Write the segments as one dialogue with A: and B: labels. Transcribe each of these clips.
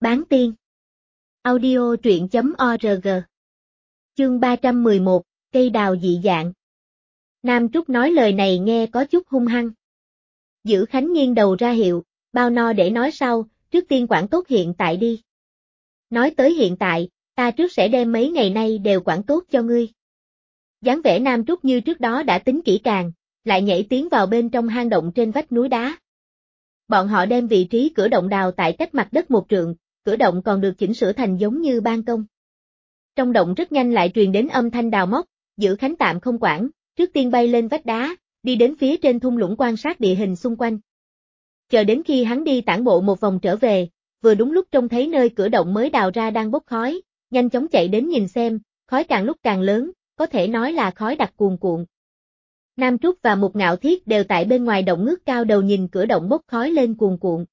A: Bán tiên. Audio truyện.org. Chương 311, cây đào dị dạng. Nam Trúc nói lời này nghe có chút hung hăng. Dữ Khánh nghiêng đầu ra hiệu, bao no để nói sau, trước tiên quản tốt hiện tại đi. Nói tới hiện tại, ta trước sẽ đem mấy ngày nay đều quản tốt cho ngươi. Dáng vẻ Nam Trúc như trước đó đã tính kỹ càng, lại nhảy tiến vào bên trong hang động trên vách núi đá. Bọn họ đem vị trí cửa động đào tại cách mặt đất 1 trượng, cửa động còn được chỉnh sửa thành giống như ban công. Trong động rất nhanh lại truyền đến âm thanh đào móc, Dữ Khánh tạm không quản, trước tiên bay lên vách đá, đi đến phía trên thung lũng quan sát địa hình xung quanh. Chờ đến khi hắn đi tản bộ một vòng trở về, vừa đúng lúc trông thấy nơi cửa động mới đào ra đang bốc khói, nhanh chóng chạy đến nhìn xem, khói càng lúc càng lớn, có thể nói là khói đặc cuồn cuộn. Nam Trúc và Mục Ngạo Thiết đều tại bên ngoài động ngước cao đầu nhìn cửa động bốc khói lên cuồn cuộn.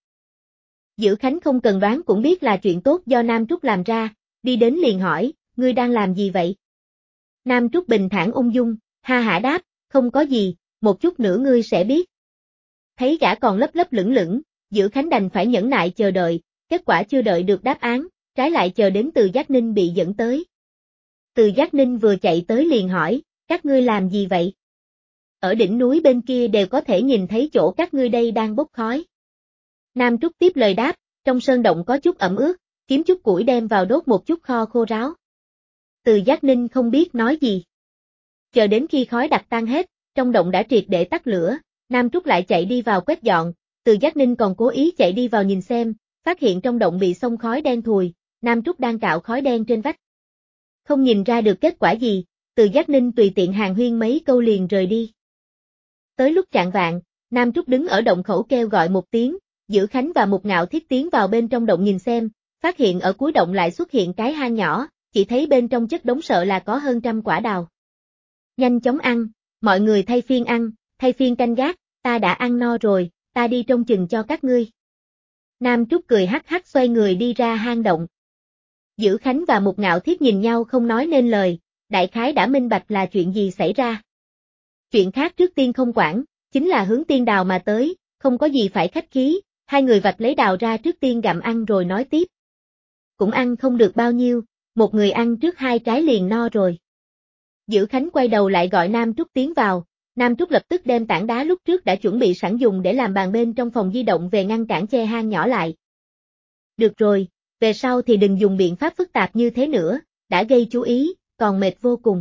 A: Dữ Khánh không cần đoán cũng biết là chuyện tốt do Nam Trúc làm ra, đi đến liền hỏi, ngươi đang làm gì vậy? Nam Trúc bình thản ung dung, ha hả đáp, không có gì, một chút nữa ngươi sẽ biết. Thấy gã còn lấp lấp lửng lửng, Dữ Khánh đành phải nhẫn nại chờ đợi, kết quả chưa đợi được đáp án, trái lại chờ đến Từ Giác Ninh bị dẫn tới. Từ Giác Ninh vừa chạy tới liền hỏi, các ngươi làm gì vậy? Ở đỉnh núi bên kia đều có thể nhìn thấy chỗ các ngươi đây đang bốc khói. Nam Trúc tiếp lời đáp, trong sơn động có chút ẩm ướt, kiếm chút củi đem vào đốt một chút kho khô ráo. Từ Giác Ninh không biết nói gì. Chờ đến khi khói đặc tan hết, trong động đã triệt để tắt lửa, Nam Trúc lại chạy đi vào quét dọn, Từ Giác Ninh còn cố ý chạy đi vào nhìn xem, phát hiện trong động bị xông khói đen thùi, Nam Trúc đang cạo khói đen trên vách. Không nhìn ra được kết quả gì, Từ Giác Ninh tùy tiện hàn huyên mấy câu liền rời đi. Tới lúc chạng vạng, Nam Trúc đứng ở động khẩu kêu gọi một tiếng, Dữ Khánh và Mục Ngạo Thiết tiến vào bên trong động nhìn xem, phát hiện ở cuối động lại xuất hiện cái hang nhỏ, chỉ thấy bên trong chất đống sợ là có hơn 100 quả đào. Nhanh chóng ăn, mọi người thay phiên canh gác, ta đã ăn no rồi, ta đi trông chừng cho các ngươi. Nam Trúc cười hắc hắc xoay người đi ra hang động. Dữ Khánh và Mục Ngạo Thiết nhìn nhau không nói nên lời, đại khái đã minh bạch là chuyện gì xảy ra. Chuyện khác trước tiên không quản, chính là hướng tiên đào mà tới, không có gì phải khách khí, hai người vạch lấy đào ra trước tiên gặm ăn rồi nói tiếp. Cũng ăn không được bao nhiêu, một người ăn trước 2 trái liền no rồi. Dữ Khánh quay đầu lại gọi Nam Trúc tiến vào, Nam Trúc lập tức đem tảng đá lúc trước đã chuẩn bị sẵn dùng để làm bàn bên trong phòng di động về ngăn cản che hang nhỏ lại. Được rồi, về sau thì đừng dùng biện pháp phức tạp như thế nữa, đã gây chú ý, còn mệt vô cùng.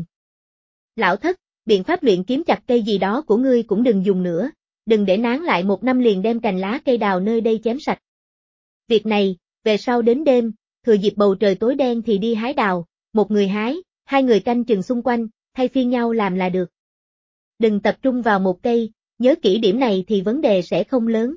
A: Lão Thất, biện pháp luyện kiếm chặt cây gì đó của ngươi cũng đừng dùng nữa, đừng để nán lại 1 năm liền đem cành lá cây đào nơi đây chém sạch. Việc này, về sau đến đêm, thừa dịp bầu trời tối đen thì đi hái đào, một người hái, 2 người canh chừng xung quanh, thay phiên nhau làm là được. Đừng tập trung vào một cây, nhớ kỹ điểm này thì vấn đề sẽ không lớn.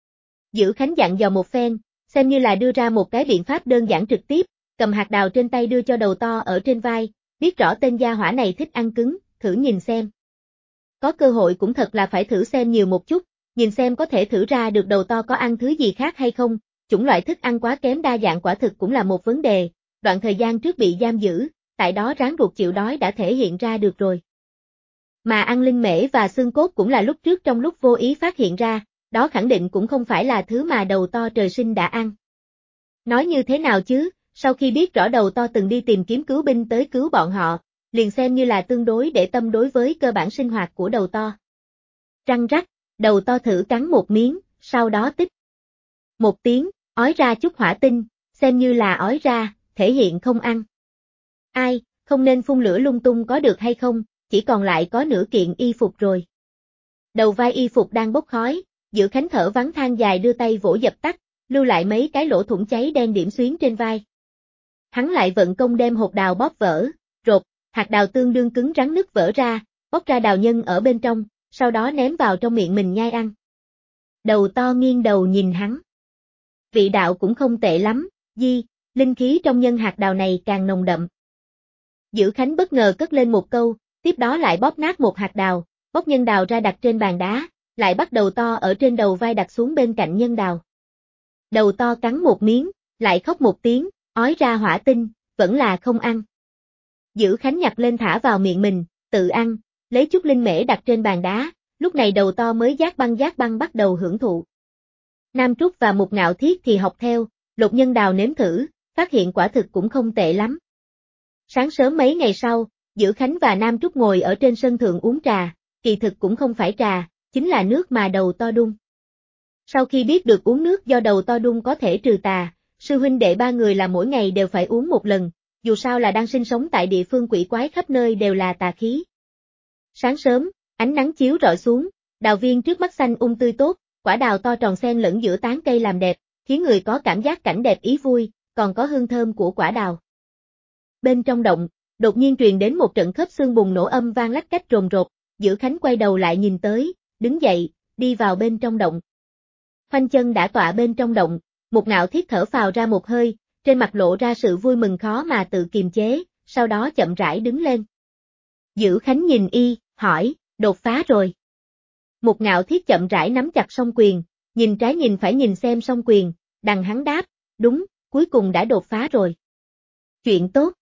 A: Dữ Khánh dặn dò một phen, xem như là đưa ra một cái biện pháp đơn giản trực tiếp, cầm hạt đào trên tay đưa cho đầu to ở trên vai, biết rõ tên gia hỏa này thích ăn cứng, thử nhìn xem. Có cơ hội cũng thật là phải thử xem nhiều một chút, nhìn xem có thể thử ra được đầu to có ăn thứ gì khác hay không, chủng loại thức ăn quá kém đa dạng quả thực cũng là một vấn đề, đoạn thời gian trước bị giam giữ, tại đó ráng ruột chịu đói đã thể hiện ra được rồi. Mà ăn linh mễ và xương cốt cũng là lúc trước trong lúc vô ý phát hiện ra, đó khẳng định cũng không phải là thứ mà đầu to trời sinh đã ăn. Nói như thế nào chứ, sau khi biết rõ đầu to từng đi tìm kiếm cứu binh tới cứu bọn họ, liền xem như là tương đối để tâm đối với cơ bản sinh hoạt của đầu to. Răng rắc, đầu to thử cắn một miếng, sau đó tích một tiếng, ói ra chút hỏa tinh, xem như là ói ra, thể hiện không ăn. Ai, không nên phun lửa lung tung có được hay không, chỉ còn lại có nửa kiện y phục rồi. Đầu vai y phục đang bốc khói, Dữ Khánh thở vắng than dài đưa tay vỗ dập tắt, lưu lại mấy cái lỗ thủng cháy đen điểm xuyến trên vai. Hắn lại vận công đem hột đào bóp vỡ, rột, hạt đào tương đương cứng rắn nứt vỡ ra, bóc ra đào nhân ở bên trong, sau đó ném vào trong miệng mình nhai ăn. Đầu to nghiêng đầu nhìn hắn. Vị đạo cũng không tệ lắm, linh khí trong nhân hạt đào này càng nồng đậm. Dữ Khánh bất ngờ cất lên một câu, tiếp đó lại bóp nát một hạt đào, bóc nhân đào ra đặt trên bàn đá, lại bắt đầu to ở trên đầu vai đặt xuống bên cạnh nhân đào. Đầu to cắn một miếng, lại khóc một tiếng, ói ra hỏa tinh, vẫn là không ăn. Dữ Khánh nhặt lên thả vào miệng mình, tự ăn, lấy chút linh mễ đặt trên bàn đá, lúc này đầu to mới giác băng bắt đầu hưởng thụ. Nam Trúc và Mục Ngạo Thiết thì học theo, Lột nhân đào nếm thử, phát hiện quả thực cũng không tệ lắm. Sáng sớm mấy ngày sau, Dữ Khánh và Nam Trúc ngồi ở trên sân thượng uống trà, kỳ thực cũng không phải trà, chính là nước mà đầu to đun. Sau khi biết được uống nước do đầu to đun có thể trừ tà, sư huynh đệ ba người là mỗi ngày đều phải uống một lần, dù sao là đang sinh sống tại địa phương quỷ quái khắp nơi đều là tà khí. Sáng sớm, ánh nắng chiếu rọi xuống, đào viên trước mắt xanh tươi tốt, quả đào to tròn xen lẫn giữa tán cây làm đẹp, khiến người có cảm giác cảnh đẹp ý vui, còn có hương thơm của quả đào. Bên trong động, đột nhiên truyền đến một trận khớp xương bùng nổ âm vang lách cách rồn rột, Dữ Khánh quay đầu lại nhìn tới, đứng dậy, đi vào bên trong động. Khoanh chân đã tọa bên trong động, Một Ngạo Thiết thở phào ra một hơi, trên mặt lộ ra sự vui mừng khó mà tự kiềm chế, sau đó chậm rãi đứng lên. Dữ Khánh nhìn y, hỏi, đột phá rồi. Một Ngạo Thiết chậm rãi nắm chặt song quyền, nhìn trái nhìn phải nhìn xem song quyền, đằng hắn đáp, đúng, cuối cùng đã đột phá rồi. Chuyện tốt.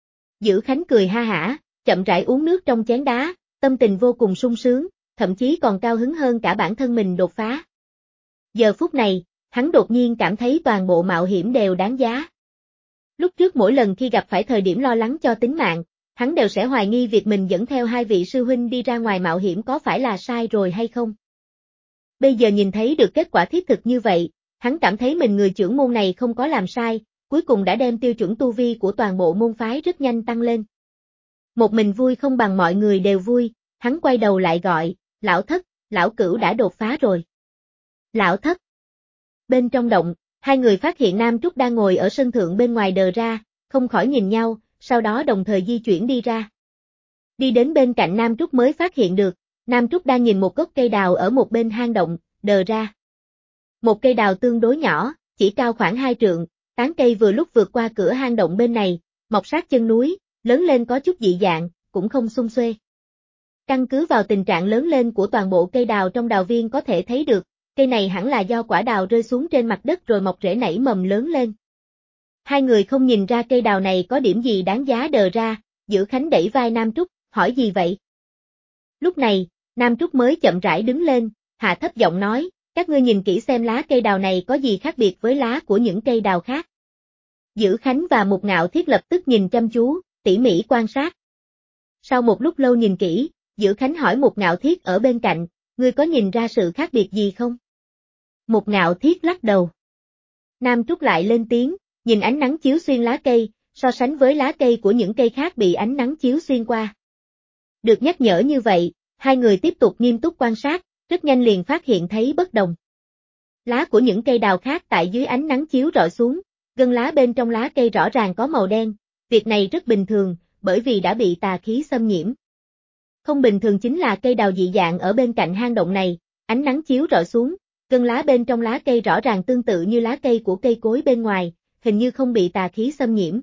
A: Dữ Khánh cười ha hả, chậm rãi uống nước trong chén đá, tâm tình vô cùng sung sướng, thậm chí còn cao hứng hơn cả bản thân mình đột phá. Giờ phút này, hắn đột nhiên cảm thấy toàn bộ mạo hiểm đều đáng giá. Lúc trước mỗi lần khi gặp phải thời điểm lo lắng cho tính mạng, hắn đều sẽ hoài nghi việc mình dẫn theo hai vị sư huynh đi ra ngoài mạo hiểm có phải là sai rồi hay không. Bây giờ nhìn thấy được kết quả thiết thực như vậy, hắn cảm thấy mình người trưởng môn này không có làm sai, cuối cùng đã đem tiêu chuẩn tu vi của toàn bộ môn phái rất nhanh tăng lên. Một mình vui không bằng mọi người đều vui, hắn quay đầu lại gọi, lão Thất, lão Cửu đã đột phá rồi. Lão Thất. Bên trong động, hai người phát hiện Nam Trúc đang ngồi ở sân thượng bên ngoài đờ ra, không khỏi nhìn nhau, sau đó đồng thời di chuyển đi ra. Đi đến bên cạnh Nam Trúc mới phát hiện được, Nam Trúc đang nhìn một gốc cây đào ở một bên hang động, đờ ra. Một cây đào tương đối nhỏ, chỉ cao khoảng 2 trượng, tán cây vừa lúc vượt qua cửa hang động bên này, mọc sát chân núi, lớn lên có chút dị dạng, cũng không xum xuê. Căn cứ vào tình trạng lớn lên của toàn bộ cây đào trong đào viên có thể thấy được, cây này hẳn là do quả đào rơi xuống trên mặt đất rồi mọc rễ nảy mầm lớn lên. Hai người không nhìn ra cây đào này có điểm gì đáng giá đờ ra, Dữ Khánh đẩy vai Nam Trúc, hỏi gì vậy? Lúc này, Nam Trúc mới chậm rãi đứng lên, hạ thấp giọng nói, các ngươi nhìn kỹ xem lá cây đào này có gì khác biệt với lá của những cây đào khác. Dữ Khánh và Một Ngạo Thiết lập tức nhìn chăm chú, tỉ mỉ quan sát. Sau một lúc lâu nhìn kỹ, Dữ Khánh hỏi Một Ngạo Thiết ở bên cạnh, ngươi có nhìn ra sự khác biệt gì không? Một Ngạo Thiết lắc đầu. Nam Trúc lại lên tiếng, nhìn ánh nắng chiếu xuyên lá cây, so sánh với lá cây của những cây khác bị ánh nắng chiếu xuyên qua. Được nhắc nhở như vậy, hai người tiếp tục nghiêm túc quan sát, rất nhanh liền phát hiện thấy bất đồng. Lá của những cây đào khác tại dưới ánh nắng chiếu rọi xuống, gân lá bên trong lá cây rõ ràng có màu đen, việc này rất bình thường, bởi vì đã bị tà khí xâm nhiễm. Không bình thường chính là cây đào dị dạng ở bên cạnh hang động này, ánh nắng chiếu rọi xuống, gân lá bên trong lá cây rõ ràng tương tự như lá cây của cây cối bên ngoài, hình như không bị tà khí xâm nhiễm.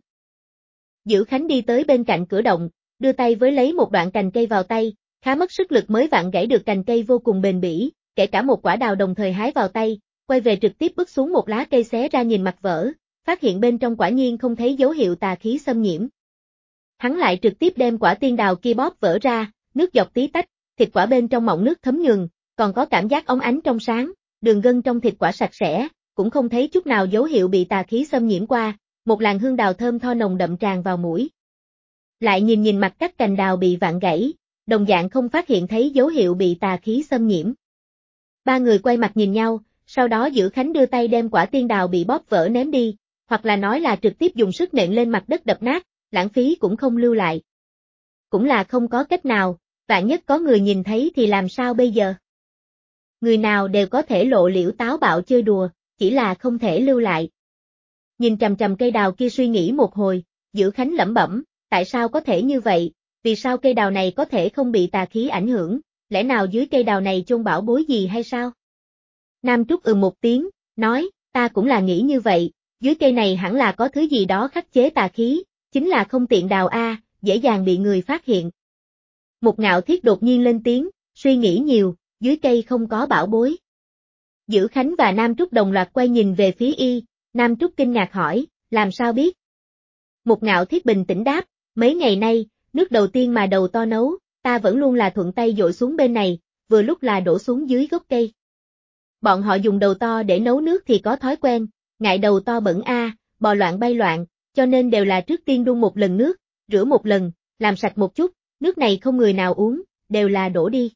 A: Dữ Khánh đi tới bên cạnh cửa động, đưa tay với lấy một đoạn cành cây vào tay, khá mất sức lực mới vặn gãy được cành cây vô cùng bền bỉ, kể cả một quả đào đồng thời hái vào tay, quay về trực tiếp bứt xuống một lá cây xé ra nhìn mặt vỡ, phát hiện bên trong quả nhiên không thấy dấu hiệu tà khí xâm nhiễm. Hắn lại trực tiếp đem quả tiên đào kia bóp vỡ ra, nước dọc tí tách, thịt quả bên trong mọng nước thấm nhuần, còn có cảm giác óng ánh trong sáng, đường gân trong thịt quả sạch sẽ, cũng không thấy chút nào dấu hiệu bị tà khí xâm nhiễm qua, một làn hương đào thơm tho nồng đậm tràn vào mũi. Lại nhìn mặt các cành đào bị vặn gãy, đồng dạng không phát hiện thấy dấu hiệu bị tà khí xâm nhiễm. Ba người quay mặt nhìn nhau, sau đó Dữ Khánh đưa tay đem quả tiên đào bị bóp vỡ ném đi, hoặc là nói là trực tiếp dùng sức nện lên mặt đất đập nát, lãng phí cũng không lưu lại. Cũng là không có cách nào, vạn nhất có người nhìn thấy thì làm sao bây giờ? Người nào đều có thể lộ liễu táo bạo chơi đùa, chỉ là không thể lưu lại. Nhìn chằm chằm cây đào kia suy nghĩ một hồi, Dữ Khánh lẩm bẩm, tại sao có thể như vậy, vì sao cây đào này có thể không bị tà khí ảnh hưởng, lẽ nào dưới cây đào này chôn bảo bối gì hay sao? Nam Trúc một tiếng, nói, ta cũng là nghĩ như vậy, dưới cây này hẳn là có thứ gì đó khắc chế tà khí, chính là không tiện đào a, dễ dàng bị người phát hiện. Một Ngạo Thiết đột nhiên lên tiếng, suy nghĩ nhiều, dưới cây không có bảo bối. Dữ Khánh và Nam Trúc đồng loạt quay nhìn về phía y, Nam Trúc kinh ngạc hỏi, làm sao biết? Một Ngạo Thiết bình tĩnh đáp, mấy ngày nay, nước đầu tiên mà đầu to nấu, ta vẫn luôn là thuận tay dội xuống bên này, vừa lúc là đổ xuống dưới gốc cây. Bọn họ dùng đầu to để nấu nước thì có thói quen, ngại đầu to bẩn bò loạn bay loạn, cho nên đều là trước tiên đun một lần nước, rửa một lần, làm sạch một chút, nước này không người nào uống, đều là đổ đi.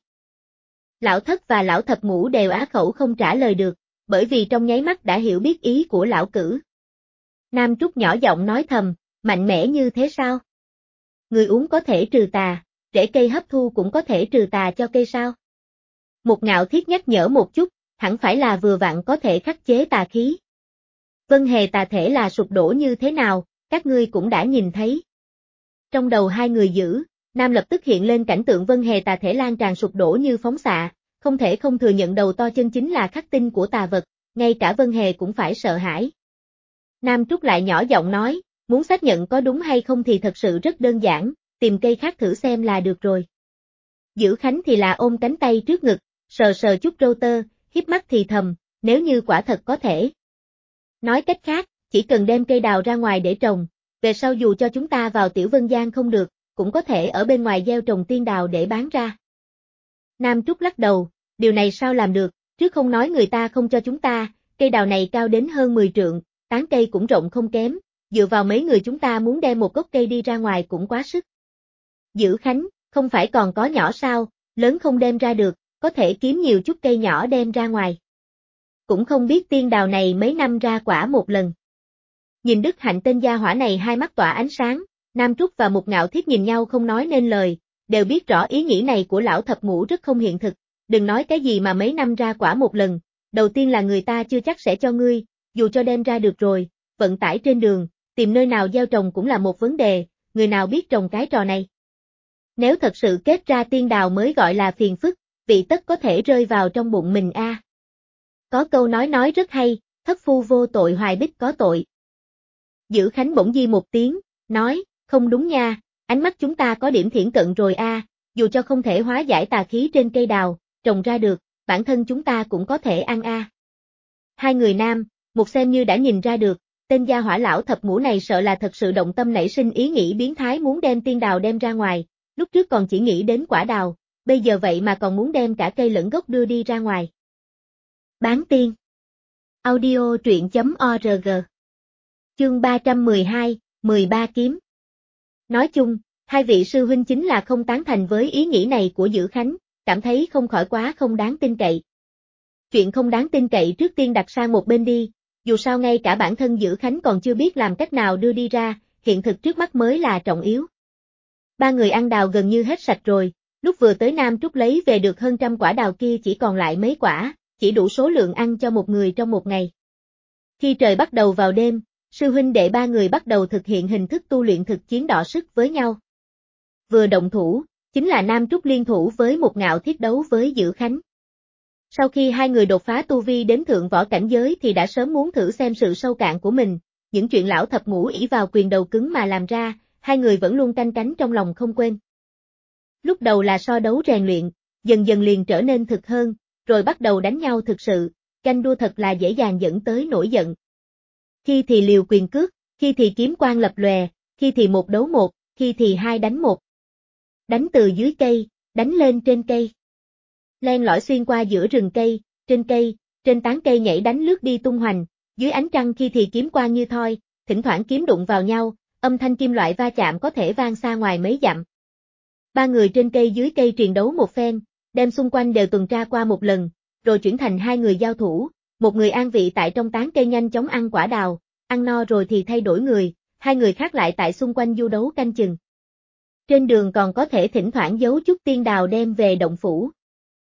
A: Lão Thất và Lão Thập Ngũ đều á khẩu không trả lời được, bởi vì trong nháy mắt đã hiểu biết ý của lão cử. Nam Trúc nhỏ giọng nói thầm, mạnh mẽ như thế sao? Người uống có thể trừ tà, rễ cây hấp thu cũng có thể trừ tà cho cây sao? Một Ngạo Thiết nhắc nhở một chút, hẳn phải là vừa vặn có thể khắc chế tà khí. Vân Hề tà thể là sụp đổ như thế nào, các ngươi cũng đã nhìn thấy. Trong đầu hai người giữ, Nam lập tức hiện lên cảnh tượng Vân Hề tà thể lan tràn sụp đổ như phóng xạ, không thể không thừa nhận đầu to chân chính là khắc tinh của tà vật, ngay cả Vân Hề cũng phải sợ hãi. Nam Trúc lại nhỏ giọng nói, muốn xác nhận có đúng hay không thì thật sự rất đơn giản, tìm cây khác thử xem là được rồi. Giữ Khánh thì là ôm cánh tay trước ngực, sờ sờ chút râu tơ, híp mắt thì thầm, nếu như quả thật có thể. Nói cách khác, chỉ cần đem cây đào ra ngoài để trồng, về sau dù cho chúng ta vào Tiểu Vân Giang không được, cũng có thể ở bên ngoài gieo trồng tiên đào để bán ra. Nam Trúc lắc đầu, điều này sao làm được, trước không nói người ta không cho chúng ta, cây đào này cao đến hơn 10 trượng, tán cây cũng rộng không kém, dựa vào mấy người chúng ta muốn đem một gốc cây đi ra ngoài cũng quá sức. Giữ Khánh, không phải còn có nhỏ sao, lớn không đem ra được, có thể kiếm nhiều chút cây nhỏ đem ra ngoài. Cũng không biết tiên đào này mấy năm ra quả một lần. Nhìn Đức Hạnh tên gia hỏa này hai mắt tỏa ánh sáng, Nam Trúc và Một Ngạo Thiết nhìn nhau không nói nên lời, đều biết rõ ý nghĩ này của lão thập ngũ rất không hiện thực, đừng nói cái gì mà mấy năm ra quả một lần, đầu tiên là người ta chưa chắc sẽ cho ngươi, dù cho đem ra được rồi, vận tải trên đường, tìm nơi nào gieo trồng cũng là một vấn đề, người nào biết trồng cái trò này. Nếu thật sự kết ra tiên đào mới gọi là phiền phức, vị tất có thể rơi vào trong bụng mình Có câu nói rất hay, thất phu vô tội hoài bích có tội. Giữ Khánh bỗng di một tiếng, nói, không đúng nha, ánh mắt chúng ta có điểm thiển cận rồi dù cho không thể hóa giải tà khí trên cây đào, trồng ra được, bản thân chúng ta cũng có thể ăn Hai người nam, một xem như đã nhìn ra được, tên gia hỏa lão thập ngũ này sợ là thật sự động tâm nảy sinh ý nghĩ biến thái muốn đem tiên đào đem ra ngoài, lúc trước còn chỉ nghĩ đến quả đào, bây giờ vậy mà còn muốn đem cả cây lẫn gốc đưa đi ra ngoài. Bán tiên. Audio truyện.org. Chương 312, 13 kiếm. Nói chung, hai vị sư huynh chính là không tán thành với ý nghĩ này của Giữ Khánh, cảm thấy không khỏi quá không đáng tin cậy. Chuyện không đáng tin cậy trước tiên đặt sang một bên đi, dù sao ngay cả bản thân Giữ Khánh còn chưa biết làm cách nào đưa đi ra, hiện thực trước mắt mới là trọng yếu. Ba người ăn đào gần như hết sạch rồi, lúc vừa tới Nam Trúc lấy về được hơn trăm quả đào kia chỉ còn lại mấy quả, chỉ đủ số lượng ăn cho một người trong một ngày. Khi trời bắt đầu vào đêm, sư huynh đệ ba người bắt đầu thực hiện hình thức tu luyện thực chiến đọ sức với nhau. Vừa động thủ, chính là Nam Trúc liên thủ với Một Ngạo Thiết đấu với Giữ Khánh. Sau khi hai người đột phá tu vi đến thượng võ cảnh giới thì đã sớm muốn thử xem sự sâu cạn của mình, những chuyện lão thập ngũ ỷ vào quyền đầu cứng mà làm ra, hai người vẫn luôn canh cánh trong lòng không quên. Lúc đầu là so đấu rèn luyện, dần dần liền trở nên thực hơn, rồi bắt đầu đánh nhau thực sự, canh đua thật là dễ dàng dẫn tới nổi giận. Khi thì liều quyền cước, khi thì kiếm quang lập lòe, khi thì một đấu một, khi thì hai đánh một. Đánh từ dưới cây, đánh lên trên cây. Len lỏi xuyên qua giữa rừng cây, trên tán cây nhảy đánh lướt đi tung hoành, dưới ánh trăng khi thì kiếm quang như thoi, thỉnh thoảng kiếm đụng vào nhau, âm thanh kim loại va chạm có thể vang xa ngoài mấy dặm. Ba người trên cây dưới cây triền đấu một phen, đem xung quanh đều tuần tra qua một lần, rồi chuyển thành hai người giao thủ, một người an vị tại trong tán cây nhanh chóng ăn quả đào, ăn no rồi thì thay đổi người, hai người khác lại tại xung quanh du đấu canh chừng. Trên đường còn có thể thỉnh thoảng giấu chút tiên đào đem về động phủ.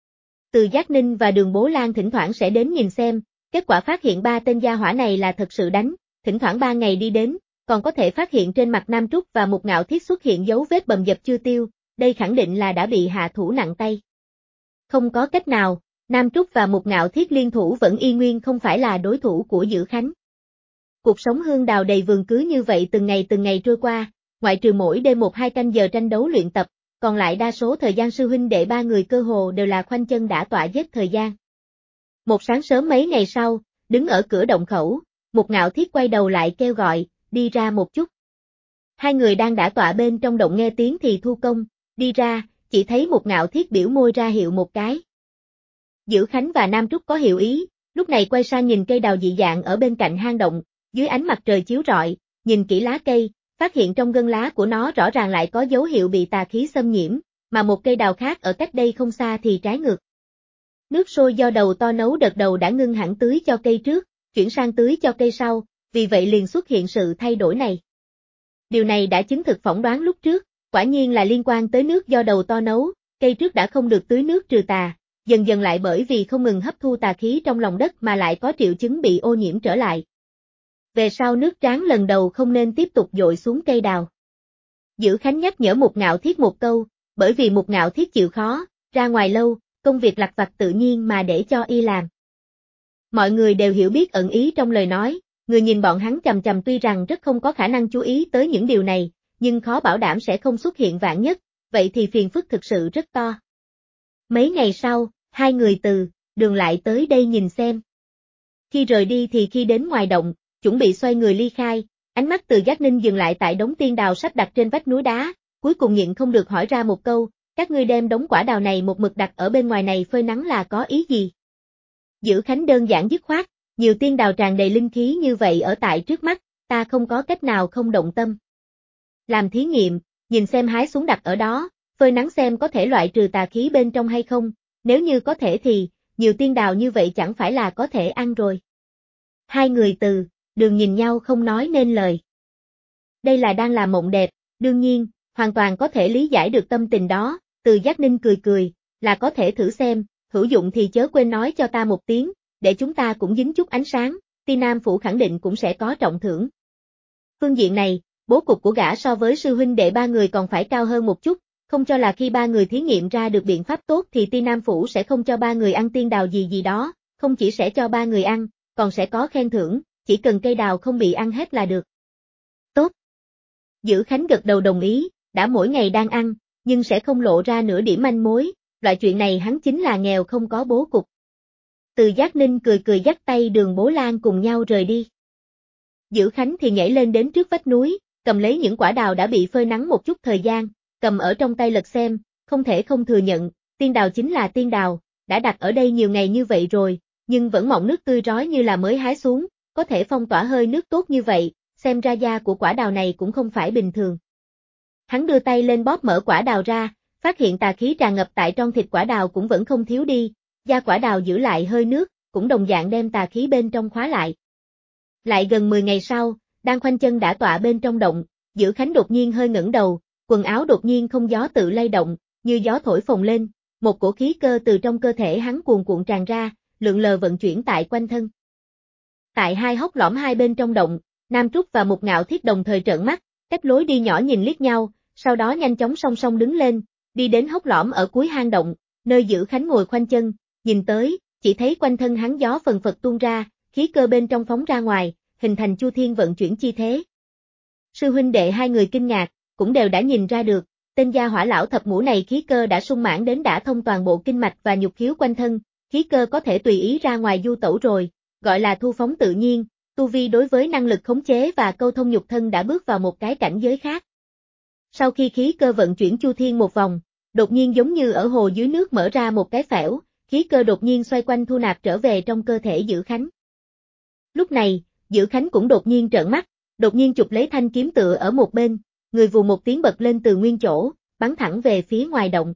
A: Từ Giác Ninh và Đường Bố Lan thỉnh thoảng sẽ đến nhìn xem, kết quả phát hiện ba tên gia hỏa này là thật sự đánh, thỉnh thoảng 3 ngày đi đến, còn có thể phát hiện trên mặt Nam Trúc và Một Ngạo Thiết xuất hiện dấu vết bầm dập chưa tiêu, đây khẳng định là đã bị hạ thủ nặng tay. Không có cách nào, Nam Trúc và Một Ngạo Thiết liên thủ vẫn y nguyên không phải là đối thủ của Giữ Khánh. Cuộc sống hương đào đầy vườn cứ như vậy từng ngày trôi qua, ngoại trừ mỗi đêm 1-2 canh giờ tranh đấu luyện tập, còn lại đa số thời gian sư huynh đệ ba người cơ hồ đều là khoanh chân đã tọa giết thời gian. Một sáng sớm mấy ngày sau, đứng ở cửa động khẩu, Một Ngạo Thiết quay đầu lại kêu gọi, đi ra một chút. Hai người đang đã tọa bên trong động nghe tiếng thì thu công, đi ra, chỉ thấy Một Ngạo Thiết biểu môi ra hiệu một cái. Giữ Khánh và Nam Trúc có hiệu ý, Lúc này quay sang nhìn cây đào dị dạng ở bên cạnh hang động, dưới ánh mặt trời chiếu rọi, nhìn kỹ lá cây, phát hiện trong gân lá của nó rõ ràng lại có dấu hiệu bị tà khí xâm nhiễm, mà một cây đào khác ở cách đây không xa thì trái ngược. Nước sôi do đầu to nấu đợt đầu đã ngưng hẳn tưới cho cây trước, chuyển sang tưới cho cây sau, vì vậy liền xuất hiện sự thay đổi này. Điều này đã chứng thực phỏng đoán lúc trước, quả nhiên là liên quan tới nước do đầu to nấu, cây trước đã không được tưới nước trừ tà, dần dần lại bởi vì không ngừng hấp thu tà khí trong lòng đất mà lại có triệu chứng bị ô nhiễm trở lại. Về sau nước tráng lần đầu không nên tiếp tục dội xuống cây đào. Dữ Khánh nhắc nhở Mục Ngạo Thiết một câu, bởi vì Mục Ngạo Thiết chịu khó, ra ngoài lâu, công việc lặt vặt tự nhiên mà để cho y làm. Mọi người đều hiểu biết ẩn ý trong lời nói, người nhìn bọn hắn chằm chằm tuy rằng rất không có khả năng chú ý tới những điều này, nhưng khó bảo đảm sẽ không xuất hiện vạn nhất, vậy thì phiền phức thực sự rất to. Mấy ngày sau, hai người từ đường lại tới đây nhìn xem. Khi rời đi thì khi đến ngoài động, chuẩn bị xoay người ly khai, ánh mắt Từ Giác Ninh dừng lại tại đống tiên đào sắp đặt trên vách núi đá, cuối cùng nhịn không được hỏi ra một câu, các ngươi đem đống quả đào này một mực đặt ở bên ngoài này phơi nắng là có ý gì? Dữ Khánh đơn giản dứt khoát, nhiều tiên đào tràn đầy linh khí như vậy ở tại trước mắt, ta không có cách nào không động tâm. Làm thí nghiệm, nhìn xem hái xuống đặt ở đó, phơi nắng xem có thể loại trừ tà khí bên trong hay không, nếu như có thể thì, nhiều tiên đào như vậy chẳng phải là có thể ăn rồi. Hai người từ đường nhìn nhau không nói nên lời. Đây là đang làm mộng đẹp, đương nhiên, hoàn toàn có thể lý giải được tâm tình đó, Từ Giác Ninh cười cười, là có thể thử xem, hữu dụng thì chớ quên nói cho ta một tiếng, để chúng ta cũng dính chút ánh sáng, Ti Nam Phủ khẳng định cũng sẽ có trọng thưởng. Phương diện này, bố cục của gã so với sư huynh đệ ba người còn phải cao hơn một chút, không cho là khi ba người thí nghiệm ra được biện pháp tốt thì Ti Nam Phủ sẽ không cho ba người ăn tiên đào gì gì đó, không chỉ sẽ cho ba người ăn, còn sẽ có khen thưởng, chỉ cần cây đào không bị ăn hết là được. Tốt. Dữ Khánh gật đầu đồng ý, đã mỗi ngày đang ăn, nhưng sẽ không lộ ra nửa điểm manh mối, loại chuyện này hắn chính là nghèo không có bố cục. Từ Giác Ninh cười cười dắt tay Đường Bố Lan cùng nhau rời đi. Dữ Khánh thì nhảy lên đến trước vách núi, cầm lấy những quả đào đã bị phơi nắng một chút thời gian, cầm ở trong tay lật xem, không thể không thừa nhận, tiên đào chính là tiên đào, đã đặt ở đây nhiều ngày như vậy rồi, nhưng vẫn mọng nước tươi rói như là mới hái xuống, có thể phong tỏa hơi nước tốt như vậy, xem ra da của quả đào này cũng không phải bình thường. Hắn đưa tay lên bóp mở quả đào ra, phát hiện tà khí tràn ngập tại trong thịt quả đào cũng vẫn không thiếu đi, da quả đào giữ lại hơi nước, cũng đồng dạng đem tà khí bên trong khóa lại. Lại gần 10 ngày sau, đang khoanh chân đã tọa bên trong động, Dữ Khánh đột nhiên hơi ngẩng đầu, quần áo đột nhiên không gió tự lay động, như gió thổi phồng lên, một cổ khí cơ từ trong cơ thể hắn cuồn cuộn tràn ra, lượn lờ vận chuyển tại quanh thân. Tại hai hốc lõm hai bên trong động, Nam Trúc và Mục Ngạo Thiết đồng thời trợn mắt, cách lối đi nhỏ nhìn liếc nhau, sau đó nhanh chóng song song đứng lên, đi đến hốc lõm ở cuối hang động, nơi Dữ Khánh ngồi khoanh chân, nhìn tới, chỉ thấy quanh thân hắn gió phần phật tuôn ra, khí cơ bên trong phóng ra ngoài, hình thành chu thiên vận chuyển chi thế. Sư huynh đệ hai người kinh ngạc, cũng đều đã nhìn ra được, tên gia hỏa lão thập ngũ này khí cơ đã sung mãn đến đã thông toàn bộ kinh mạch và nhục khiếu quanh thân, khí cơ có thể tùy ý ra ngoài du tẩu rồi, gọi là thu phóng tự nhiên, tu vi đối với năng lực khống chế và câu thông nhục thân đã bước vào một cái cảnh giới khác. Sau khi khí cơ vận chuyển chu thiên một vòng, đột nhiên giống như ở hồ dưới nước mở ra một cái phễu, khí cơ đột nhiên xoay quanh thu nạp trở về trong cơ thể Dữ Khánh. Lúc này, Dữ Khánh cũng đột nhiên trợn mắt, đột nhiên chụp lấy thanh kiếm tựa ở một bên, người vù một tiếng bật lên từ nguyên chỗ, bắn thẳng về phía ngoài động.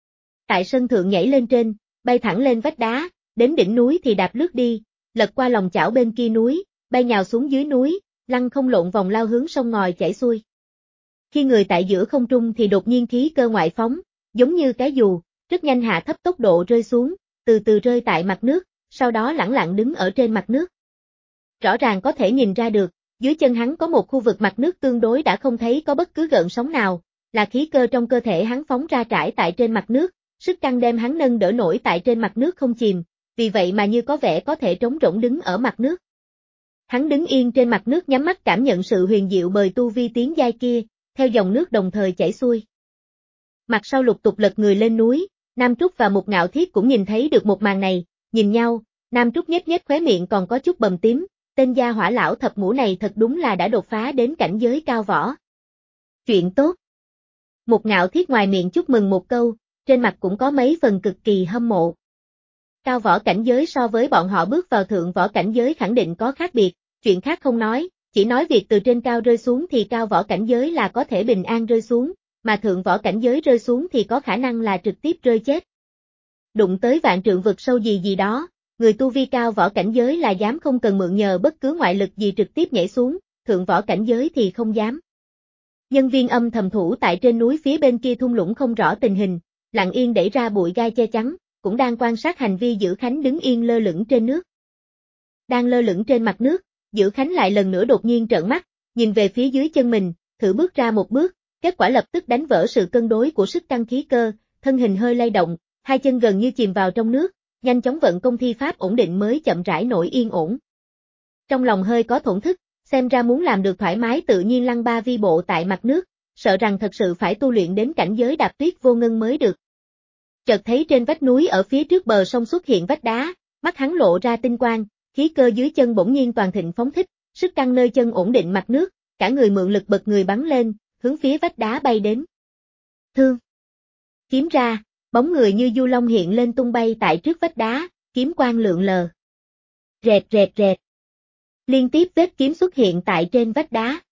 A: Tại sân thượng nhảy lên trên, bay thẳng lên vách đá, đến đỉnh núi thì đạp lướt đi, lật qua lòng chảo bên kia núi, bay nhào xuống dưới núi, lăn không lộn vòng lao hướng sông ngòi chảy xuôi. Khi người tại giữa không trung thì đột nhiên khí cơ ngoại phóng, giống như cái dù, rất nhanh hạ thấp tốc độ rơi xuống, từ từ rơi tại mặt nước, sau đó lẳng lặng đứng ở trên mặt nước. Rõ ràng có thể nhìn ra được, dưới chân hắn có một khu vực mặt nước tương đối đã không thấy có bất cứ gợn sóng nào, là khí cơ trong cơ thể hắn phóng ra trải tại trên mặt nước, sức căng đem hắn nâng đỡ nổi tại trên mặt nước không chìm, vì vậy mà như có vẻ có thể trống rỗng đứng ở mặt nước. Hắn đứng yên trên mặt nước nhắm mắt cảm nhận sự huyền diệu bời tu vi tiến giai kia, theo dòng nước đồng thời chảy xuôi. Mặt sau lục tục lật người lên núi, Nam Trúc và Mục Ngạo Thiết cũng nhìn thấy được một màn này, nhìn nhau, Nam Trúc nhếch nhếch khóe miệng còn có chút bầm tím, tên gia hỏa lão thập ngũ này thật đúng là đã đột phá đến cảnh giới cao võ. Chuyện tốt. Mục Ngạo Thiết ngoài miệng chúc mừng một câu, trên mặt cũng có mấy phần cực kỳ hâm mộ. Cao võ cảnh giới so với bọn họ bước vào thượng võ cảnh giới khẳng định có khác biệt, chuyện khác không nói, chỉ nói việc từ trên cao rơi xuống thì cao võ cảnh giới là có thể bình an rơi xuống, mà thượng võ cảnh giới rơi xuống thì có khả năng là trực tiếp rơi chết. Đụng tới vạn trượng vực sâu gì đó, người tu vi cao võ cảnh giới là dám không cần mượn nhờ bất cứ ngoại lực gì trực tiếp nhảy xuống, thượng võ cảnh giới thì không dám. Nhân viên âm thầm thủ tại trên núi phía bên kia thung lũng không rõ tình hình, lặng yên đẩy ra bụi gai che chắn, cũng đang quan sát hành vi Dữ Khánh đứng yên lơ lửng trên nước. Đang lơ lửng trên mặt nước, Dữ Khánh lại lần nữa đột nhiên trợn mắt, nhìn về phía dưới chân mình, thử bước ra một bước, kết quả lập tức đánh vỡ sự cân đối của sức căng khí cơ, thân hình hơi lay động, hai chân gần như chìm vào trong nước, nhanh chóng vận công thi pháp ổn định mới chậm rãi nổi yên ổn. Trong lòng hơi có thổn thức, xem ra muốn làm được thoải mái tự nhiên lăng ba vi bộ tại mặt nước, sợ rằng thật sự phải tu luyện đến cảnh giới đạp tuyết vô ngân mới được. Chợt thấy trên vách núi ở phía trước bờ sông xuất hiện vách đá, mắt hắn lộ ra tinh quang, khí cơ dưới chân bỗng nhiên toàn thịnh phóng thích, sức căng nơi chân ổn định mặt nước, cả người mượn lực bật người bắn lên, hướng phía vách đá bay đến. Thương. Kiếm ra, bóng người như du long hiện lên tung bay tại trước vách đá, kiếm quang lượn lờ. Rẹt rẹt rẹt. Liên tiếp vết kiếm xuất hiện tại trên vách đá.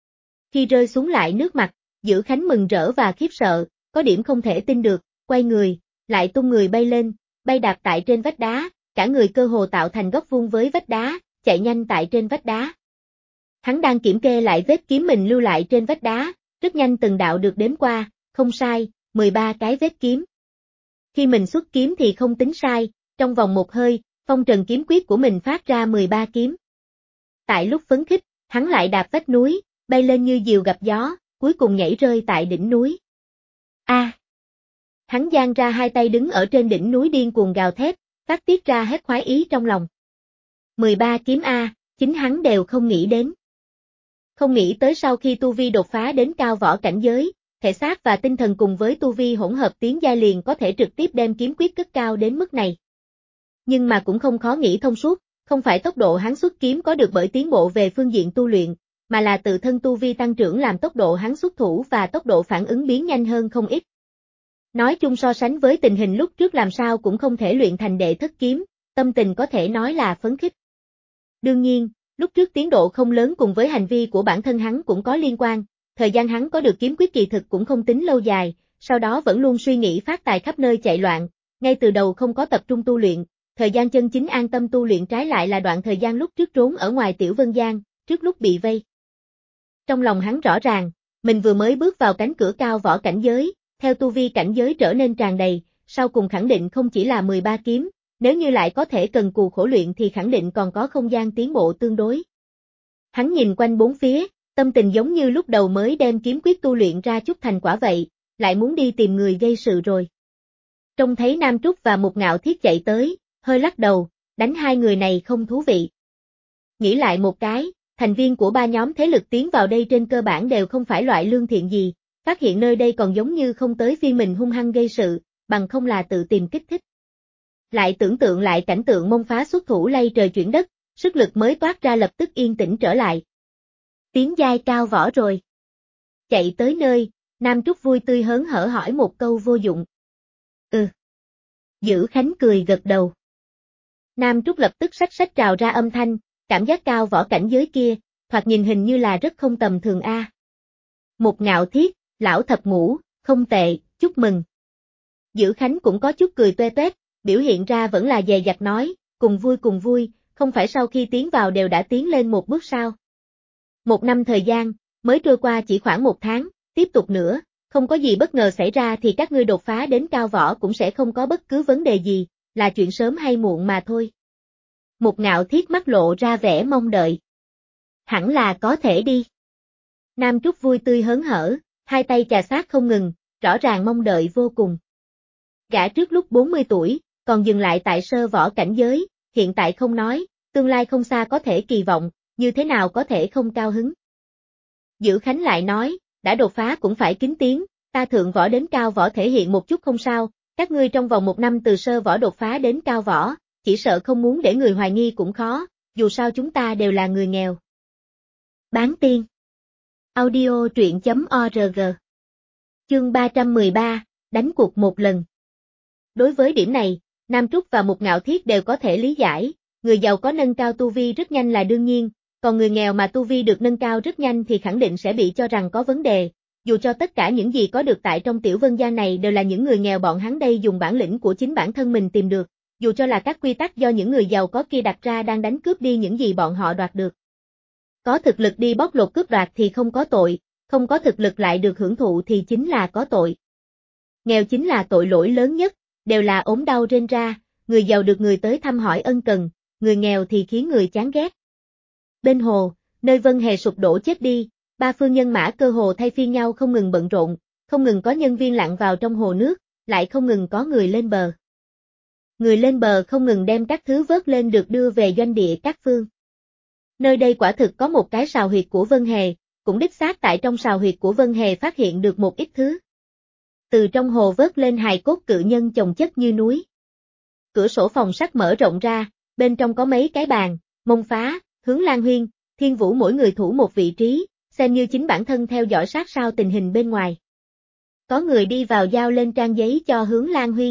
A: Khi rơi xuống lại nước mặt, Dữ Khánh mừng rỡ và khiếp sợ, có điểm không thể tin được, quay người, lại tung người bay lên, bay đạp tại trên vách đá, cả người cơ hồ tạo thành góc vuông với vách đá, chạy nhanh tại trên vách đá. Hắn đang kiểm kê lại vết kiếm mình lưu lại trên vách đá, rất nhanh từng đạo được đếm qua, không sai, 13 cái vết kiếm. Khi mình xuất kiếm thì không tính sai, trong vòng một hơi, phong trần kiếm quyết của mình phát ra 13 kiếm. Tại lúc phấn khích, hắn lại đạp vách núi, bay lên như diều gặp gió, cuối cùng nhảy rơi tại đỉnh núi. A! Hắn giang ra hai tay đứng ở trên đỉnh núi điên cuồng gào thét, phát tiết ra hết khoái ý trong lòng. 13 kiếm A, chính hắn đều không nghĩ đến. Không nghĩ tới sau khi tu vi đột phá đến cao võ cảnh giới, thể xác và tinh thần cùng với tu vi hỗn hợp tiến giai liền có thể trực tiếp đem kiếm quyết cất cao đến mức này. Nhưng mà cũng không khó nghĩ thông suốt, không phải tốc độ hắn xuất kiếm có được bởi tiến bộ về phương diện tu luyện, mà là tự thân tu vi tăng trưởng làm tốc độ hắn xuất thủ và tốc độ phản ứng biến nhanh hơn không ít. Nói chung so sánh với tình hình lúc trước làm sao cũng không thể luyện thành đệ thất kiếm, tâm tình có thể nói là phấn khích. Đương nhiên, lúc trước tiến độ không lớn cùng với hành vi của bản thân hắn cũng có liên quan, thời gian hắn có được kiếm quyết kỳ thực cũng không tính lâu dài, sau đó vẫn luôn suy nghĩ phát tài khắp nơi chạy loạn, ngay từ đầu không có tập trung tu luyện, thời gian chân chính an tâm tu luyện trái lại là đoạn thời gian lúc trước trốn ở ngoài Tiểu Vân Giang, trước lúc bị vây. Trong lòng hắn rõ ràng, mình vừa mới bước vào cánh cửa cao võ cảnh giới, theo tu vi cảnh giới trở nên tràn đầy, sau cùng khẳng định không chỉ là 13 kiếm, nếu như lại có thể cần cù khổ luyện thì khẳng định còn có không gian tiến bộ tương đối. Hắn nhìn quanh bốn phía, tâm tình giống như lúc đầu mới đem kiếm quyết tu luyện ra chút thành quả vậy, lại muốn đi tìm người gây sự rồi. Trông thấy Nam Trúc và Mục Ngạo Thiết chạy tới, hơi lắc đầu, đánh hai người này không thú vị. Nghĩ lại một cái, thành viên của ba nhóm thế lực tiến vào đây trên cơ bản đều không phải loại lương thiện gì, phát hiện nơi đây còn giống như không tới phiên mình hung hăng gây sự, bằng không là tự tìm kích thích. Lại tưởng tượng lại cảnh tượng mông phá xuất thủ lay trời chuyển đất, sức lực mới toát ra lập tức yên tĩnh trở lại. Tiến giai cao võ rồi. Chạy tới nơi, Nam Trúc vui tươi hớn hở hỏi một câu vô dụng. Dữ Khánh cười gật đầu. Nam Trúc lập tức sách trào ra âm thanh, cảm giác cao võ cảnh giới kia, thoạt nhìn hình như là rất không tầm thường a. Một Ngạo Thiết, lão thập ngũ, không tệ, chúc mừng. Dữ Khánh cũng có chút cười toe toét, biểu hiện ra vẫn là dè dặt nói, cùng vui, không phải sau khi tiến vào đều đã tiến lên một bước sao. 1 năm thời gian, mới trôi qua chỉ khoảng 1 tháng, tiếp tục nữa, không có gì bất ngờ xảy ra thì các ngươi đột phá đến cao võ cũng sẽ không có bất cứ vấn đề gì, là chuyện sớm hay muộn mà thôi. Một Ngạo Thiết mắt lộ ra vẻ mong đợi. Hẳn là có thể đi. Nam Trúc vui tươi hớn hở, hai tay chà sát không ngừng, rõ ràng mong đợi vô cùng. Gã trước lúc 40 tuổi, còn dừng lại tại sơ võ cảnh giới, hiện tại không nói, tương lai không xa có thể kỳ vọng, như thế nào có thể không cao hứng. Dữ Khánh lại nói, đã đột phá cũng phải kính tiếng, ta thượng võ đến cao võ thể hiện một chút không sao, các ngươi trong vòng 1 năm từ sơ võ đột phá đến cao võ, chỉ sợ không muốn để người hoài nghi cũng khó, dù sao chúng ta đều là người nghèo. Bán tiên. Audio truyện.org. Chương 313, đánh cuộc một lần. Đối với điểm này, Nam Trúc và Mục Ngạo Thiết đều có thể lý giải, người giàu có nâng cao tu vi rất nhanh là đương nhiên, còn người nghèo mà tu vi được nâng cao rất nhanh thì khẳng định sẽ bị cho rằng có vấn đề. Dù cho tất cả những gì có được tại trong Tiểu Vân Gia này đều là những người nghèo, bọn hắn đây dùng bản lĩnh của chính bản thân mình tìm được, dù cho là các quy tắc do những người giàu có kia đặt ra đang đánh cướp đi những gì bọn họ đoạt được. Có thực lực đi bóc lột cướp đoạt thì không có tội, không có thực lực lại được hưởng thụ thì chính là có tội. Nghèo chính là tội lỗi lớn nhất, đều là ốm đau rên ra, người giàu được người tới thăm hỏi ân cần, người nghèo thì khiến người chán ghét. Bên hồ, nơi Vân Hề sụp đổ chết đi, ba phương nhân mã cơ hồ thay phiên nhau không ngừng bận rộn, không ngừng có nhân viên lặn vào trong hồ nước, lại không ngừng có người lên bờ. Người lên bờ không ngừng đem các thứ vớt lên được đưa về doanh địa các phương. Nơi đây quả thực có một cái sào huyệt của Vân Hề, cũng đích xác tại trong sào huyệt của Vân Hề phát hiện được một ít thứ. Từ trong hồ vớt lên hài cốt cự nhân chồng chất như núi. Cửa sổ phòng sắt mở rộng ra, bên trong có mấy cái bàn, Mông Phá, Hướng Lan Huyên, Thiên Vũ mỗi người thủ một vị trí, xem như chính bản thân theo dõi sát sao tình hình bên ngoài. Có người đi vào giao lên trang giấy cho Hướng Lan Huyên.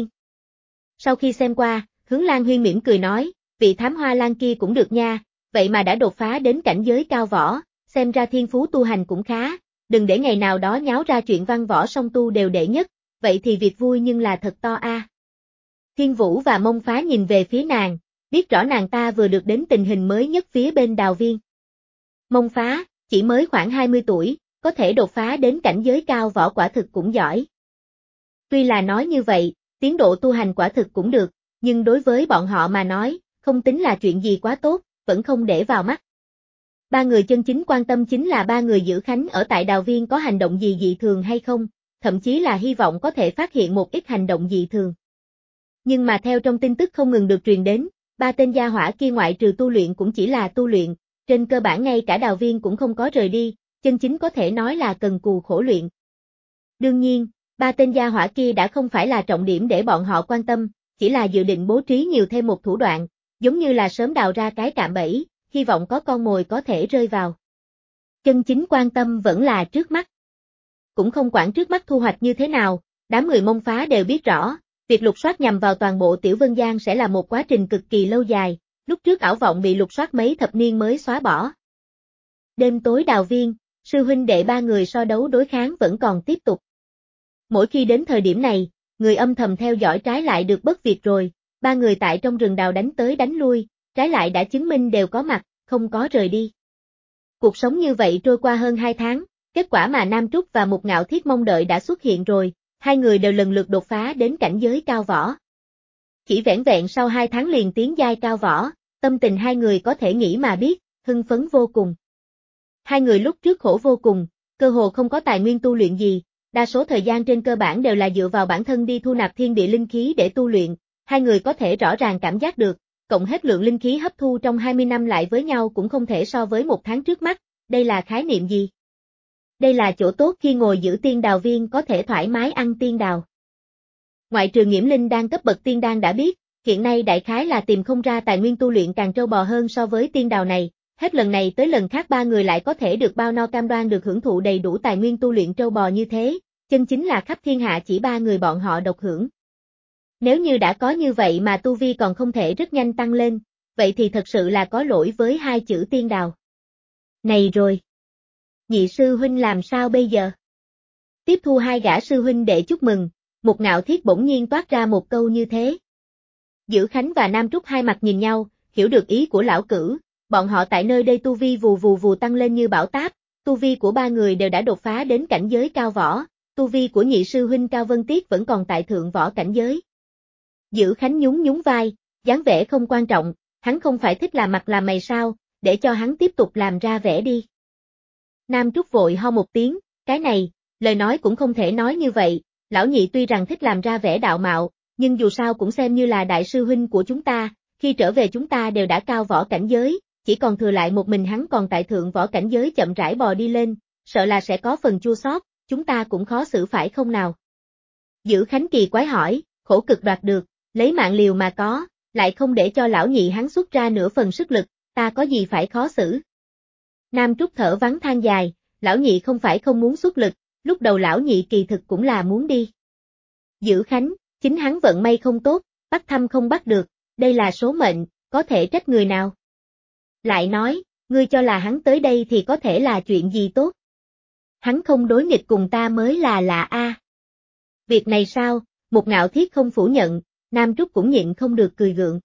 A: Sau khi xem qua, Hướng Lan Huyên mỉm cười nói, vị thám hoa lan kia cũng được nha, vậy mà đã đột phá đến cảnh giới cao võ, xem ra thiên phú tu hành cũng khá, đừng để ngày nào đó nháo ra chuyện văn võ song tu đều đệ nhất, vậy thì việc vui nhưng là thật to a. Thiên Vũ và Mông Phá nhìn về phía nàng, biết rõ nàng ta vừa được đến tình hình mới nhất phía bên Đào Viên. Mông Phá, chỉ mới khoảng 20 tuổi, có thể đột phá đến cảnh giới cao võ quả thực cũng giỏi. Tuy là nói như vậy, tiến độ tu hành quả thực cũng được, nhưng đối với bọn họ mà nói, không tính là chuyện gì quá tốt, vẫn không để vào mắt. Ba người chân chính quan tâm chính là ba người giữ khánh ở tại Đào Viên có hành động gì dị thường hay không, thậm chí là hy vọng có thể phát hiện một ít hành động dị thường. Nhưng mà theo trong tin tức không ngừng được truyền đến, ba tên gia hỏa kia ngoại trừ tu luyện cũng chỉ là tu luyện, trên cơ bản ngay cả Đào Viên cũng không có rời đi, chân chính có thể nói là cần cù khổ luyện. Đương nhiên, ba tên gia hỏa kia đã không phải là trọng điểm để bọn họ quan tâm, chỉ là dự định bố trí nhiều thêm một thủ đoạn, giống như là sớm đào ra cái cạm bẫy, hy vọng có con mồi có thể rơi vào. Chân chính quan tâm vẫn là trước mắt. Cũng không quản trước mắt thu hoạch như thế nào, đám người Mông Phá đều biết rõ, việc lục soát nhằm vào toàn bộ Tiểu Vân Giang sẽ là một quá trình cực kỳ lâu dài, lúc trước ảo vọng bị lục soát mấy thập niên mới xóa bỏ. Đêm tối Đào Viên, sư huynh đệ ba người so đấu đối kháng vẫn còn tiếp tục. Mỗi khi đến thời điểm này, người âm thầm theo dõi trái lại được bất việc rồi, ba người tại trong rừng đào đánh tới đánh lui, trái lại đã chứng minh đều có mặt, không có rời đi. Cuộc sống như vậy trôi qua hơn 2 tháng, kết quả mà Nam Trúc và Mục Ngạo Thiết mong đợi đã xuất hiện rồi, hai người đều lần lượt đột phá đến cảnh giới cao võ. Chỉ vẻn vẹn sau 2 tháng liền tiến giai cao võ, tâm tình hai người có thể nghĩ mà biết, hưng phấn vô cùng. Hai người lúc trước khổ vô cùng, cơ hồ không có tài nguyên tu luyện gì, đa số thời gian trên cơ bản đều là dựa vào bản thân đi thu nạp thiên địa linh khí để tu luyện, hai người có thể rõ ràng cảm giác được, cộng hết lượng linh khí hấp thu trong 20 năm lại với nhau cũng không thể so với 1 tháng trước mắt, đây là khái niệm gì? Đây là chỗ tốt khi ngồi giữ tiên đào viên có thể thoải mái ăn tiên đào. Ngoại trừ Nghiễm Linh đan cấp bậc tiên đan đã biết, hiện nay đại khái là tìm không ra tài nguyên tu luyện càng trâu bò hơn so với tiên đào này, hết lần này tới lần khác ba người lại có thể được bao no cam đoan được hưởng thụ đầy đủ tài nguyên tu luyện trâu bò như thế, chân chính là khắp thiên hạ chỉ ba người bọn họ độc hưởng. Nếu như đã có như vậy mà tu vi còn không thể rất nhanh tăng lên, vậy thì thật sự là có lỗi với hai chữ tiên đào. Này rồi! Nhị sư huynh làm sao bây giờ? Tiếp thu hai gã sư huynh để chúc mừng, Mục Ngạo Thiết bỗng nhiên toát ra một câu như thế. Giữ Khánh và Nam Trúc hai mặt nhìn nhau, hiểu được ý của lão cửu, bọn họ tại nơi đây tu vi vù vù vù tăng lên như bão táp, tu vi của ba người đều đã đột phá đến cảnh giới cao võ, tu vi của nhị sư huynh Cao Vân Tiết vẫn còn tại thượng võ cảnh giới. Giữ Khánh nhún nhún vai, dáng vẻ không quan trọng, hắn không phải thích làm mặt làm mày sao, để cho hắn tiếp tục làm ra vẻ đi. Nam Trúc vội ho một tiếng, cái này, lời nói cũng không thể nói như vậy, lão nhị tuy rằng thích làm ra vẻ đạo mạo, nhưng dù sao cũng xem như là đại sư huynh của chúng ta, khi trở về chúng ta đều đã cao võ cảnh giới, chỉ còn thừa lại một mình hắn còn tại thượng võ cảnh giới chậm rãi bò đi lên, sợ là sẽ có phần chua xót, chúng ta cũng khó xử phải không nào? Giữ Khánh kỳ quái hỏi, khổ cực đoạt được, lấy mạng liều mà có, lại không để cho lão nhị hắn xuất ra nửa phần sức lực, ta có gì phải khó xử? Nam Trúc thở vắng than dài, lão nhị không phải không muốn xuất lực, lúc đầu lão nhị kỳ thực cũng là muốn đi. Giữ Khánh, chính hắn vận may không tốt, bắt thăm không bắt được, đây là số mệnh, có thể trách người nào. Lại nói, ngươi cho là hắn tới đây thì có thể là chuyện gì tốt. Hắn không đối nghịch cùng ta mới là lạ a. Việc này sao, Mục Ngạo Thiết không phủ nhận, Nam Trúc cũng nhịn không được cười gượng.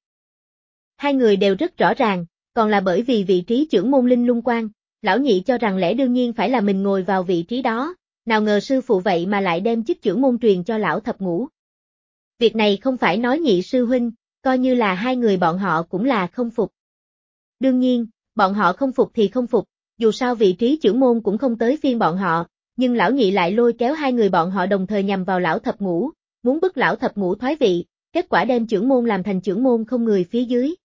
A: Hai người đều rất rõ ràng, còn là bởi vì vị trí trưởng môn Linh Lung Quan, lão nhị cho rằng lẽ đương nhiên phải là mình ngồi vào vị trí đó, nào ngờ sư phụ vậy mà lại đem chức trưởng môn truyền cho lão thập ngũ. Việc này không phải nói nhị sư huynh, coi như là hai người bọn họ cũng là không phục. Đương nhiên, bọn họ không phục thì không phục, dù sao vị trí trưởng môn cũng không tới phiên bọn họ, nhưng lão nhị lại lôi kéo hai người bọn họ đồng thời nhằm vào lão thập ngũ, muốn bức lão thập ngũ thoái vị, kết quả đem trưởng môn làm thành trưởng môn không người phía dưới.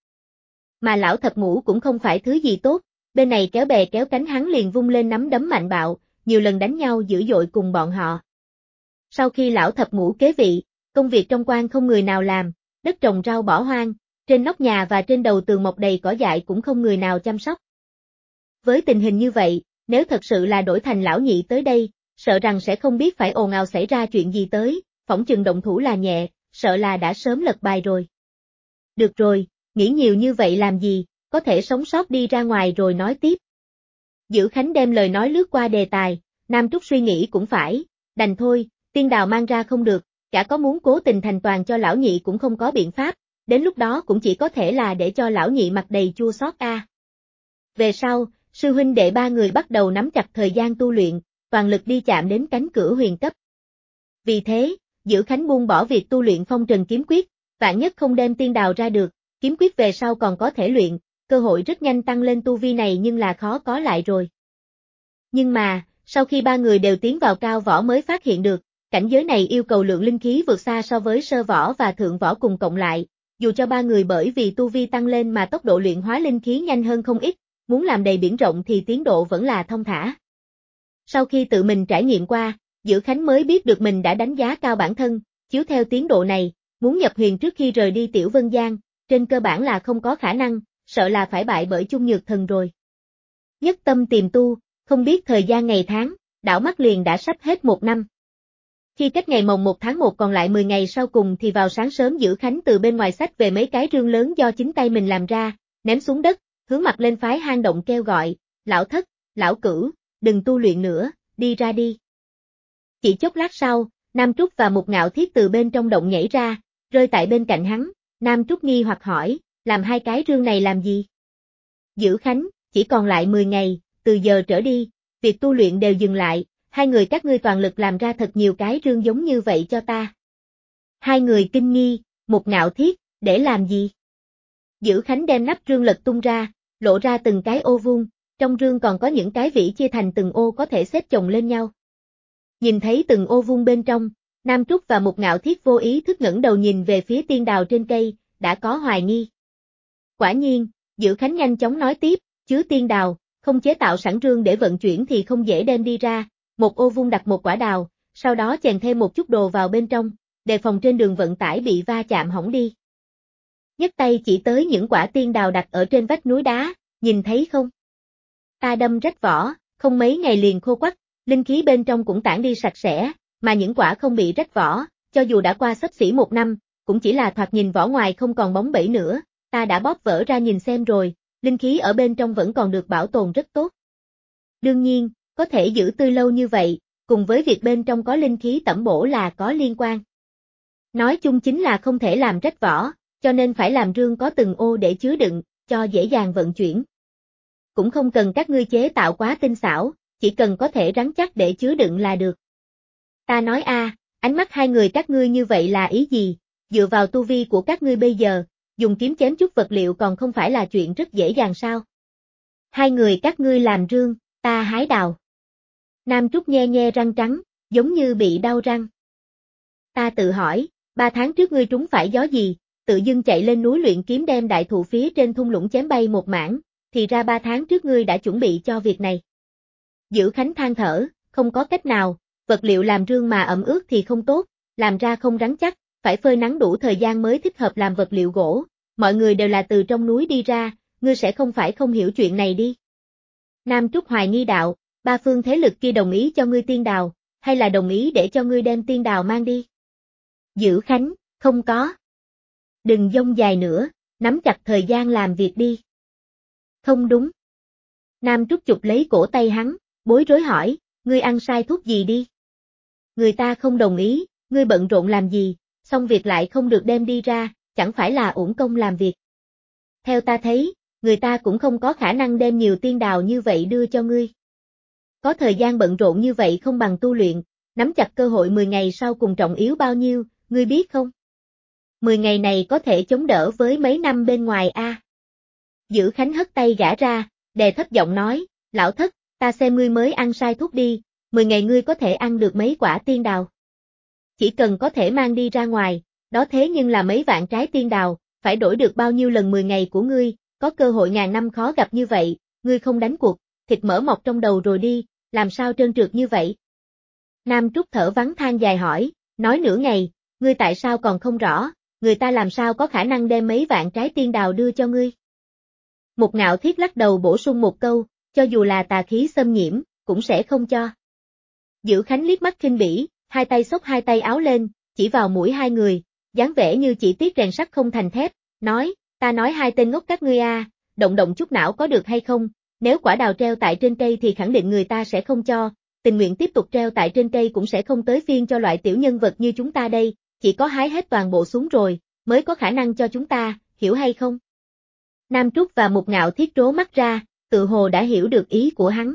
A: Mà lão thập ngũ cũng không phải thứ gì tốt, bên này kéo bè kéo cánh hắn liền vung lên nắm đấm mạnh bạo, nhiều lần đánh nhau dữ dội cùng bọn họ. Sau khi lão thập ngũ kế vị, công việc trong quan không người nào làm, đất trồng rau bỏ hoang, trên nóc nhà và trên đầu tường mọc đầy cỏ dại cũng không người nào chăm sóc. Với tình hình như vậy, nếu thật sự là đổi thành lão nhị tới đây, sợ rằng sẽ không biết phải ồn ào xảy ra chuyện gì tới, phỏng chừng động thủ là nhẹ, sợ là đã sớm lật bài rồi. Được rồi, nghĩ nhiều như vậy làm gì, có thể sống sót đi ra ngoài rồi nói tiếp. Dữ Khánh đem lời nói lướt qua đề tài, Nam Trúc suy nghĩ cũng phải, đành thôi, tiên đào mang ra không được, cả có muốn cố tình thành toàn cho lão nhị cũng không có biện pháp, đến lúc đó cũng chỉ có thể là để cho lão nhị mặt đầy chua xót a. Về sau, sư huynh đệ ba người bắt đầu nắm chặt thời gian tu luyện, toàn lực đi chạm đến cánh cửa huyền cấp. Vì thế, Dữ Khánh buông bỏ việc tu luyện phong trần kiếm quyết, vạn nhất không đem tiên đào ra được, kiếm quyết về sau còn có thể luyện, cơ hội rất nhanh tăng lên tu vi này nhưng là khó có lại rồi. Nhưng mà, sau khi ba người đều tiến vào cao võ mới phát hiện được, cảnh giới này yêu cầu lượng linh khí vượt xa so với sơ võ và thượng võ cùng cộng lại, dù cho ba người bởi vì tu vi tăng lên mà tốc độ luyện hóa linh khí nhanh hơn không ít, muốn làm đầy biển rộng thì tiến độ vẫn là thong thả. Sau khi tự mình trải nghiệm qua, Dữ Khánh mới biết được mình đã đánh giá cao bản thân, chiếu theo tiến độ này, muốn nhập huyền trước khi rời đi Tiểu Vân Giang, trên cơ bản là không có khả năng, sợ là phải bại bởi Chung Nhược Thần rồi. Nhất tâm tìm tu, không biết thời gian ngày tháng, đảo mắt liền đã sắp hết một năm. Khi cách ngày mồng 1 tháng 1 còn lại 10 ngày sau cùng thì vào sáng sớm Dữ Khánh từ bên ngoài xách về mấy cái rương lớn do chính tay mình làm ra, ném xuống đất, hướng mặt lên phái hang động kêu gọi, lão thất, lão cửu, đừng tu luyện nữa, đi ra đi. Chỉ chốc lát sau, Nam Trúc và Mục Ngạo Thiết từ bên trong động nhảy ra, rơi tại bên cạnh hắn, Nam Trúc nghi hoặc hỏi, làm hai cái rương này làm gì? Dữ Khánh, chỉ còn lại 10 ngày, từ giờ trở đi, việc tu luyện đều dừng lại, hai người các ngươi toàn lực làm ra thật nhiều cái rương giống như vậy cho ta. Hai người kinh nghi, Mục Ngạo Thiết, để làm gì? Dữ Khánh đem nắp rương lật tung ra, lộ ra từng cái ô vuông, trong rương còn có những cái vỉ chia thành từng ô có thể xếp chồng lên nhau. Nhìn thấy từng ô vuông bên trong, Nam Trúc và Mục Ngạo Thiết vô ý thức ngẩng đầu nhìn về phía tiên đào trên cây, đã có hoài nghi. Quả nhiên, Dữ Khánh nhanh chóng nói tiếp, chứa tiên đào, không chế tạo sẵn rương để vận chuyển thì không dễ đem đi ra, một ô vuông đặt một quả đào, sau đó chèn thêm một chút đồ vào bên trong, đề phòng trên đường vận tải bị va chạm hỏng đi. Nhấc tay chỉ tới những quả tiên đào đặt ở trên vách núi đá, nhìn thấy không? Ta đâm rách vỏ, không mấy ngày liền khô quắt, linh khí bên trong cũng tản đi sạch sẽ, mà những quả không bị rách vỏ, cho dù đã qua xấp xỉ một năm, cũng chỉ là thoạt nhìn vỏ ngoài không còn bóng bẩy nữa, ta đã bóp vỡ ra nhìn xem rồi, linh khí ở bên trong vẫn còn được bảo tồn rất tốt. Đương nhiên, có thể giữ tươi lâu như vậy, cùng với việc bên trong có linh khí tẩm bổ là có liên quan. Nói chung chính là không thể làm rách vỏ, cho nên phải làm rương có từng ô để chứa đựng, cho dễ dàng vận chuyển. Cũng không cần các ngươi chế tạo quá tinh xảo, chỉ cần có thể rắn chắc để chứa đựng là được. Ta nói ánh mắt hai người các ngươi như vậy là ý gì, dựa vào tu vi của các ngươi bây giờ, dùng kiếm chém chút vật liệu còn không phải là chuyện rất dễ dàng sao? Hai người các ngươi làm rương, ta hái đào. Nam Trúc nhe nhe răng trắng, giống như bị đau răng. Ta tự hỏi, 3 tháng trước ngươi trúng phải gió gì, tự dưng chạy lên núi luyện kiếm đem đại thụ phía trên thung lũng chém bay một mảng, thì ra 3 tháng trước ngươi đã chuẩn bị cho việc này. Dữ Khánh than thở, không có cách nào, vật liệu làm rương mà ẩm ướt thì không tốt, làm ra không rắn chắc, phải phơi nắng đủ thời gian mới thích hợp làm vật liệu gỗ, mọi người đều là từ trong núi đi ra, ngươi sẽ không phải không hiểu chuyện này đi. Nam Trúc hoài nghi đạo, ba phương thế lực kia đồng ý cho ngươi tiên đào, hay là đồng ý để cho ngươi đem tiên đào mang đi? Dữ Khánh, không có. Đừng dông dài nữa, nắm chặt thời gian làm việc đi. Không đúng. Nam Trúc chụp lấy cổ tay hắn, bối rối hỏi, ngươi ăn sai thuốc gì đi? Người ta không đồng ý, ngươi bận rộn làm gì, xong việc lại không được đem đi ra, chẳng phải là uổng công làm việc. Theo ta thấy, người ta cũng không có khả năng đem nhiều tiên đào như vậy đưa cho ngươi. Có thời gian bận rộn như vậy không bằng tu luyện, nắm chặt cơ hội 10 ngày sau cùng trọng yếu bao nhiêu, ngươi biết không? 10 ngày này có thể chống đỡ với mấy năm bên ngoài a. Dữ Khánh hất tay gã ra, đè thấp giọng nói, lão thất, ta xem ngươi mới ăn sai thuốc đi, 10 ngày ngươi có thể ăn được mấy quả tiên đào. Chỉ cần có thể mang đi ra ngoài, đó thế nhưng là mấy vạn trái tiên đào, phải đổi được bao nhiêu lần 10 ngày của ngươi, có cơ hội ngàn năm khó gặp như vậy, ngươi không đánh cuộc, thịt mỡ mọc trong đầu rồi đi, làm sao trơn trượt như vậy? Nam Trúc thở vắng than dài hỏi, nói nửa ngày, ngươi tại sao còn không rõ, người ta làm sao có khả năng đem mấy vạn trái tiên đào đưa cho ngươi? Một Ngạo Thiết lắc đầu bổ sung một câu, cho dù là tà khí xâm nhiễm, cũng sẽ không cho. Dữ Khánh liếc mắt khinh bỉ, hai tay xốc hai tay áo lên, chỉ vào mũi hai người, dáng vẻ như chỉ tiếc rèn sắt không thành thép, nói, ta nói hai tên ngốc các ngươi a, động động chút não có được hay không, nếu quả đào treo tại trên cây thì khẳng định người ta sẽ không cho, tình nguyện tiếp tục treo tại trên cây cũng sẽ không tới phiên cho loại tiểu nhân vật như chúng ta đây, chỉ có hái hết toàn bộ xuống rồi, mới có khả năng cho chúng ta, hiểu hay không? Nam Trúc và Một Ngạo Thiết trố mắt ra, tự hồ đã hiểu được ý của hắn.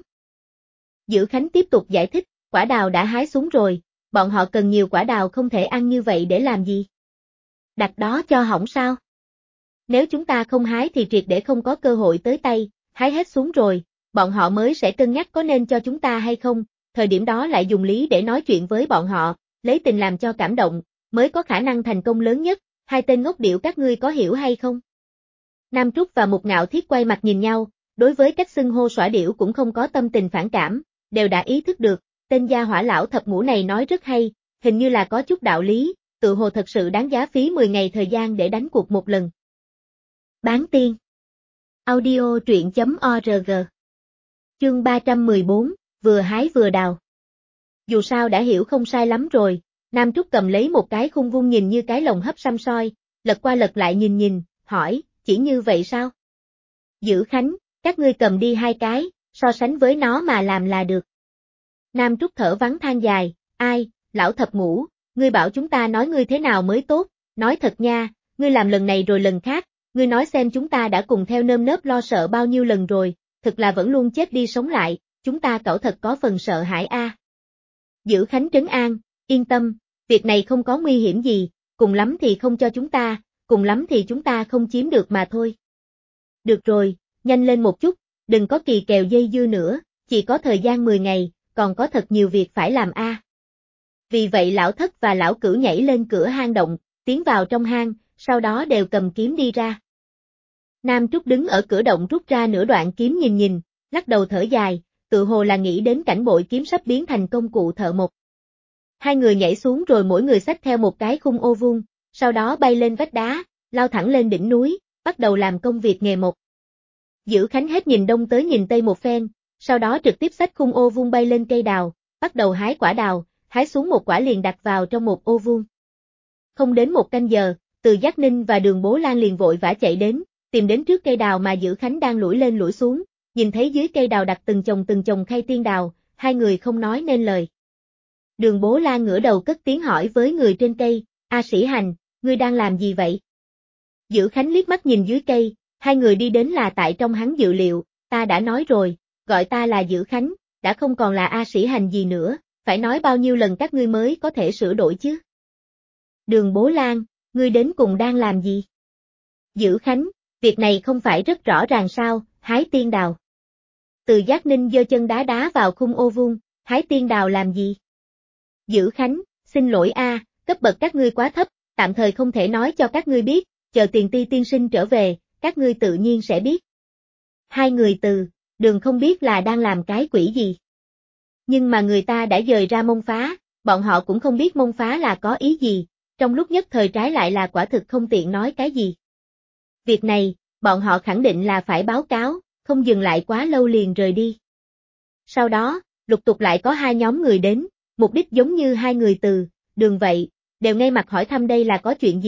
A: Dữ Khánh tiếp tục giải thích, quả đào đã hái xuống rồi, bọn họ cần nhiều quả đào không thể ăn như vậy để làm gì? Đặt đó cho hỏng sao? Nếu chúng ta không hái thì triệt để không có cơ hội tới tay, hái hết xuống rồi, bọn họ mới sẽ cân nhắc có nên cho chúng ta hay không, thời điểm đó lại dùng lý để nói chuyện với bọn họ, lấy tình làm cho cảm động, mới có khả năng thành công lớn nhất, hai tên ngốc điệu các ngươi có hiểu hay không? Nam Trúc và Một Ngạo Thiết quay mặt nhìn nhau, đối với cách xưng hô xõa điểu cũng không có tâm tình phản cảm, đều đã ý thức được, tên gia hỏa lão thập ngũ này nói rất hay, hình như là có chút đạo lý, tự hồ thật sự đáng giá phí 10 ngày thời gian để đánh cuộc một lần. Bán tiên. Audio truyện.org. Chương 314, vừa hái vừa đào. Dù sao đã hiểu không sai lắm rồi, Nam Trúc cầm lấy một cái khung vuông nhìn như cái lồng hấp xăm soi, lật qua lật lại nhìn, hỏi, chỉ như vậy sao? Dữ Khánh, các ngươi cầm đi hai cái, so sánh với nó mà làm là được. Nam Trúc thở vắng than dài, ai, lão thập ngũ, ngươi bảo chúng ta nói ngươi thế nào mới tốt, nói thật nha, ngươi làm lần này rồi lần khác, ngươi nói xem chúng ta đã cùng theo nơm nớp lo sợ bao nhiêu lần rồi, thực là vẫn luôn chết đi sống lại, chúng ta cẩu thật có phần sợ hãi a. Dữ Khánh trấn an, yên tâm, việc này không có nguy hiểm gì, cùng lắm thì không cho chúng ta, cùng lắm thì chúng ta không chiếm được mà thôi. Được rồi, nhanh lên một chút, đừng có kỳ kèo dây dưa nữa, chỉ có thời gian 10 ngày, còn có thật nhiều việc phải làm a. Vì vậy lão thất và lão cửu nhảy lên cửa hang động, tiến vào trong hang, sau đó đều cầm kiếm đi ra. Nam Trúc đứng ở cửa động rút ra nửa đoạn kiếm nhìn, lắc đầu thở dài, tự hồ là nghĩ đến cảnh bội kiếm sắp biến thành công cụ thợ mộc. Hai người nhảy xuống rồi mỗi người xách theo một cái khung ô vuông, sau đó bay lên vách đá, lao thẳng lên đỉnh núi, bắt đầu làm công việc nghề mộc. Dữ Khánh hết nhìn đông tới nhìn tây một phen, sau đó trực tiếp xách khung ô vuông bay lên cây đào, bắt đầu hái quả đào, hái xuống một quả liền đặt vào trong một ô vuông. Không đến một canh giờ, Từ Giác Ninh và Đường Bố Lan liền vội vã chạy đến, tìm đến trước cây đào mà Dữ Khánh đang lủi lên lủi xuống, nhìn thấy dưới cây đào đặt từng chồng khay tiên đào, hai người không nói nên lời. Đường Bố Lan ngửa đầu cất tiếng hỏi với người trên cây, A Sĩ Hành, ngươi đang làm gì vậy? Dữ Khánh liếc mắt nhìn dưới cây, hai người đi đến là tại trong hắn dự liệu, ta đã nói rồi, gọi ta là Dữ Khánh, đã không còn là A Sĩ Hành gì nữa, phải nói bao nhiêu lần các ngươi mới có thể sửa đổi chứ? Đường Bố Lan, ngươi đến cùng đang làm gì? Dữ Khánh, việc này không phải rất rõ ràng sao, hái tiên đào. Từ Giác Ninh giơ chân đá đá vào khung ô vuông, hái tiên đào làm gì? Dữ Khánh, xin lỗi a, cấp bậc các ngươi quá thấp, tạm thời không thể nói cho các ngươi biết, chờ Tiền Ti tiên sinh trở về, các ngươi tự nhiên sẽ biết. Hai người Từ, Đường không biết là đang làm cái quỷ gì. Nhưng mà người ta đã dời ra mông phá, bọn họ cũng không biết mông phá là có ý gì, trong lúc nhất thời trái lại là quả thực không tiện nói cái gì. Việc này, bọn họ khẳng định là phải báo cáo, không dừng lại quá lâu liền rời đi. Sau đó, lục tục lại có hai nhóm người đến, mục đích giống như hai người Từ, Đường vậy, đều ngay mặt hỏi thăm đây là có chuyện gì,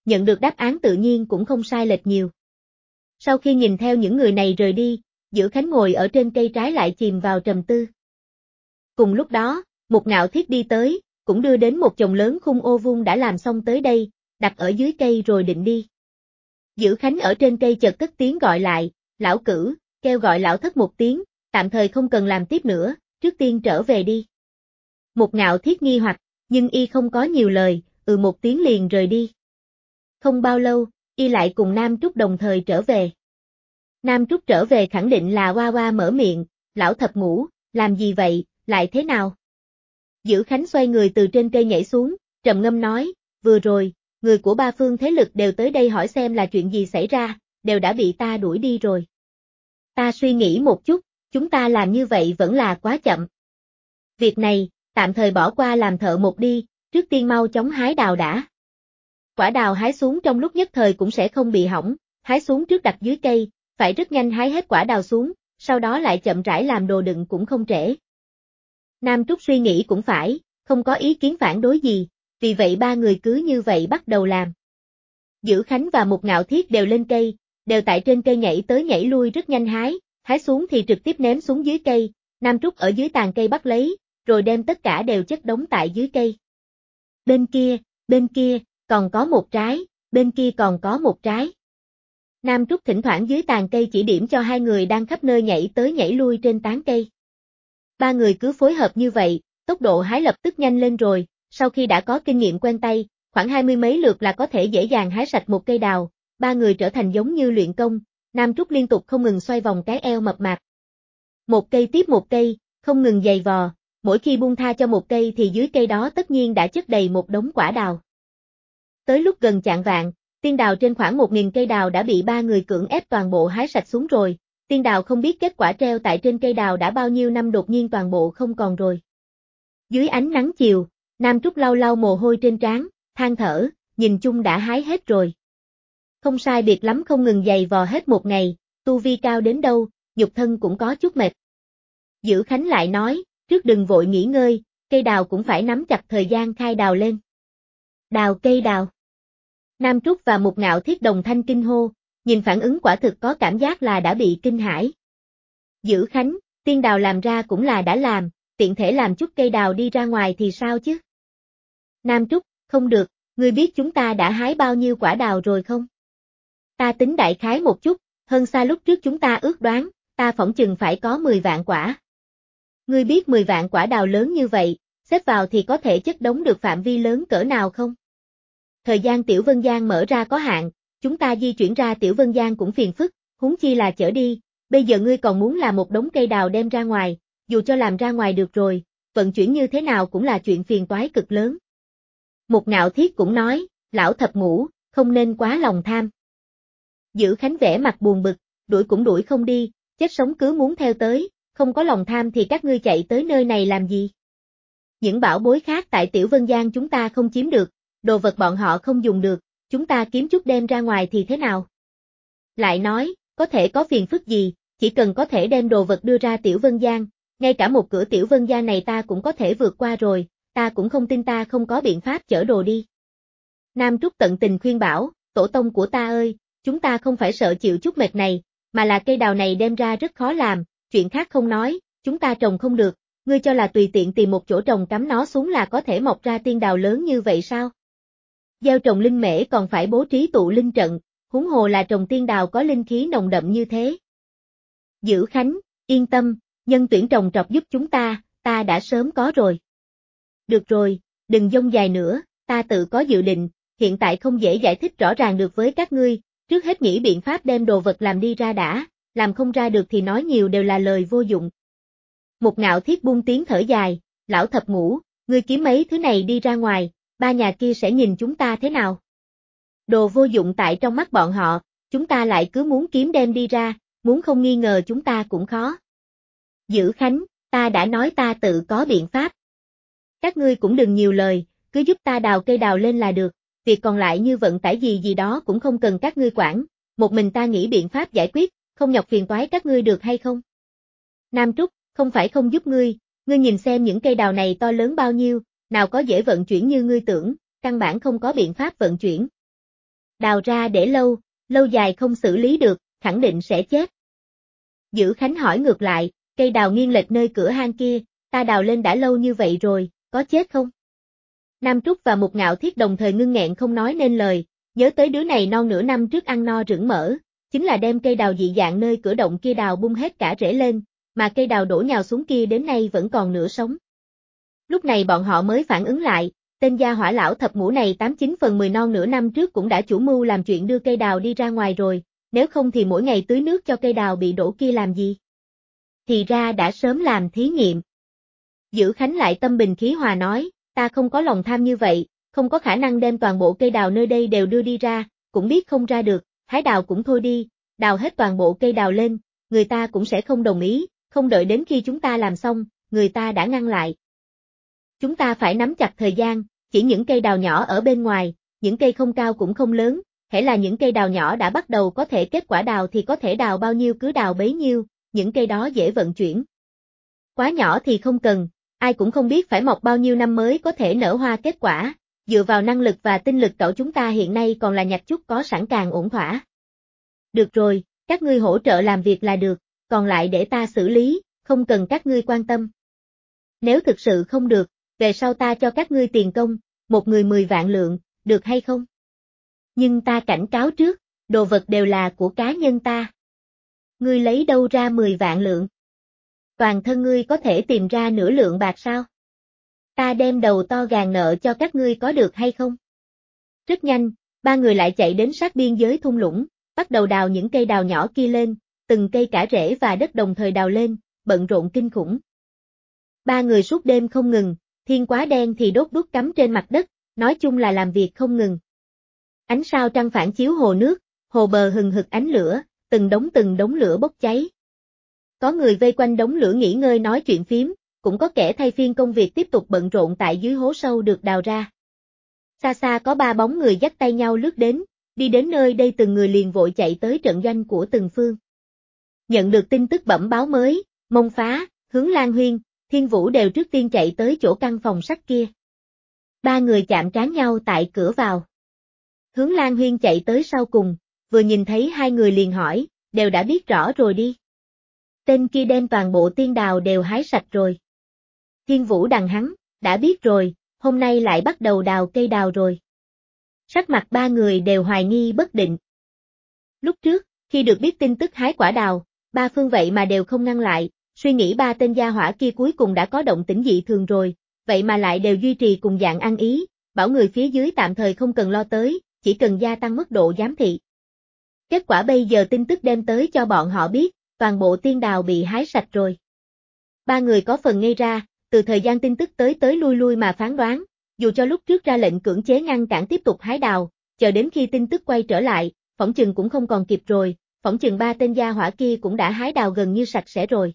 A: nhận được đáp án tự nhiên cũng không sai lệch nhiều. Sau khi nhìn theo những người này rời đi, Dữ Khánh ngồi ở trên cây trái lại chìm vào trầm tư. Cùng lúc đó, một Ngạo Thiết đi tới, cũng đưa đến một chồng lớn khung ô vuông đã làm xong tới đây, đặt ở dưới cây rồi định đi. Dữ Khánh ở trên cây chợt cất tiếng gọi lại, lão Cử, kêu gọi lão Thất một tiếng, tạm thời không cần làm tiếp nữa, trước tiên trở về đi. Một Ngạo Thiết nghi hoặc, nhưng y không có nhiều lời, một tiếng liền rời đi. Không bao lâu, y lại cùng Nam Trúc đồng thời trở về. Nam Trúc trở về khẳng định là Hoa Hoa mở miệng, lão Thập Ngũ, làm gì vậy, lại thế nào? Dữ Khánh xoay người từ trên cây nhảy xuống, trầm ngâm nói, vừa rồi, người của ba phương thế lực đều tới đây hỏi xem là chuyện gì xảy ra, đều đã bị ta đuổi đi rồi. Ta suy nghĩ một chút, chúng ta làm như vậy vẫn là quá chậm. Việc này, tạm thời bỏ qua làm thợ một đi, trước tiên mau chóng hái đào đã. Quả đào hái xuống trong lúc nhất thời cũng sẽ không bị hỏng, hái xuống trước đặt dưới cây, phải rất nhanh hái hết quả đào xuống, sau đó lại chậm rãi làm đồ đựng cũng không trễ. Nam Trúc suy nghĩ cũng phải, không có ý kiến phản đối gì, vì vậy ba người cứ như vậy bắt đầu làm. Dữ Khánh và một Ngạo Thiết đều lên cây, đều tại trên cây nhảy tới nhảy lui rất nhanh hái xuống thì trực tiếp ném xuống dưới cây, Nam Trúc ở dưới tàn cây bắt lấy, rồi đem tất cả đều chất đống tại dưới cây. Bên kia, còn có một trái, bên kia còn có một trái. Nam Trúc thỉnh thoảng dưới tàn cây chỉ điểm cho hai người đang khắp nơi nhảy tới nhảy lui trên tán cây. Ba người cứ phối hợp như vậy, tốc độ hái lập tức nhanh lên rồi, sau khi đã có kinh nghiệm quen tay, khoảng 20 mấy lượt là có thể dễ dàng hái sạch một cây đào, ba người trở thành giống như luyện công, Nam Trúc liên tục không ngừng xoay vòng cái eo mập mạp. Một cây tiếp một cây, không ngừng giày vò, mỗi khi buông tha cho một cây thì dưới cây đó tất nhiên đã chất đầy một đống quả đào. Tới lúc gần chạng vạng, tiên đào trên khoảng 1.000 cây đào đã bị ba người cưỡng ép toàn bộ hái sạch xuống rồi, tiên đào không biết kết quả treo tại trên cây đào đã bao nhiêu năm đột nhiên toàn bộ không còn rồi. Dưới ánh nắng chiều, Nam Trúc lau lau mồ hôi trên trán, than thở, nhìn chung đã hái hết rồi. Không sai biệt lắm không ngừng giày vò hết một ngày, tu vi cao đến đâu, nhục thân cũng có chút mệt. Dữ Khánh lại nói, trước đừng vội nghỉ ngơi, cây đào cũng phải nắm chặt thời gian khai đào lên. Đào cây đào. Nam Trúc và một Ngạo Thiết đồng thanh kinh hô, nhìn phản ứng quả thực có cảm giác là đã bị kinh hãi. Dữ Khánh, tiên đào làm ra cũng là đã làm, tiện thể làm chút cây đào đi ra ngoài thì sao chứ? Nam Trúc, không được, ngươi biết chúng ta đã hái bao nhiêu quả đào rồi không? Ta tính đại khái một chút, hơn xa lúc trước chúng ta ước đoán, ta phỏng chừng phải có 10 vạn quả. Ngươi biết 10 vạn quả đào lớn như vậy, xếp vào thì có thể chất đống được phạm vi lớn cỡ nào không? Thời gian Tiểu Vân Giang mở ra có hạn, chúng ta di chuyển ra Tiểu Vân Giang cũng phiền phức, huống chi là chở đi, bây giờ ngươi còn muốn làm một đống cây đào đem ra ngoài, dù cho làm ra ngoài được rồi, vận chuyển như thế nào cũng là chuyện phiền toái cực lớn. Một Ngạo Thiết cũng nói, lão Thập Ngũ, không nên quá lòng tham. Dữ Khánh vẻ mặt buồn bực, đuổi cũng đuổi không đi, chết sống cứ muốn theo tới, không có lòng tham thì các ngươi chạy tới nơi này làm gì? Những bảo bối khác tại Tiểu Vân Giang chúng ta không chiếm được, đồ vật bọn họ không dùng được, chúng ta kiếm chút đem ra ngoài thì thế nào? Lại nói, có thể có phiền phức gì, chỉ cần có thể đem đồ vật đưa ra Tiểu Vân Giang, ngay cả một cửa Tiểu Vân Giang này ta cũng có thể vượt qua rồi, ta cũng không tin ta không có biện pháp chở đồ đi. Nam Trúc tận tình khuyên bảo, tổ tông của ta ơi, chúng ta không phải sợ chịu chút mệt này, mà là cây đào này đem ra rất khó làm, chuyện khác không nói, chúng ta trồng không được, ngươi cho là tùy tiện tìm một chỗ trồng cắm nó xuống là có thể mọc ra tiên đào lớn như vậy sao? Gieo trồng linh mễ còn phải bố trí tụ linh trận, huống hồ là trồng tiên đào có linh khí nồng đậm như thế. Dữ Khánh, yên tâm, nhân tuyển trồng trọt giúp chúng ta đã sớm có rồi. Được rồi, đừng dông dài nữa, ta tự có dự định, hiện tại không dễ giải thích rõ ràng được với các ngươi, trước hết nghĩ biện pháp đem đồ vật làm đi ra đã, làm không ra được thì nói nhiều đều là lời vô dụng. Một Ngạo Thiết buông tiếng thở dài, lão Thập Ngũ, ngươi kiếm mấy thứ này đi ra ngoài, ba nhà kia sẽ nhìn chúng ta thế nào? Đồ vô dụng tại trong mắt bọn họ, chúng ta lại cứ muốn kiếm đem đi ra, muốn không nghi ngờ chúng ta cũng khó. Dữ Khánh, ta đã nói ta tự có biện pháp. Các ngươi cũng đừng nhiều lời, cứ giúp ta đào cây đào lên là được, việc còn lại như vận tải gì đó cũng không cần các ngươi quản, một mình ta nghĩ biện pháp giải quyết, không nhọc phiền toái các ngươi được hay không? Nam Trúc, không phải không giúp ngươi nhìn xem những cây đào này to lớn bao nhiêu, nào có dễ vận chuyển như ngươi tưởng, căn bản không có biện pháp vận chuyển. Đào ra để lâu dài không xử lý được, khẳng định sẽ chết. Dữ Khánh hỏi ngược lại, cây đào nghiêng lệch nơi cửa hang kia, ta đào lên đã lâu như vậy rồi, có chết không? Nam Trúc và Mục Ngạo Thiết đồng thời ngưng nghẹn không nói nên lời, nhớ tới đứa này non nửa năm trước ăn no rửng mỡ, chính là đem cây đào dị dạng nơi cửa động kia đào bung hết cả rễ lên, mà cây đào đổ nhào xuống kia đến nay vẫn còn nửa sống. Lúc này bọn họ mới phản ứng lại, tên gia hỏa lão thập ngũ này 89 phần 10 non nửa năm trước cũng đã chủ mưu làm chuyện đưa cây đào đi ra ngoài rồi, nếu không thì mỗi ngày tưới nước cho cây đào bị đổ kia làm gì? Thì ra đã sớm làm thí nghiệm. Dữ Khánh lại tâm bình khí hòa nói, ta không có lòng tham như vậy, không có khả năng đem toàn bộ cây đào nơi đây đều đưa đi ra, cũng biết không ra được, hái đào cũng thôi đi, đào hết toàn bộ cây đào lên, người ta cũng sẽ không đồng ý, không đợi đến khi chúng ta làm xong, người ta đã ngăn lại. Chúng ta phải nắm chặt thời gian, chỉ những cây đào nhỏ ở bên ngoài, những cây không cao cũng không lớn, hễ là những cây đào nhỏ đã bắt đầu có thể kết quả đào thì có thể đào bao nhiêu cứ đào bấy nhiêu, những cây đó dễ vận chuyển. Quá nhỏ thì không cần, ai cũng không biết phải mọc bao nhiêu năm mới có thể nở hoa kết quả, dựa vào năng lực và tinh lực cậu chúng ta hiện nay còn là nhặt chút có sẵn càng ổn thỏa. Được rồi, các ngươi hỗ trợ làm việc là được, còn lại để ta xử lý, không cần các ngươi quan tâm. Nếu thực sự không được, về sau ta cho các ngươi tiền công, một người 10 vạn lượng, được hay không? Nhưng ta cảnh cáo trước, đồ vật đều là của cá nhân ta. Ngươi lấy đâu ra 10 vạn lượng? Toàn thân ngươi có thể tìm ra nửa lượng bạc sao? Ta đem đầu to gàn nợ cho các ngươi có được hay không? Rất nhanh, ba người lại chạy đến sát biên giới thung lũng, bắt đầu đào những cây đào nhỏ kia lên, từng cây cả rễ và đất đồng thời đào lên, bận rộn kinh khủng. Ba người suốt đêm không ngừng, thiên quá đen thì đốt đuốc cắm trên mặt đất, nói chung là làm việc không ngừng. Ánh sao trăng phản chiếu hồ nước, hồ bờ hừng hực ánh lửa, từng đống lửa bốc cháy. Có người vây quanh đống lửa nghỉ ngơi nói chuyện phím, cũng có kẻ thay phiên công việc tiếp tục bận rộn tại dưới hố sâu được đào ra. Xa xa có ba bóng người dắt tay nhau lướt đến, đi đến nơi đây từng người liền vội chạy tới trận doanh của từng phương. Nhận được tin tức bẩm báo mới, Mông Phá, Hướng Lan Huyên, Thiên Vũ đều trước tiên chạy tới chỗ căn phòng sắt kia. Ba người chạm trán nhau tại cửa vào. Hướng Lan Huyên chạy tới sau cùng, vừa nhìn thấy hai người liền hỏi, đều đã biết rõ rồi đi. Tên kia đem toàn bộ tiên đào đều hái sạch rồi. Thiên Vũ đằng hắn, đã biết rồi, hôm nay lại bắt đầu đào cây đào rồi. Sắc mặt ba người đều hoài nghi bất định. Lúc trước, khi được biết tin tức hái quả đào, ba phương vậy mà đều không ngăn lại, suy nghĩ ba tên gia hỏa kia cuối cùng đã có động tĩnh dị thường rồi, vậy mà lại đều duy trì cùng dạng ăn ý, bảo người phía dưới tạm thời không cần lo tới, chỉ cần gia tăng mức độ giám thị. Kết quả bây giờ tin tức đem tới cho bọn họ biết, toàn bộ tiên đào bị hái sạch rồi. Ba người có phần ngây ra, từ thời gian tin tức tới lui mà phán đoán, dù cho lúc trước ra lệnh cưỡng chế ngăn cản tiếp tục hái đào, chờ đến khi tin tức quay trở lại, phỏng chừng cũng không còn kịp rồi, phỏng chừng ba tên gia hỏa kia cũng đã hái đào gần như sạch sẽ rồi.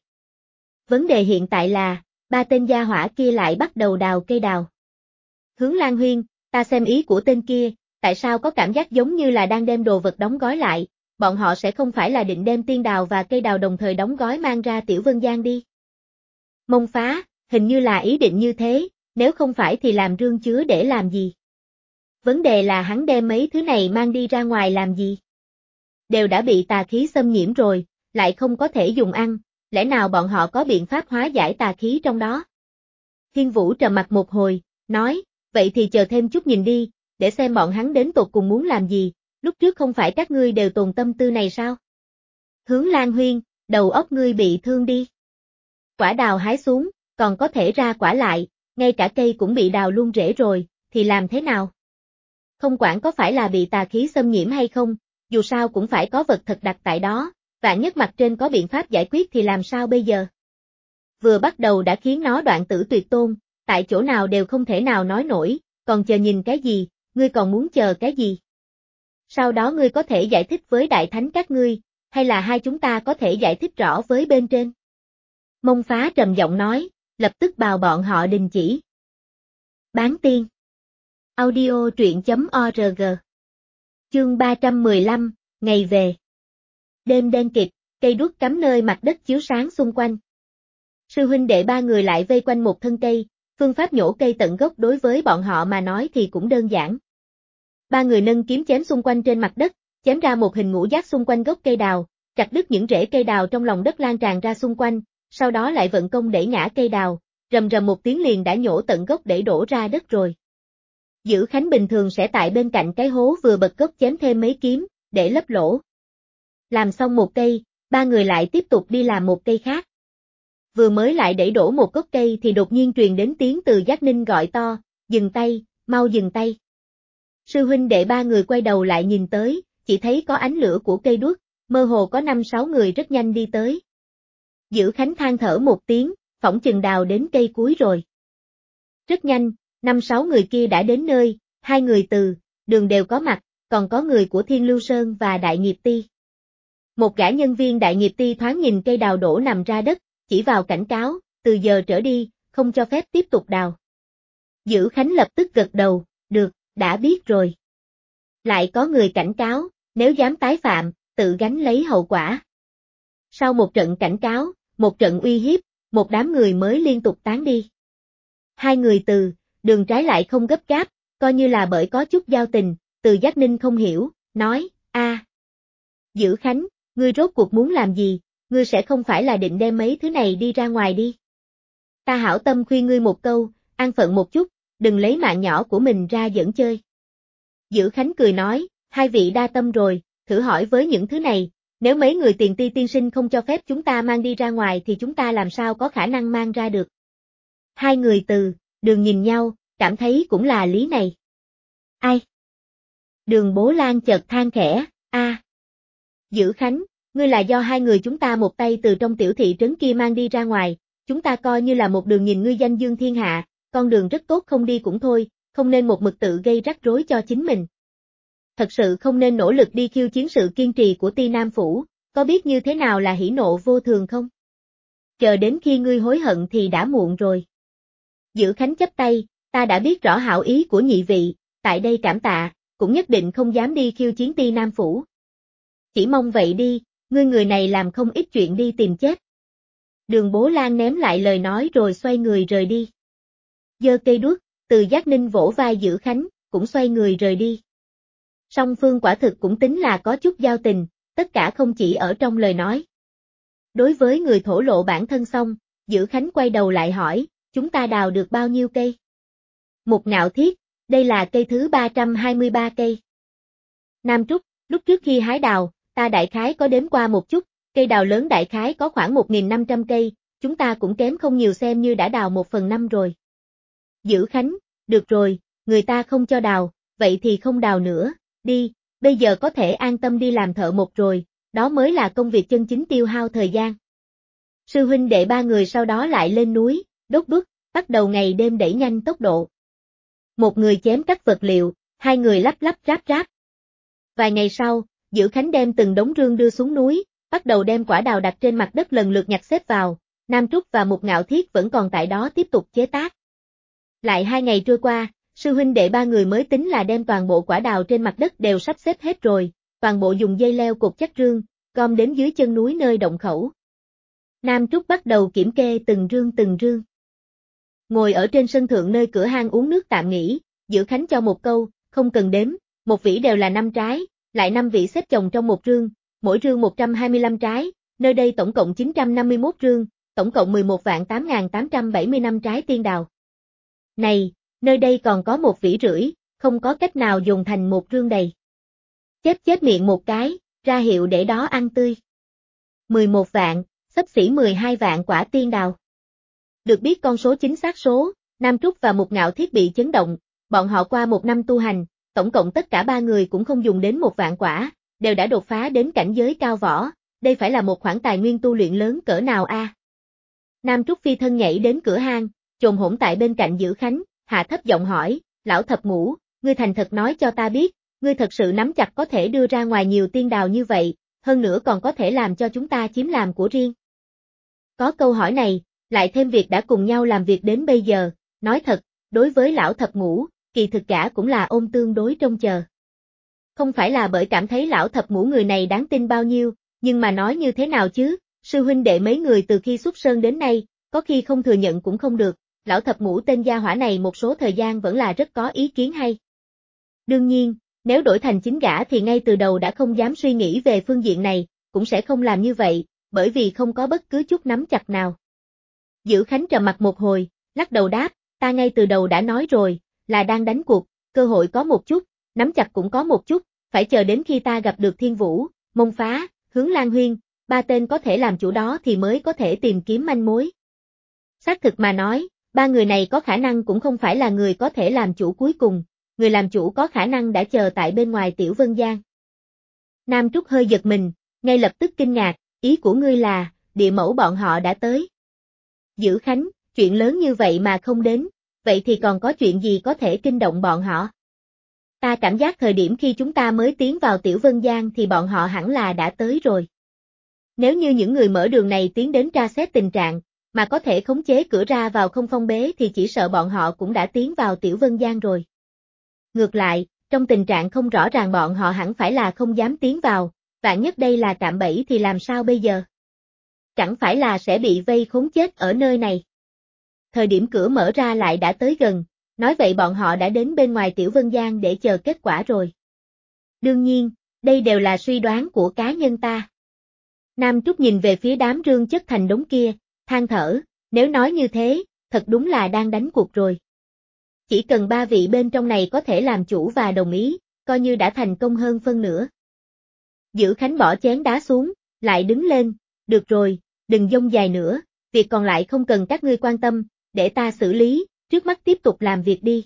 A: Vấn đề hiện tại là, ba tên gia hỏa kia lại bắt đầu đào cây đào. Hướng Lan Huyên, ta xem ý của tên kia, tại sao có cảm giác giống như là đang đem đồ vật đóng gói lại, bọn họ sẽ không phải là định đem tiên đào và cây đào đồng thời đóng gói mang ra Tiểu Vân Giang đi. Mông Phá, hình như là ý định như thế, nếu không phải thì làm rương chứa để làm gì? Vấn đề là hắn đem mấy thứ này mang đi ra ngoài làm gì? Đều đã bị tà khí xâm nhiễm rồi, lại không có thể dùng ăn, lẽ nào bọn họ có biện pháp hóa giải tà khí trong đó? Thiên Vũ trầm mặt một hồi, nói, vậy thì chờ thêm chút nhìn đi, để xem bọn hắn đến tột cùng muốn làm gì, lúc trước không phải các ngươi đều tồn tâm tư này sao? Hướng Lan Huyên, đầu óc ngươi bị thương đi. Quả đào hái xuống, còn có thể ra quả lại, ngay cả cây cũng bị đào luôn rễ rồi, thì làm thế nào? Không quản có phải là bị tà khí xâm nhiễm hay không, dù sao cũng phải có vật thật đặt tại đó, vạn nhất mặt trên có biện pháp giải quyết thì làm sao bây giờ? Vừa bắt đầu đã khiến nó đoạn tử tuyệt tôn, tại chỗ nào đều không thể nào nói nổi, còn chờ nhìn cái gì, ngươi còn muốn chờ cái gì? Sau đó ngươi có thể giải thích với đại thánh các ngươi, hay là hai chúng ta có thể giải thích rõ với bên trên? Mông Phá trầm giọng nói, lập tức bào bọn họ đình chỉ. Bán tiên. Audio truyện.org. Chương 315, ngày về. Đêm đen kịt, cây đuốc cắm nơi mặt đất chiếu sáng xung quanh. Sư huynh đệ ba người lại vây quanh một thân cây, phương pháp nhổ cây tận gốc đối với bọn họ mà nói thì cũng đơn giản. Ba người nâng kiếm chém xung quanh trên mặt đất, chém ra một hình ngũ giác xung quanh gốc cây đào, chặt đứt những rễ cây đào trong lòng đất lan tràn ra xung quanh, sau đó lại vận công đẩy ngã cây đào, rầm rầm một tiếng liền đã nhổ tận gốc để đổ ra đất rồi. Dữ Khánh bình thường sẽ tại bên cạnh cái hố vừa bật gốc chém thêm mấy kiếm, để lấp lỗ. Làm xong một cây, ba người lại tiếp tục đi làm một cây khác. Vừa mới lại đẩy đổ một gốc cây thì đột nhiên truyền đến tiếng từ Giác Ninh gọi to, dừng tay, mau dừng tay. Sư huynh đệ ba người quay đầu lại nhìn tới, chỉ thấy có ánh lửa của cây đuốc, mơ hồ có 5-6 người rất nhanh đi tới. Dữ Khánh than thở một tiếng, phỏng chừng đào đến cây cuối rồi. Rất nhanh, 5-6 người kia đã đến nơi, 2 người từ đường đều có mặt, còn có người của Thiên Lưu Sơn và Đại Nghiệp Ti. Một gã nhân viên Đại Nghiệp Ti thoáng nhìn cây đào đổ nằm ra đất, chỉ vào cảnh cáo, từ giờ trở đi, không cho phép tiếp tục đào. Dữ Khánh lập tức gật đầu, được, đã biết rồi. Lại có người cảnh cáo, nếu dám tái phạm, tự gánh lấy hậu quả. Sau một trận cảnh cáo, một trận uy hiếp, một đám người mới liên tục tán đi. 2 người từ đường trái lại không gấp gáp, coi như là bởi có chút giao tình, Từ Giác Ninh không hiểu, nói, Dữ Khánh, ngươi rốt cuộc muốn làm gì, ngươi sẽ không phải là định đem mấy thứ này đi ra ngoài đi. Ta hảo tâm khuyên ngươi một câu, an phận một chút, đừng lấy mạng nhỏ của mình ra giỡn chơi. Dữ Khánh cười nói, hai vị đa tâm rồi, thử hỏi với những thứ này, nếu mấy người Tiền Ti tiên sinh không cho phép chúng ta mang đi ra ngoài thì chúng ta làm sao có khả năng mang ra được. 2 người từ đường nhìn nhau, cảm thấy cũng là lý này. Ai? Đường Bố Lan chợt than khẽ, Dữ Khánh, ngươi là do 2 người chúng ta một tay từ trong tiểu thị trấn kia mang đi ra ngoài, chúng ta coi như là một đường nhìn ngươi danh dương thiên hạ, con đường rất tốt không đi cũng thôi, không nên một mực tự gây rắc rối cho chính mình. Thật sự không nên nỗ lực đi khiêu chiến sự kiên trì của Ti Nam Phủ, có biết như thế nào là hỉ nộ vô thường không? Chờ đến khi ngươi hối hận thì đã muộn rồi. Dữ Khánh chắp tay, ta đã biết rõ hảo ý của nhị vị, tại đây cảm tạ, cũng nhất định không dám đi khiêu chiến Ti Nam Phủ. Chỉ mong vậy đi, ngươi người này làm không ít chuyện đi tìm chết. Đường Bố Lan ném lại lời nói rồi xoay người rời đi. Giơ cây đuốc, Từ Giác Ninh vỗ vai Dữ Khánh, cũng xoay người rời đi. Song phương quả thực cũng tính là có chút giao tình, tất cả không chỉ ở trong lời nói. Đối với người thổ lộ bản thân xong, Dữ Khánh quay đầu lại hỏi, chúng ta đào được bao nhiêu cây? Một Ngạo Thiết, đây là cây thứ 323 cây. Nam Trúc, lúc trước khi hái đào, ta đại khái có đếm qua một chút, cây đào lớn đại khái có khoảng 1.500 cây, chúng ta cũng kém không nhiều xem như đã đào 1/5 rồi. Dữ Khánh, được rồi, người ta không cho đào, vậy thì không đào nữa, đi, bây giờ có thể an tâm đi làm thợ mộc rồi, đó mới là công việc chân chính tiêu hao thời gian. Sư huynh đệ ba người sau đó lại lên núi, đốt đuốc, bắt đầu ngày đêm đẩy nhanh tốc độ. Một người chém cắt vật liệu, 2 người lắp lắp ráp ráp. Vài ngày sau, Dữ Khánh đem từng đống rương đưa xuống núi, bắt đầu đem quả đào đặt trên mặt đất lần lượt nhặt xếp vào, Nam Trúc và Một Ngạo Thiết vẫn còn tại đó tiếp tục chế tác. Lại 2 ngày trôi qua, sư huynh đệ ba người mới tính là đem toàn bộ quả đào trên mặt đất đều sắp xếp hết rồi, toàn bộ dùng dây leo cột chắc rương, gom đến dưới chân núi nơi động khẩu. Nam Trúc bắt đầu kiểm kê từng rương. Ngồi ở trên sân thượng nơi cửa hang uống nước tạm nghỉ, Dữ Khánh cho một câu, không cần đếm, một vỉ đều là 5 trái, lại 5 vỉ xếp chồng trong một rương, mỗi rương 125 trái, nơi đây tổng cộng 951 rương, tổng cộng 11.8.875 trái tiên đào. Này, nơi đây còn có 1 vỉ rưỡi, không có cách nào dùng thành một rương đầy. Chết miệng một cái, ra hiệu để đó ăn tươi. 11 vạn, xấp xỉ 12 vạn quả tiên đào. Được biết con số chính xác số, Nam Trúc và Một Ngạo Thiết bị chấn động, bọn họ qua 1 năm tu hành, tổng cộng tất cả 3 người cũng không dùng đến 1 vạn quả, đều đã đột phá đến cảnh giới cao võ, đây phải là một khoản tài nguyên tu luyện lớn cỡ nào a? Nam Trúc phi thân nhảy đến cửa hang, chồm hổm tại bên cạnh Dữ Khánh, hạ thấp giọng hỏi, lão thập ngũ, ngươi thành thật nói cho ta biết, ngươi thật sự nắm chặt có thể đưa ra ngoài nhiều tiên đào như vậy, hơn nữa còn có thể làm cho chúng ta chiếm làm của riêng. Có câu hỏi này, lại thêm việc đã cùng nhau làm việc đến bây giờ, nói thật, đối với lão thập ngũ, kỳ thực cả cũng là ôm tương đối trông chờ. Không phải là bởi cảm thấy lão thập ngũ người này đáng tin bao nhiêu, nhưng mà nói như thế nào chứ, sư huynh đệ mấy người từ khi xuất sơn đến nay, có khi không thừa nhận cũng không được, lão thập ngũ tên gia hỏa này một số thời gian vẫn là rất có ý kiến hay. Đương nhiên, Nếu đổi thành chính gã thì ngay từ đầu đã không dám suy nghĩ về phương diện này, cũng sẽ không làm như vậy, bởi vì không có bất cứ chút nắm chặt nào. Dữ Khánh trầm mặt một hồi, lắc đầu đáp, ta ngay từ đầu đã nói rồi, là đang đánh cuộc, cơ hội có một chút, nắm chặt cũng có một chút, phải chờ đến khi ta gặp được Thiên Vũ, Mông Phá, Hướng Lan Huyên, ba tên có thể làm chủ đó thì mới có thể tìm kiếm manh mối. Xác thực mà nói, ba người này có khả năng cũng không phải là người có thể làm chủ cuối cùng, người làm chủ có khả năng đã chờ tại bên ngoài Tiểu Vân Giang. Nam Trúc hơi giật mình, ngay lập tức kinh ngạc, ý của ngươi là, địa mẫu bọn họ đã tới. Dữ Khánh, chuyện lớn như vậy mà không đến, vậy thì còn có chuyện gì có thể kinh động bọn họ? Ta cảm giác thời điểm khi chúng ta mới tiến vào Tiểu Vân Giang thì bọn họ hẳn là đã tới rồi. Nếu như những người mở đường này tiến đến tra xét tình trạng, mà có thể khống chế cửa ra vào không phong bế thì chỉ sợ bọn họ cũng đã tiến vào Tiểu Vân Giang rồi. Ngược lại, trong tình trạng không rõ ràng bọn họ hẳn phải là không dám tiến vào, vạn nhất đây là cạm bẫy thì làm sao bây giờ? Chẳng phải là sẽ bị vây khốn chết ở nơi này. Thời điểm cửa mở ra lại đã tới gần, nói vậy bọn họ đã đến bên ngoài Tiểu Vân Giang để chờ kết quả rồi. Đương nhiên, đây đều là suy đoán của cá nhân ta. Nam Trúc nhìn về phía đám rương chất thành đống kia, than thở, nếu nói như thế, thật đúng là đang đánh cuộc rồi. Chỉ cần ba vị bên trong này có thể làm chủ và đồng ý, coi như đã thành công hơn phân nửa. Dữ Khánh bỏ chén đá xuống, lại đứng lên, được rồi, đừng dông dài nữa, việc còn lại không cần các ngươi quan tâm, để ta xử lý, trước mắt tiếp tục làm việc đi.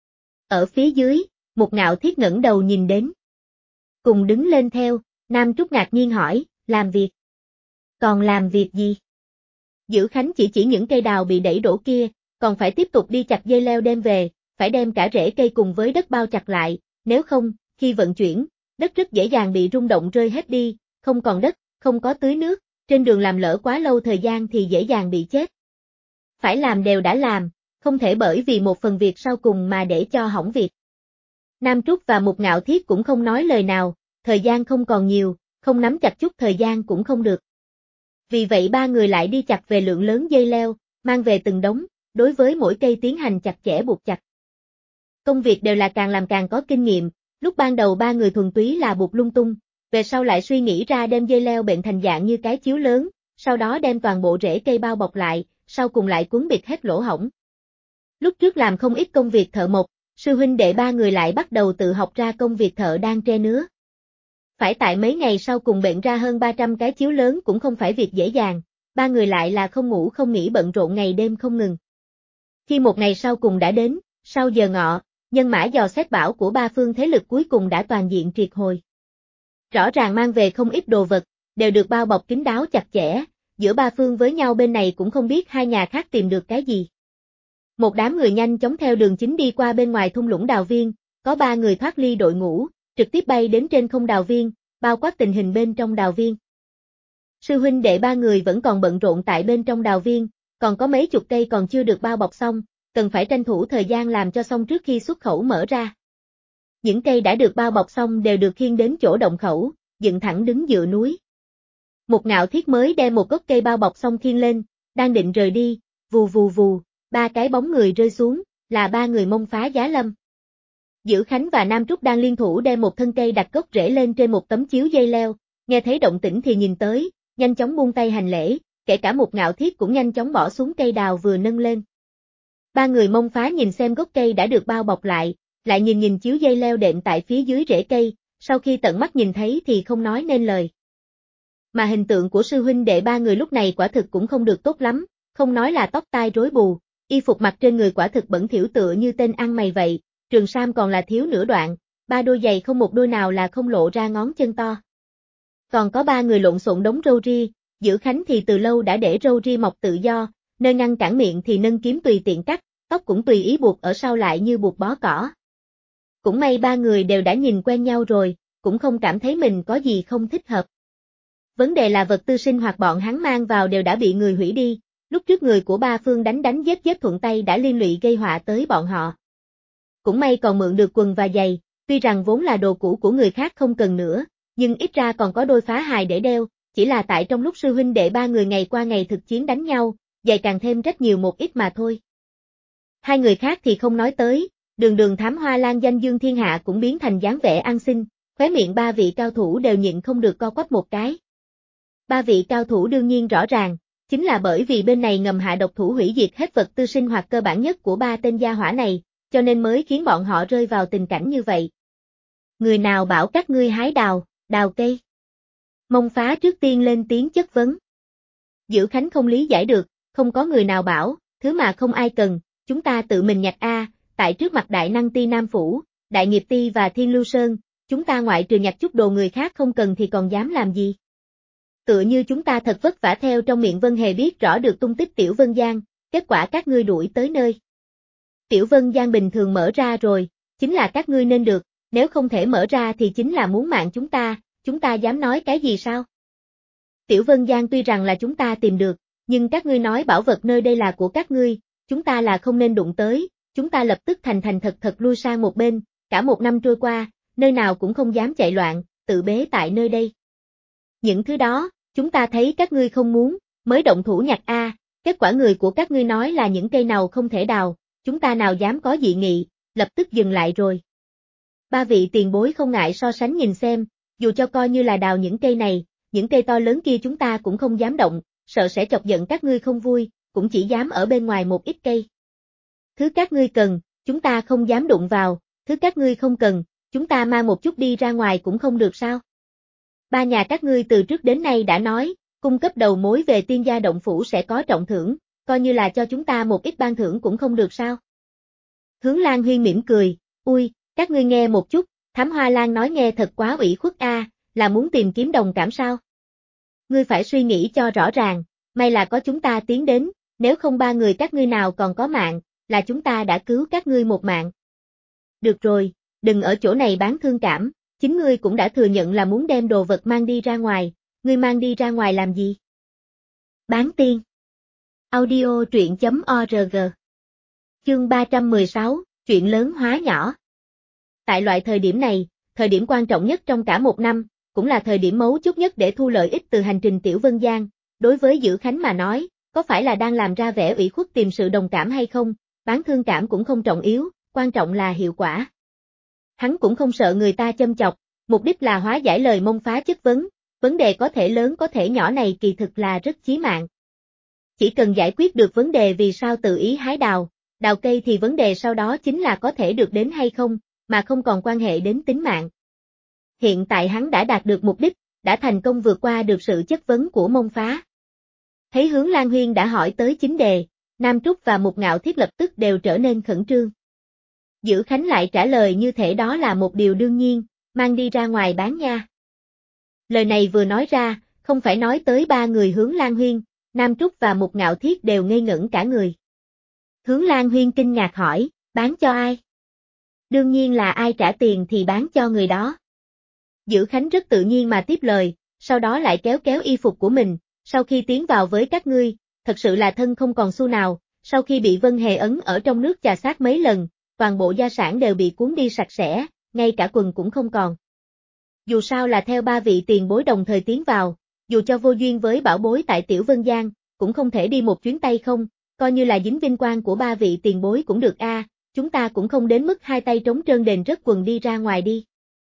A: Ở phía dưới, một Ngạo Thiết ngẩng đầu nhìn đến. Cùng đứng lên theo, Nam Trúc ngạc nhiên hỏi, làm việc. Còn làm việc gì? Dữ Khánh chỉ những cây đào bị đẩy đổ kia, còn phải tiếp tục đi chặt dây leo đem về, phải đem cả rễ cây cùng với đất bao chặt lại, nếu không, khi vận chuyển, đất rất dễ dàng bị rung động rơi hết đi, không còn đất, không có tưới nước, trên đường làm lỡ quá lâu thời gian thì dễ dàng bị chết. Phải làm đều đã làm, không thể bởi vì một phần việc sau cùng mà để cho hỏng việc. Nam Trúc và Mục Ngạo Thiết cũng không nói lời nào, thời gian không còn nhiều, không nắm chặt chút thời gian cũng không được. Vì vậy ba người lại đi chặt về lượng lớn dây leo, mang về từng đống, đối với mỗi cây tiến hành chặt chẽ buộc chặt. Công việc đều là càng làm càng có kinh nghiệm, lúc ban đầu ba người thuần túy là buộc lung tung, về sau lại suy nghĩ ra đem dây leo bệnh thành dạng như cái chiếu lớn, sau đó đem toàn bộ rễ cây bao bọc lại, sau cùng lại cuốn bịt hết lỗ hổng. Lúc trước làm không ít công việc thợ mộc, sư huynh đệ ba người lại bắt đầu tự học ra công việc thợ đan tre nứa. Phải tại mấy ngày sau cùng bệnh ra hơn 300 cái chiếu lớn cũng không phải việc dễ dàng, ba người lại là không ngủ không nghỉ bận rộn ngày đêm không ngừng. Khi một ngày sau cùng đã đến, sau giờ ngọ, nhân mã dò xét bảo của ba phương thế lực cuối cùng đã toàn diện triệt hồi. Rõ ràng mang về không ít đồ vật, đều được bao bọc kín đáo chặt chẽ, giữa ba phương với nhau bên này cũng không biết hai nhà khác tìm được cái gì. Một đám người nhanh chóng theo đường chính đi qua bên ngoài thung lũng đào viên, có ba người thoát ly đội ngũ, trực tiếp bay đến trên không đào viên, bao quát tình hình bên trong đào viên. Sư huynh đệ ba người vẫn còn bận rộn tại bên trong đào viên, còn có mấy chục cây còn chưa được bao bọc xong, cần phải tranh thủ thời gian làm cho xong trước khi xuất khẩu mở ra. Những cây đã được bao bọc xong đều được khiêng đến chỗ động khẩu, dựng thẳng đứng dựa núi. Một Ngạo Thiết mới đem một gốc cây bao bọc xong khiêng lên, đang định rời đi, vù vù vù, ba cái bóng người rơi xuống, là ba người Mông Phá Giá Lâm. Dữ Khánh và Nam Trúc đang liên thủ đem một thân cây đặt gốc rễ lên trên một tấm chiếu dây leo, nghe thấy động tĩnh thì nhìn tới, nhanh chóng buông tay hành lễ, kể cả Một Ngạo Thiết cũng nhanh chóng bỏ xuống cây đào vừa nâng lên. Ba người Mông Phá nhìn xem gốc cây đã được bao bọc lại nhìn chiếu dây leo đệm tại phía dưới rễ cây, sau khi tận mắt nhìn thấy thì không nói nên lời. Mà hình tượng của sư huynh đệ ba người lúc này quả thực cũng không được tốt lắm, không nói là tóc tai rối bù, y phục mặc trên người quả thực bẩn thỉu tựa như tên ăn mày vậy, trường sam còn là thiếu nửa đoạn, ba đôi giày không một đôi nào là không lộ ra ngón chân to. Còn có ba người lộn xộn đống râu ria, Dữ Khánh thì từ lâu đã để râu ria mọc tự do, nơi ngăn cản miệng thì nâng kiếm tùy tiện cắt, tóc cũng tùy ý buộc ở sau lại như buộc bó cỏ. Cũng may ba người đều đã nhìn quen nhau rồi, cũng không cảm thấy mình có gì không thích hợp. Vấn đề là vật tư sinh hoạt bọn hắn mang vào đều đã bị người hủy đi, lúc trước người của ba phương đánh giết thuận tay đã liên lụy gây họa tới bọn họ. Cũng may còn mượn được quần và giày, tuy rằng vốn là đồ cũ của người khác không cần nữa, nhưng ít ra còn có đôi phá hài để đeo, chỉ là tại trong lúc sư huynh đệ ba người ngày qua ngày thực chiến đánh nhau, giày càng thêm rất nhiều một ít mà thôi. Hai người khác thì không nói tới, Đường đường thám hoa lan danh dương thiên hạ cũng biến thành dáng vẻ ăn xin, khóe miệng ba vị cao thủ đều nhịn không được co quắp một cái. Ba vị cao thủ đương nhiên rõ ràng, chính là bởi vì bên này ngầm hạ độc thủ hủy diệt hết vật tư sinh hoạt cơ bản nhất của ba tên gia hỏa này, cho nên mới khiến bọn họ rơi vào tình cảnh như vậy. Người nào bảo các ngươi hái đào, đào cây? Mông Phá trước tiên lên tiếng chất vấn. Dữ Khánh không lý giải được, không có người nào bảo, thứ mà không ai cần, chúng ta tự mình nhặt a, tại trước mặt Đại Năng Ti Nam Phủ, Đại Nghiệp Ti và Thiên Lưu Sơn, chúng ta ngoại trừ nhặt chút đồ người khác không cần thì còn dám làm gì? Tựa như chúng ta thật vất vả theo trong miệng Vân Hề biết rõ được tung tích Tiểu Vân Giang, kết quả các ngươi đuổi tới nơi. Tiểu Vân Giang bình thường mở ra rồi, chính là các ngươi nên được, nếu không thể mở ra thì chính là muốn mạng chúng ta dám nói cái gì sao? Tiểu Vân Giang tuy rằng là chúng ta tìm được, nhưng các ngươi nói bảo vật nơi đây là của các ngươi, chúng ta là không nên đụng tới, chúng ta lập tức thành thật lui sang một bên, cả một năm trôi qua, nơi nào cũng không dám chạy loạn, tự bế tại nơi đây. Những thứ đó, chúng ta thấy các ngươi không muốn, mới động thủ nhặt a, kết quả người của các ngươi nói là những cây nào không thể đào, chúng ta nào dám có dị nghị, lập tức dừng lại rồi. Ba vị tiền bối không ngại so sánh nhìn xem, dù cho coi như là đào những cây này, những cây to lớn kia chúng ta cũng không dám động, sợ sẽ chọc giận các ngươi không vui, cũng chỉ dám ở bên ngoài một ít cây. Thứ các ngươi cần, chúng ta không dám đụng vào, thứ các ngươi không cần, chúng ta mang một chút đi ra ngoài cũng không được sao? Ba nhà các ngươi từ trước đến nay đã nói, cung cấp đầu mối về Tiên Gia Động Phủ sẽ có trọng thưởng, coi như là cho chúng ta một ít ban thưởng cũng không được sao? Hướng Lan Huyên mỉm cười, ui, các ngươi nghe một chút, Thám Hoa Lan nói nghe thật quá ủy khuất a, là muốn tìm kiếm đồng cảm sao? Ngươi phải suy nghĩ cho rõ ràng, may là có chúng ta tiến đến, nếu không ba người các ngươi nào còn có mạng, là chúng ta đã cứu các ngươi một mạng. Được rồi, đừng ở chỗ này bán thương cảm, chính ngươi cũng đã thừa nhận là muốn đem đồ vật mang đi ra ngoài, ngươi mang đi ra ngoài làm gì? Bán tiên. Audio truyện.org. Chương 316, chuyện lớn hóa nhỏ. Tại loại thời điểm này, thời điểm quan trọng nhất trong cả một năm, cũng là thời điểm mấu chốt nhất để thu lợi ích từ hành trình Tiểu Vân Giang, đối với Dữ Khánh mà nói, có phải là đang làm ra vẻ ủy khuất tìm sự đồng cảm hay không, bán thương cảm cũng không trọng yếu, quan trọng là hiệu quả. Hắn cũng không sợ người ta châm chọc, mục đích là hóa giải lời Mông Phá chất vấn, vấn đề có thể lớn có thể nhỏ này kỳ thực là rất chí mạng. Chỉ cần giải quyết được vấn đề vì sao tự ý hái đào cây thì vấn đề sau đó chính là có thể được đến hay không, mà không còn quan hệ đến tính mạng. Hiện tại hắn đã đạt được mục đích, đã thành công vượt qua được sự chất vấn của Mông Phá. Thấy Hướng Lan Huyên đã hỏi tới chính đề, Nam Trúc và Mục Ngạo Thiết lập tức đều trở nên khẩn trương. Dữ Khánh lại trả lời như thể đó là một điều đương nhiên, mang đi ra ngoài bán nha. Lời này vừa nói ra, không phải nói tới ba người Hướng Lan Huyên, Nam Trúc và Mục Ngạo Thiết đều ngây ngẩn cả người. Hướng Lan Huyên kinh ngạc hỏi, bán cho ai? Đương nhiên là ai trả tiền thì bán cho người đó. Dữ Khánh rất tự nhiên mà tiếp lời, sau đó lại kéo kéo y phục của mình, sau khi tiến vào với các ngươi, thật sự là thân không còn xu nào, sau khi bị Vân Hề ấn ở trong nước chà sát mấy lần, toàn bộ gia sản đều bị cuốn đi sạch sẽ, ngay cả quần cũng không còn. Dù sao là theo ba vị tiền bối đồng thời tiến vào, dù cho vô duyên với bảo bối tại Tiểu Vân Giang, cũng không thể đi một chuyến tay không, coi như là dính vinh quang của ba vị tiền bối cũng được a, chúng ta cũng không đến mức hai tay trống trơn đền rớt quần đi ra ngoài đi.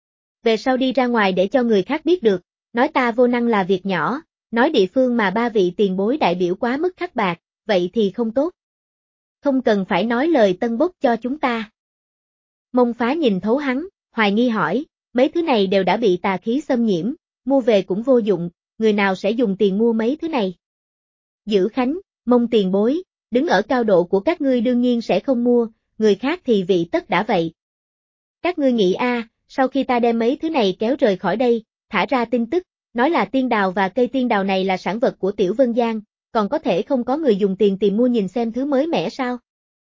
A: Về sau đi ra ngoài để cho người khác biết được, nói ta vô năng là việc nhỏ, nói địa phương mà ba vị tiền bối đại biểu quá mức khắc bạc, vậy thì không tốt. Không cần phải nói lời tân bốc cho chúng ta. Mông Phá nhìn thấu hắn, hoài nghi hỏi, mấy thứ này đều đã bị tà khí xâm nhiễm, mua về cũng vô dụng, người nào sẽ dùng tiền mua mấy thứ này? Dữ Khánh, Mông tiền bối, đứng ở cao độ của các ngươi đương nhiên sẽ không mua, người khác thì vị tất đã vậy. Các ngươi nghĩ sau khi ta đem mấy thứ này kéo rời khỏi đây, thả ra tin tức, nói là tiên đào và cây tiên đào này là sản vật của Tiểu Vân Giang, còn có thể không có người dùng tiền tìm mua nhìn xem thứ mới mẻ sao?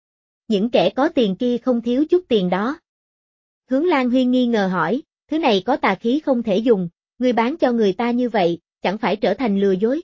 A: Những kẻ có tiền kia không thiếu chút tiền đó. Hướng Lan Huyên nghi ngờ hỏi, thứ này có tà khí không thể dùng, ngươi bán cho người ta như vậy, chẳng phải trở thành lừa dối.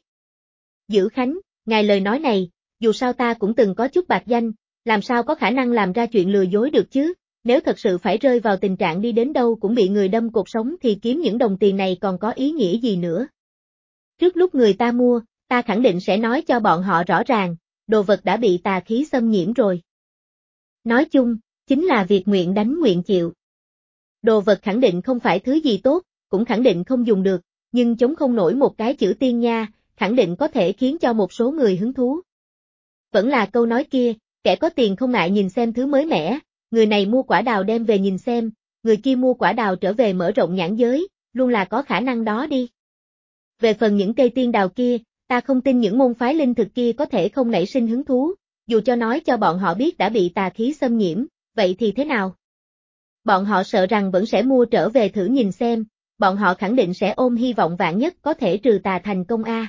A: Dữ Khánh, ngài lời nói này, dù sao ta cũng từng có chút bạc danh, làm sao có khả năng làm ra chuyện lừa dối được chứ, nếu thật sự phải rơi vào tình trạng đi đến đâu cũng bị người đâm cột sống thì kiếm những đồng tiền này còn có ý nghĩa gì nữa. Trước lúc người ta mua, ta khẳng định sẽ nói cho bọn họ rõ ràng, đồ vật đã bị tà khí xâm nhiễm rồi. Nói chung, chính là việc nguyện đánh nguyện chịu. Đồ vật khẳng định không phải thứ gì tốt, cũng khẳng định không dùng được, nhưng chống không nổi một cái chữ tiên nha, khẳng định có thể khiến cho một số người hứng thú. Vẫn là câu nói kia, kẻ có tiền không ngại nhìn xem thứ mới mẻ, người này mua quả đào đem về nhìn xem, người kia mua quả đào trở về mở rộng nhãn giới, luôn là có khả năng đó đi. Về phần những cây tiên đào kia, ta không tin những môn phái linh thực kia có thể không nảy sinh hứng thú, dù cho nói cho bọn họ biết đã bị tà khí xâm nhiễm, vậy thì thế nào? Bọn họ sợ rằng vẫn sẽ mua trở về thử nhìn xem, bọn họ khẳng định sẽ ôm hy vọng vạn nhất có thể trừ tà thành công a.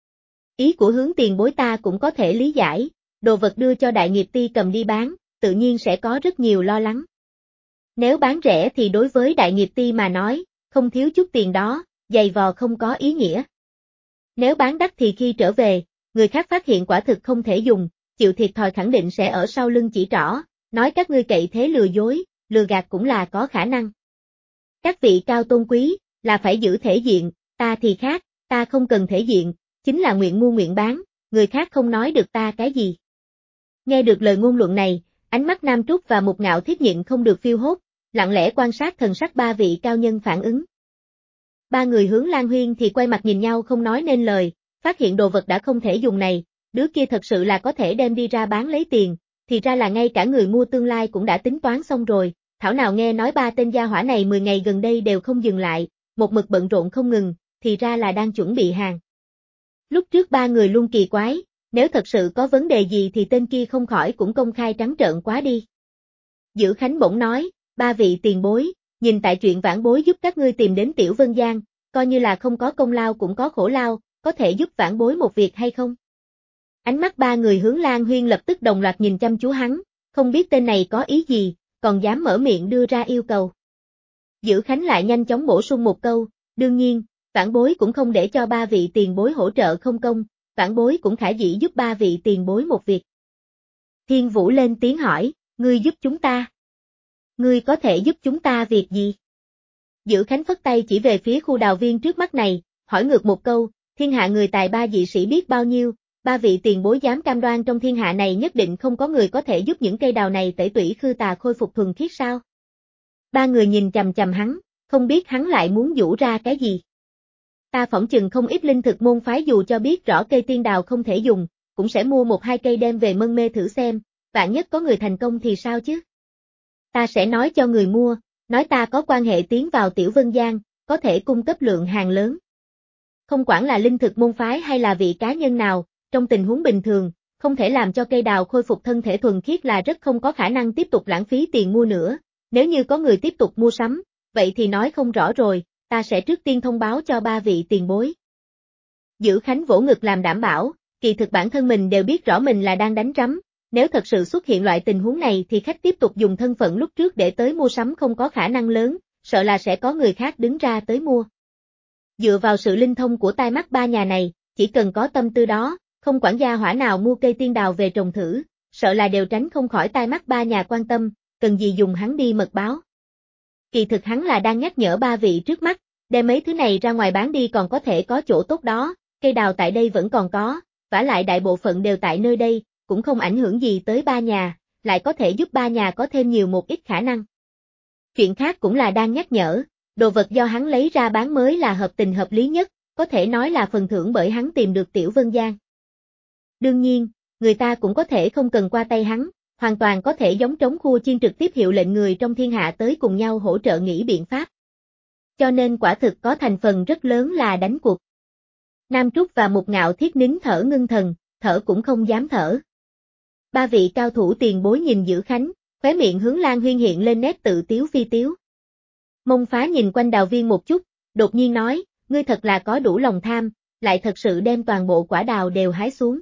A: Ý của Hướng tiền bối ta cũng có thể lý giải, đồ vật đưa cho đại nghiệp ty cầm đi bán, tự nhiên sẽ có rất nhiều lo lắng. Nếu bán rẻ thì đối với đại nghiệp ty mà nói, không thiếu chút tiền đó, giày vò không có ý nghĩa. Nếu bán đắt thì khi trở về, người khác phát hiện quả thực không thể dùng, chịu thiệt thòi khẳng định sẽ ở sau lưng chỉ trỏ, nói các ngươi cậy thế lừa dối, lừa gạt cũng là có khả năng. Các vị cao tôn quý, là phải giữ thể diện, ta thì khác, ta không cần thể diện, chính là nguyện mua nguyện bán, người khác không nói được ta cái gì. Nghe được lời ngôn luận này, ánh mắt Nam Trúc và Mục Ngạo Thiết nhịn không được phiêu hốt, lặng lẽ quan sát thần sắc ba vị cao nhân phản ứng. Ba người Hướng Lan Huyên thì quay mặt nhìn nhau không nói nên lời, phát hiện đồ vật đã không thể dùng này, đứa kia thật sự là có thể đem đi ra bán lấy tiền, thì ra là ngay cả người mua tương lai cũng đã tính toán xong rồi, thảo nào nghe nói ba tên gia hỏa này 10 ngày gần đây đều không dừng lại, một mực bận rộn không ngừng, thì ra là đang chuẩn bị hàng. Lúc trước ba người luôn kỳ quái, nếu thật sự có vấn đề gì thì tên kia không khỏi cũng công khai trắng trợn quá đi. Dữ Khánh bỗng nói, ba vị tiền bối, nhìn tại chuyện vãn bối giúp các ngươi tìm đến Tiểu Vân Giang, coi như là không có công lao cũng có khổ lao, có thể giúp vãn bối một việc hay không? Ánh mắt ba người Hướng Lan Huyên lập tức đồng loạt nhìn chăm chú hắn, không biết tên này có ý gì, còn dám mở miệng đưa ra yêu cầu. Dữ Khánh lại nhanh chóng bổ sung một câu, đương nhiên, vãn bối cũng không để cho ba vị tiền bối hỗ trợ không công, vãn bối cũng khả dĩ giúp ba vị tiền bối một việc. Thiên Vũ lên tiếng hỏi, ngươi giúp chúng ta? Ngươi có thể giúp chúng ta việc gì? Dữ Khánh phất tay chỉ về phía khu đào viên trước mắt này, hỏi ngược một câu, thiên hạ người tài ba dị sĩ biết bao nhiêu, ba vị tiền bối dám cam đoan trong thiên hạ này nhất định không có người có thể giúp những cây đào này tẩy tủy khư tà khôi phục thuần khiết sao? Ba người nhìn chằm chằm hắn, không biết hắn lại muốn giũ ra cái gì. Ta phỏng chừng không ít linh thực môn phái dù cho biết rõ cây tiên đào không thể dùng, cũng sẽ mua một hai cây đem về mân mê thử xem, vạn nhất có người thành công thì sao chứ? Ta sẽ nói cho người mua, nói ta có quan hệ tiến vào Tiểu Vân Giang, có thể cung cấp lượng hàng lớn. Không quản là linh thực môn phái hay là vị cá nhân nào, trong tình huống bình thường, không thể làm cho cây đào khôi phục thân thể thuần khiết là rất không có khả năng tiếp tục lãng phí tiền mua nữa, nếu như có người tiếp tục mua sắm, vậy thì nói không rõ rồi, ta sẽ trước tiên thông báo cho ba vị tiền bối. Dữ Khánh vỗ ngực làm đảm bảo, kỳ thực bản thân mình đều biết rõ mình là đang đánh rắm, nếu thật sự xuất hiện loại tình huống này thì khách tiếp tục dùng thân phận lúc trước để tới mua sắm không có khả năng lớn, sợ là sẽ có người khác đứng ra tới mua. Dựa vào sự linh thông của tai mắt ba nhà này, chỉ cần có tâm tư đó, không quản gia hỏa nào mua cây tiên đào về trồng thử, sợ là đều tránh không khỏi tai mắt ba nhà quan tâm, cần gì dùng hắn đi mật báo. Kỳ thực hắn là đang nhắc nhở ba vị trước mắt, đem mấy thứ này ra ngoài bán đi còn có thể có chỗ tốt đó, cây đào tại đây vẫn còn có, vả lại đại bộ phận đều tại nơi đây, cũng không ảnh hưởng gì tới ba nhà, lại có thể giúp ba nhà có thêm nhiều một ít khả năng. Chuyện khác cũng là đang nhắc nhở, đồ vật do hắn lấy ra bán mới là hợp tình hợp lý nhất, có thể nói là phần thưởng bởi hắn tìm được Tiểu Vân Giang. Đương nhiên, người ta cũng có thể không cần qua tay hắn, hoàn toàn có thể giống trống khua chiên trực tiếp hiệu lệnh người trong thiên hạ tới cùng nhau hỗ trợ nghĩ biện pháp. Cho nên quả thực có thành phần rất lớn là đánh cuộc. Nam Trúc và Mục Ngạo Thiết nín thở ngưng thần, thở cũng không dám thở. Ba vị cao thủ tiền bối nhìn Dữ Khánh, khóe miệng Hướng Lan Huyên hiện lên nét tự tiếu phi tiếu. Mông Phá nhìn quanh đào viên một chút, đột nhiên nói, ngươi thật là có đủ lòng tham, lại thật sự đem toàn bộ quả đào đều hái xuống.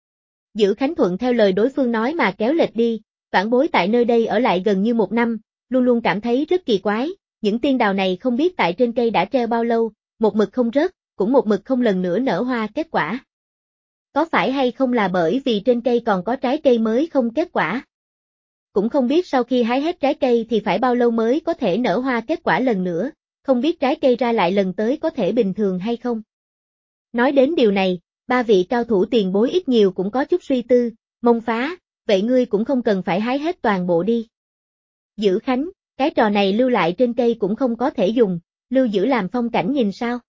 A: Dữ Khánh thuận theo lời đối phương nói mà kéo lệch đi, vãn bối tại nơi đây ở lại gần như một năm, luôn luôn cảm thấy rất kỳ quái, những tiên đào này không biết tại trên cây đã treo bao lâu, một mực không rớt, cũng một mực không lần nữa nở hoa kết quả. Có phải hay không là bởi vì trên cây còn có trái cây mới không kết quả? Cũng không biết sau khi hái hết trái cây thì phải bao lâu mới có thể nở hoa kết quả lần nữa, không biết trái cây ra lại lần tới có thể bình thường hay không. Nói đến điều này, ba vị cao thủ tiền bối ít nhiều cũng có chút suy tư, Mông Phá, vậy ngươi cũng không cần phải hái hết toàn bộ đi. Dữ Khánh, cái trò này lưu lại trên cây cũng không có thể dùng, lưu giữ làm phong cảnh nhìn sao?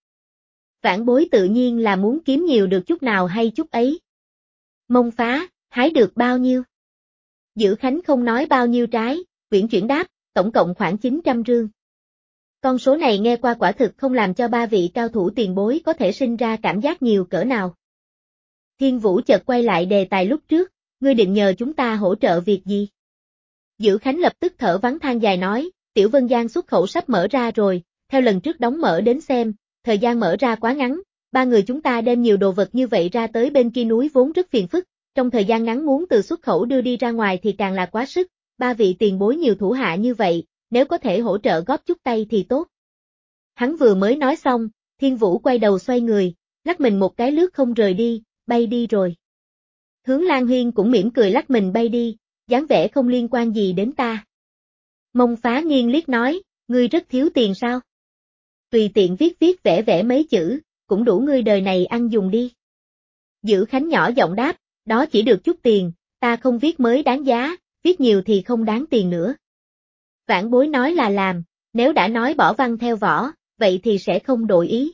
A: Vãn Bối tự nhiên là muốn kiếm nhiều được chút nào hay chút ấy. Mông Phá, hái được bao nhiêu? Dữ Khánh không nói bao nhiêu trái, uyển chuyển đáp, tổng cộng khoảng 900 rương. Con số này nghe qua quả thực không làm cho ba vị cao thủ tiền bối có thể sinh ra cảm giác nhiều cỡ nào. Thiên Vũ chợt quay lại đề tài lúc trước, ngươi định nhờ chúng ta hỗ trợ việc gì? Dữ Khánh lập tức thở vắng than dài nói, Tiểu Vân Giang xuất khẩu sắp mở ra rồi, theo lần trước đóng mở đến xem, thời gian mở ra quá ngắn, ba người chúng ta đem nhiều đồ vật như vậy ra tới bên kia núi vốn rất phiền phức, trong thời gian ngắn muốn từ xuất khẩu đưa đi ra ngoài thì càng là quá sức, ba vị tiền bối nhiều thủ hạ như vậy, nếu có thể hỗ trợ góp chút tay thì tốt. Hắn vừa mới nói xong, Thiên Vũ quay đầu xoay người, lắc mình một cái lướt không rời đi, bay đi rồi. Hướng Lan Huyên cũng mỉm cười lắc mình bay đi, dáng vẻ không liên quan gì đến ta. Mông Phá nghiêng liếc nói, ngươi rất thiếu tiền sao? Tùy tiện viết vẽ vẽ mấy chữ, cũng đủ ngươi đời này ăn dùng đi. Dữ Khánh nhỏ giọng đáp, đó chỉ được chút tiền, ta không viết mới đáng giá, viết nhiều thì không đáng tiền nữa. Vãn Bối nói là làm, nếu đã nói bỏ văn theo võ, vậy thì sẽ không đổi ý.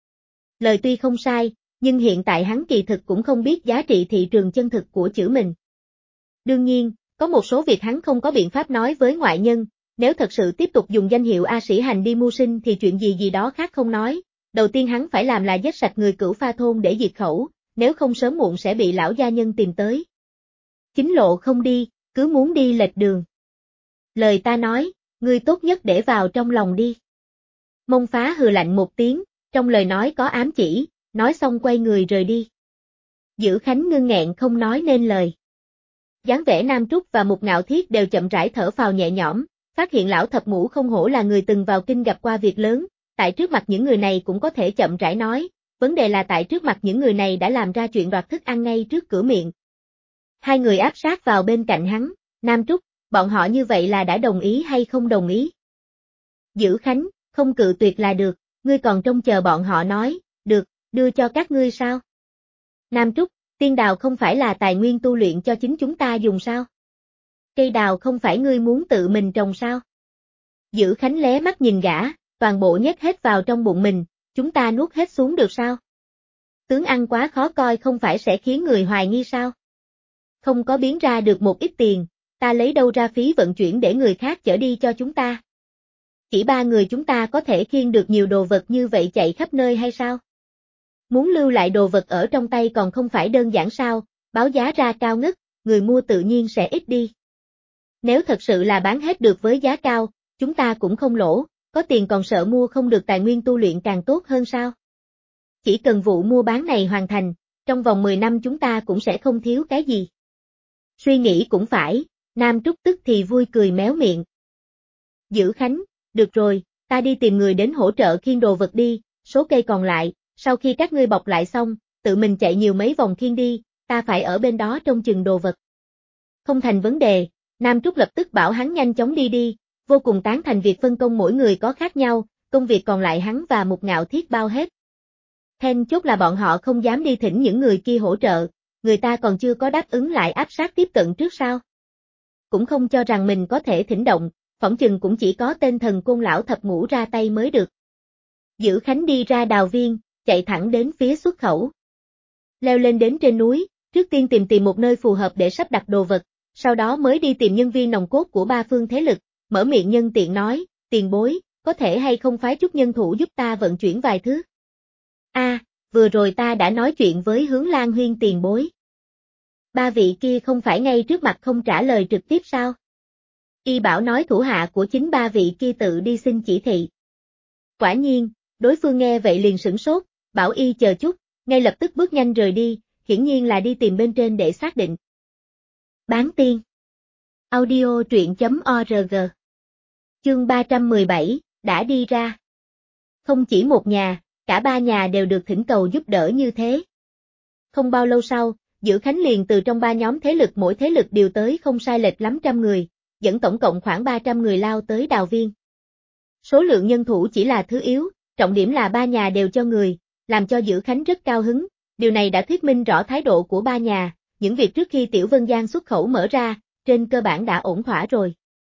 A: Lời tuy không sai, nhưng hiện tại hắn kỳ thực cũng không biết giá trị thị trường chân thực của chữ mình. Đương nhiên, có một số việc hắn không có biện pháp nói với ngoại nhân, nếu thật sự tiếp tục dùng danh hiệu A Sĩ Hành đi mưu sinh thì chuyện gì đó khác không nói, đầu tiên hắn phải làm là giết sạch người Cửu Pha thôn để diệt khẩu, nếu không sớm muộn sẽ bị lão gia nhân tìm tới. Chính lộ không đi, cứ muốn đi lệch đường. Lời ta nói, ngươi tốt nhất để vào trong lòng đi. Mông Phá hừ lạnh một tiếng, trong lời nói có ám chỉ, nói xong quay người rời đi. Dữ Khánh ngưng nghẹn không nói nên lời. Dáng vẻ Nam Trúc và Mục Ngạo Thiết đều chậm rãi thở phào nhẹ nhõm, phát hiện lão thập ngũ không hổ là người từng vào kinh gặp qua việc lớn, tại trước mặt những người này cũng có thể chậm rãi nói, vấn đề là tại trước mặt những người này đã làm ra chuyện đoạt thức ăn ngay trước cửa miệng. Hai người áp sát vào bên cạnh hắn, Nam Trúc, bọn họ như vậy là đã đồng ý hay không đồng ý? Dữ Khánh, không cự tuyệt là được, ngươi còn trông chờ bọn họ nói, được, đưa cho các ngươi sao? Nam Trúc, tiên đào không phải là tài nguyên tu luyện cho chính chúng ta dùng sao? Cây đào không phải ngươi muốn tự mình trồng sao? Dữ Khánh lé mắt nhìn gã, toàn bộ nhét hết vào trong bụng mình, chúng ta nuốt hết xuống được sao? Tướng ăn quá khó coi không phải sẽ khiến người hoài nghi sao? Không có biến ra được một ít tiền, ta lấy đâu ra phí vận chuyển để người khác chở đi cho chúng ta? Chỉ ba người chúng ta có thể khiêng được nhiều đồ vật như vậy chạy khắp nơi hay sao? Muốn lưu lại đồ vật ở trong tay còn không phải đơn giản sao, báo giá ra cao ngất, người mua tự nhiên sẽ ít đi. Nếu thật sự là bán hết được với giá cao, chúng ta cũng không lỗ, có tiền còn sợ mua không được tài nguyên tu luyện càng tốt hơn sao? Chỉ cần vụ mua bán này hoàn thành, trong vòng 10 năm chúng ta cũng sẽ không thiếu cái gì. Suy nghĩ cũng phải, Nam Trúc tức thì vui cười méo miệng. Dữ Khánh, được rồi, ta đi tìm người đến hỗ trợ khiêng đồ vật đi, số cây còn lại, sau khi các ngươi bọc lại xong, tự mình chạy nhiều mấy vòng khiêng đi, ta phải ở bên đó trông chừng đồ vật. Không thành vấn đề, Nam Trúc lập tức bảo hắn nhanh chóng đi, vô cùng tán thành việc phân công mỗi người có khác nhau, công việc còn lại hắn và Mục Ngạo Thiết bao hết. Then chốt là bọn họ không dám đi thỉnh những người kia hỗ trợ, người ta còn chưa có đáp ứng lại áp sát tiếp cận trước sao. Cũng không cho rằng mình có thể thỉnh động, phỏng chừng cũng chỉ có tên thần côn lão thập ngũ ra tay mới được. Dữ Khánh đi ra đào viên, chạy thẳng đến phía xuất khẩu. Leo lên đến trên núi, trước tiên tìm một nơi phù hợp để sắp đặt đồ vật, sau đó mới đi tìm nhân viên nòng cốt của ba phương thế lực, mở miệng nhân tiện nói, tiền bối, có thể hay không phái chút nhân thủ giúp ta vận chuyển vài thứ. Vừa rồi ta đã nói chuyện với Hướng Lan Huyên tiền bối. Ba vị kia không phải ngay trước mặt không trả lời trực tiếp sao? Y bảo nói thủ hạ của chính ba vị kia tự đi xin chỉ thị. Quả nhiên, đối phương nghe vậy liền sửng sốt, bảo Y chờ chút, ngay lập tức bước nhanh rời đi, hiển nhiên là đi tìm bên trên để xác định. Bán tiên. Audio truyện.org. Chương 317, đã đi ra. Không chỉ một nhà, cả ba nhà đều được thỉnh cầu giúp đỡ như thế. Không bao lâu sau, Dữ Khánh liền từ trong ba nhóm thế lực mỗi thế lực điều tới không sai lệch lắm trăm người, dẫn tổng cộng khoảng 300 người lao tới đào viên. Số lượng nhân thủ chỉ là thứ yếu, trọng điểm là ba nhà đều cho người, làm cho Dữ Khánh rất cao hứng, điều này đã thuyết minh rõ thái độ của ba nhà, những việc trước khi Tiểu Vân Giang xuất khẩu mở ra, trên cơ bản đã ổn thỏa rồi.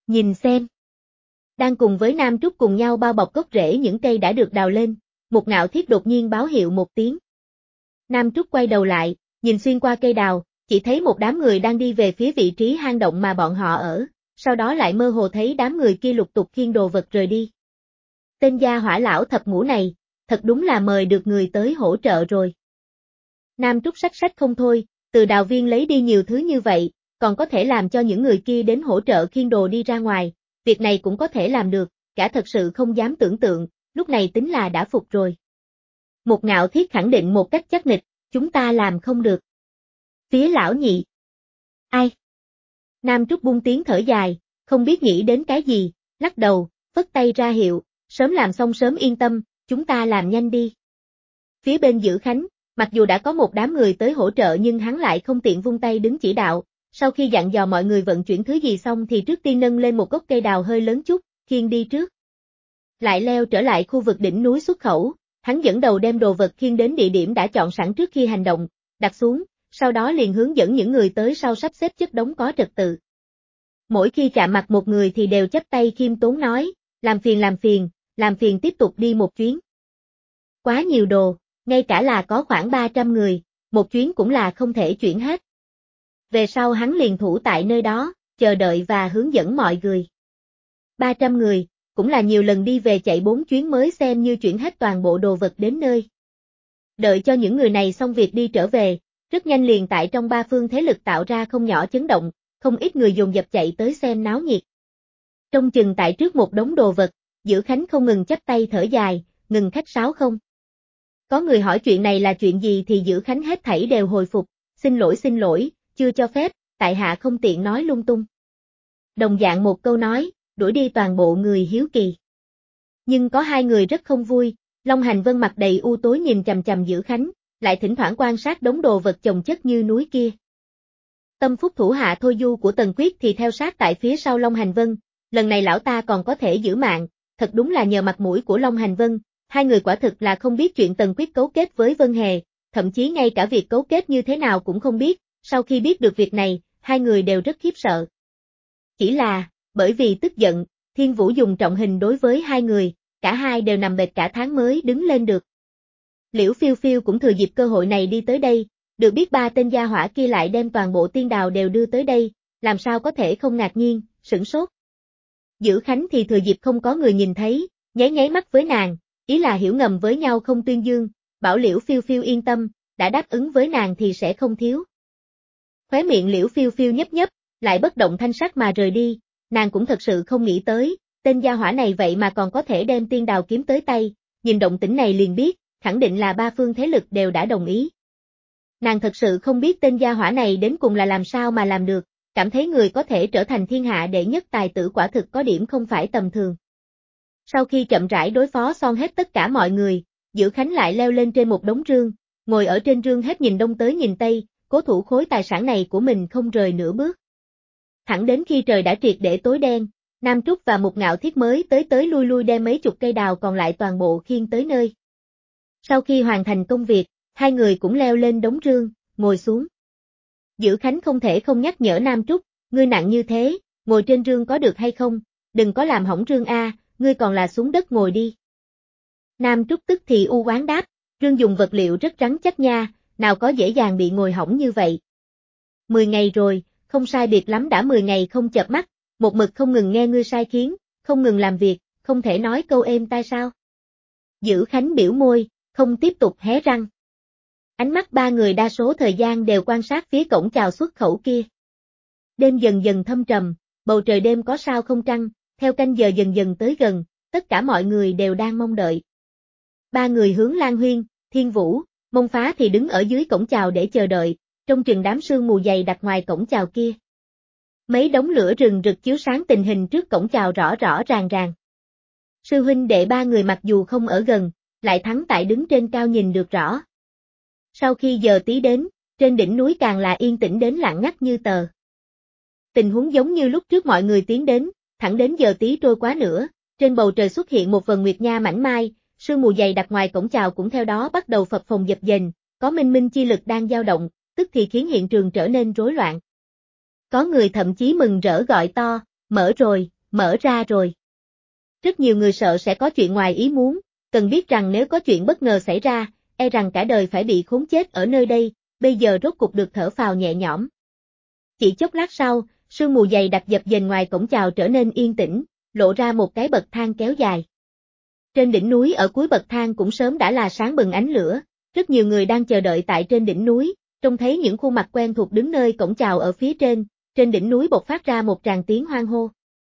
A: Nhìn xem. Đang cùng với Nam Trúc cùng nhau bao bọc gốc rễ những cây đã được đào lên, Mục Ngạo Thiết đột nhiên báo hiệu một tiếng. Nam Trúc quay đầu lại, nhìn xuyên qua cây đào, chỉ thấy một đám người đang đi về phía vị trí hang động mà bọn họ ở, sau đó lại mơ hồ thấy đám người kia lục tục khiêng đồ vật rời đi. Tên gia hỏa lão thập ngũ này, thật đúng là mời được người tới hỗ trợ rồi. Nam Trúc sách không thôi, từ đào viên lấy đi nhiều thứ như vậy, còn có thể làm cho những người kia đến hỗ trợ khiêng đồ đi ra ngoài, việc này cũng có thể làm được, cả thật sự không dám tưởng tượng, lúc này tính là đã phục rồi. Mục Ngạo Thiết khẳng định một cách chắc nịch, chúng ta làm không được. Phía lão nhị. Ai? Nam Trúc buông tiếng thở dài, không biết nghĩ đến cái gì, lắc đầu, phất tay ra hiệu, sớm làm xong sớm yên tâm, chúng ta làm nhanh đi. Phía bên Dữ Khánh, mặc dù đã có một đám người tới hỗ trợ nhưng hắn lại không tiện vung tay đứng chỉ đạo, sau khi dặn dò mọi người vận chuyển thứ gì xong thì trước tiên nâng lên một gốc cây đào hơi lớn chút, khiêng đi trước. Lại leo trở lại khu vực đỉnh núi xuất khẩu, hắn dẫn đầu đem đồ vật khiêng đến địa điểm đã chọn sẵn trước khi hành động, đặt xuống, sau đó liền hướng dẫn những người tới sau sắp xếp chất đống có trật tự. Mỗi khi chạm mặt một người thì đều chắp tay khiêm tốn nói, làm phiền tiếp tục đi một chuyến. Quá nhiều đồ, ngay cả là có khoảng 300 người, một chuyến cũng là không thể chuyển hết. Về sau hắn liền thủ tại nơi đó, chờ đợi và hướng dẫn mọi người. 300 người, cũng là nhiều lần đi về chạy 4 chuyến mới xem như chuyển hết toàn bộ đồ vật đến nơi. Đợi cho những người này xong việc đi trở về, rất nhanh liền tại trong ba phương thế lực tạo ra không nhỏ chấn động, không ít người dồn dập chạy tới xem náo nhiệt. Trông chừng tại trước một đống đồ vật, Dữ Khánh không ngừng chắp tay thở dài, ngừng khách sáo không. Có người hỏi chuyện này là chuyện gì thì Dữ Khánh hết thảy đều hồi phục, xin lỗi, chưa cho phép, tại hạ không tiện nói lung tung. Đồng dạng một câu nói, đuổi đi toàn bộ người hiếu kỳ. Nhưng có hai người rất không vui, Long Hành Vân mặt đầy u tối nhìn chằm chằm Dữ Khánh, lại thỉnh thoảng quan sát đống đồ vật chồng chất như núi kia. Tâm phúc thủ hạ Thôi Du của Tần Quyết thì theo sát tại phía sau Long Hành Vân, lần này lão ta còn có thể giữ mạng, thật đúng là nhờ mặt mũi của Long Hành Vân, hai người quả thực là không biết chuyện Tần Quyết cấu kết với Vân Hề, thậm chí ngay cả việc cấu kết như thế nào cũng không biết, sau khi biết được việc này, hai người đều rất khiếp sợ. Chỉ là, bởi vì tức giận, Thiên Vũ dùng trọng hình đối với hai người, cả hai đều nằm bệt cả tháng mới đứng lên được. Liễu Phiêu Phiêu cũng thừa dịp cơ hội này đi tới đây, được biết ba tên gia hỏa kia lại đem toàn bộ tiên đào đều đưa tới đây, làm sao có thể không ngạc nhiên, sửng sốt. Dữ Khánh thì thừa dịp không có người nhìn thấy, nháy mắt với nàng, ý là hiểu ngầm với nhau không tuyên dương, bảo Liễu Phiêu Phiêu yên tâm, đã đáp ứng với nàng thì sẽ không thiếu. Khóe miệng Liễu Phiêu Phiêu nhấp, lại bất động thanh sắc mà rời đi, nàng cũng thật sự không nghĩ tới, tên gia hỏa này vậy mà còn có thể đem tiên đào kiếm tới tay, nhìn động tĩnh này liền biết, khẳng định là ba phương thế lực đều đã đồng ý. Nàng thật sự không biết tên gia hỏa này đến cùng là làm sao mà làm được, cảm thấy người có thể trở thành thiên hạ đệ nhất tài tử quả thực có điểm không phải tầm thường. Sau khi chậm rãi đối phó xong hết tất cả mọi người, Dữ Khánh lại leo lên trên một đống rương, ngồi ở trên rương hết nhìn đông tới nhìn tây, cố thủ khối tài sản này của mình không rời nửa bước. Thẳng đến khi trời đã triệt để tối đen, Nam Trúc và Mục Ngạo Thiết mới tới lui đem mấy chục cây đào còn lại toàn bộ khiêng tới nơi. Sau khi hoàn thành công việc, hai người cũng leo lên đống rương, ngồi xuống. Dữ Khánh không thể không nhắc nhở Nam Trúc, ngươi nặng như thế, ngồi trên rương có được hay không, đừng có làm hỏng rương a, ngươi còn là xuống đất ngồi đi. Nam Trúc tức thì u oán đáp, rương dùng vật liệu rất rắn chắc nha, nào có dễ dàng bị ngồi hỏng như vậy. 10 ngày rồi, không sai biệt lắm đã 10 ngày không chợp mắt, một mực không ngừng nghe ngươi sai khiến, không ngừng làm việc, không thể nói câu êm tai sao. Dữ Khánh biểu môi, không tiếp tục hé răng. Ánh mắt ba người đa số thời gian đều quan sát phía cổng chào xuất khẩu kia. Đêm dần dần thâm trầm, bầu trời đêm có sao không trăng, theo canh giờ dần dần tới gần, tất cả mọi người đều đang mong đợi. Ba người hướng Lan Huyên, Thiên Vũ, Mông Phá thì đứng ở dưới cổng chào để chờ đợi, trong chừng đám sương mù dày đặt ngoài cổng chào kia. Mấy đống lửa rừng rực chiếu sáng tình hình trước cổng chào rõ ràng. Sư huynh đệ ba người mặc dù không ở gần, lại thắng tại đứng trên cao nhìn được rõ. Sau khi giờ tí đến, trên đỉnh núi càng là yên tĩnh đến lặng ngắt như tờ. Tình huống giống như lúc trước mọi người tiến đến, thẳng đến giờ tí trôi quá nữa, trên bầu trời xuất hiện một vần nguyệt nha mảnh mai, sương mù dày đặt ngoài cổng chào cũng theo đó bắt đầu phập phồng dập dềnh, có minh minh chi lực đang dao động, tức thì khiến hiện trường trở nên rối loạn. Có người thậm chí mừng rỡ gọi to, mở mở ra rồi. Rất nhiều người sợ sẽ có chuyện ngoài ý muốn, cần biết rằng nếu có chuyện bất ngờ xảy ra, e rằng cả đời phải bị khốn chết ở nơi đây, bây giờ rốt cục được thở phào nhẹ nhõm. Chỉ chốc lát sau, sương mù dày đặc dập dềnh ngoài cổng chào trở nên yên tĩnh, lộ ra một cái bậc thang kéo dài. Trên đỉnh núi ở cuối bậc thang cũng sớm đã là sáng bừng ánh lửa, rất nhiều người đang chờ đợi tại trên đỉnh núi, trông thấy những khuôn mặt quen thuộc đứng nơi cổng chào ở phía trên đỉnh núi bộc phát ra một tràng tiếng hoan hô.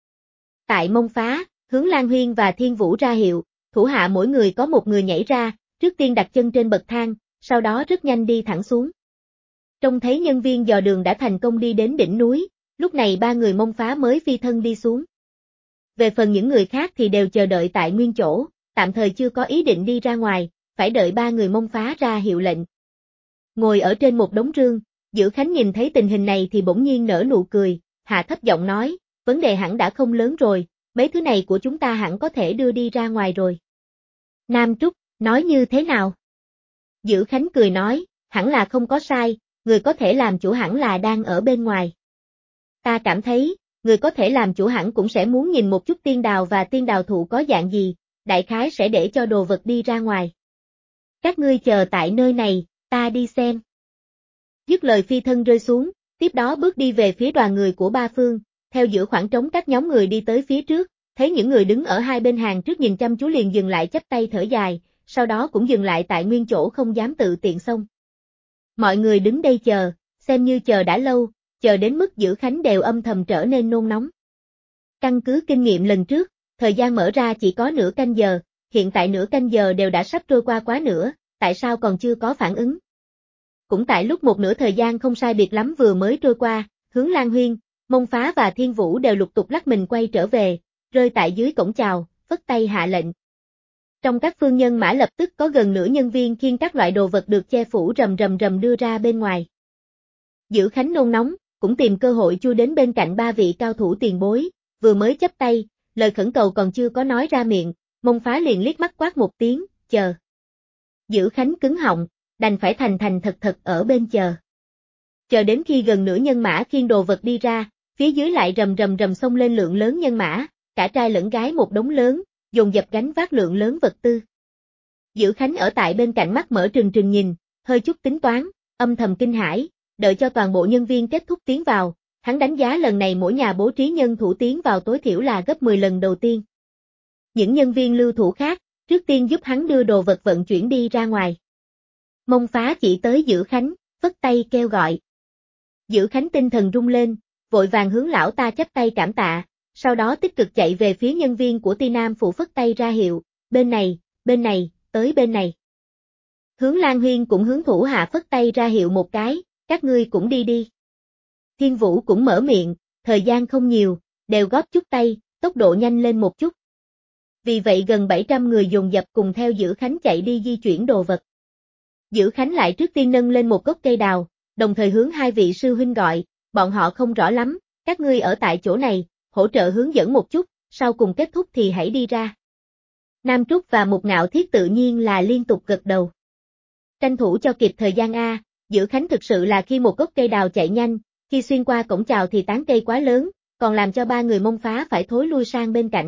A: Tại Mông Phá, Hướng Lan Huyên và Thiên Vũ ra hiệu, thủ hạ mỗi người có một người nhảy ra, trước tiên đặt chân trên bậc thang, sau đó rất nhanh đi thẳng xuống. Trông thấy nhân viên dò đường đã thành công đi đến đỉnh núi, lúc này ba người Mông Phá mới phi thân đi xuống. Về phần những người khác thì đều chờ đợi tại nguyên chỗ, tạm thời chưa có ý định đi ra ngoài, phải đợi ba người Mông Phá ra hiệu lệnh. Ngồi ở trên một đống rương, Dữ Khánh nhìn thấy tình hình này thì bỗng nhiên nở nụ cười, hạ thấp giọng nói, vấn đề hẳn đã không lớn rồi, mấy thứ này của chúng ta hẳn có thể đưa đi ra ngoài rồi. Nam Trúc, nói như thế nào? Dữ Khánh cười nói, hẳn là không có sai, người có thể làm chủ hẳn là đang ở bên ngoài. Ta cảm thấy, người có thể làm chủ hẳn cũng sẽ muốn nhìn một chút tiên đào và tiên đào thụ có dạng gì, đại khái sẽ để cho đồ vật đi ra ngoài. Các ngươi chờ tại nơi này, ta đi xem. Dứt lời phi thân rơi xuống, tiếp đó bước đi về phía đoàn người của ba phương, theo giữa khoảng trống các nhóm người đi tới phía trước, thấy những người đứng ở hai bên hàng trước nhìn chăm chú liền dừng lại chắp tay thở dài, sau đó cũng dừng lại tại nguyên chỗ không dám tự tiện xông. Mọi người đứng đây chờ, xem như chờ đã lâu, chờ đến mức Dữ Khánh đều âm thầm trở nên nôn nóng. Căn cứ kinh nghiệm lần trước, thời gian mở ra chỉ có nửa canh giờ, hiện tại nửa canh giờ đều đã sắp trôi qua quá nữa, tại sao còn chưa có phản ứng? Cũng tại lúc một nửa thời gian không sai biệt lắm vừa mới trôi qua, Hướng Lan Huyên, Mông Phá và Thiên Vũ đều lục tục lắc mình quay trở về, rơi tại dưới cổng chào, phất tay hạ lệnh. Trong các phương nhân mã lập tức có gần nửa nhân viên khiêng các loại đồ vật được che phủ rầm rầm rầm đưa ra bên ngoài. Dữ Khánh nôn nóng, cũng tìm cơ hội chui đến bên cạnh ba vị cao thủ tiền bối, vừa mới chắp tay, lời khẩn cầu còn chưa có nói ra miệng, Mông Phá liền liếc mắt quát một tiếng, chờ. Dữ Khánh cứng họng, đành phải thành thành thật thật ở bên chờ. Chờ đến khi gần nửa nhân mã khiêng đồ vật đi ra, phía dưới lại rầm rầm rầm xông lên lượng lớn nhân mã, cả trai lẫn gái một đống lớn, dồn dập gánh vác lượng lớn vật tư. Dữ Khánh ở tại bên cạnh mắt mở trừng trừng nhìn, hơi chút tính toán, âm thầm kinh hãi, đợi cho toàn bộ nhân viên kết thúc tiến vào, hắn đánh giá lần này mỗi nhà bố trí nhân thủ tiến vào tối thiểu là gấp 10 lần đầu tiên. Những nhân viên lưu thủ khác, trước tiên giúp hắn đưa đồ vật vận chuyển đi ra ngoài. Mông Phá chỉ tới Dữ Khánh, vất tay kêu gọi. Dữ Khánh tinh thần rung lên, vội vàng hướng lão ta chắp tay cảm tạ, sau đó tích cực chạy về phía nhân viên của Ti Nam Phủ phất tay ra hiệu, bên này, tới bên này. Hướng Lan Huyên cũng hướng thủ hạ phất tay ra hiệu một cái, các ngươi cũng đi đi. Thiên Vũ cũng mở miệng, thời gian không nhiều, đều góp chút tay, tốc độ nhanh lên một chút. Vì vậy gần 700 người dồn dập cùng theo Dữ Khánh chạy đi di chuyển đồ vật. Dữ Khánh lại trước tiên nâng lên một gốc cây đào, đồng thời hướng hai vị sư huynh gọi, bọn họ không rõ lắm, các ngươi ở tại chỗ này, hỗ trợ hướng dẫn một chút, sau cùng kết thúc thì hãy đi ra. Nam Trúc và Mục Ngạo Thiết tự nhiên là liên tục gật đầu. Tranh thủ cho kịp thời gian A, Dữ Khánh thực sự là khi một gốc cây đào chạy nhanh, khi xuyên qua cổng chào thì tán cây quá lớn, còn làm cho ba người Mông Phá phải thối lui sang bên cạnh.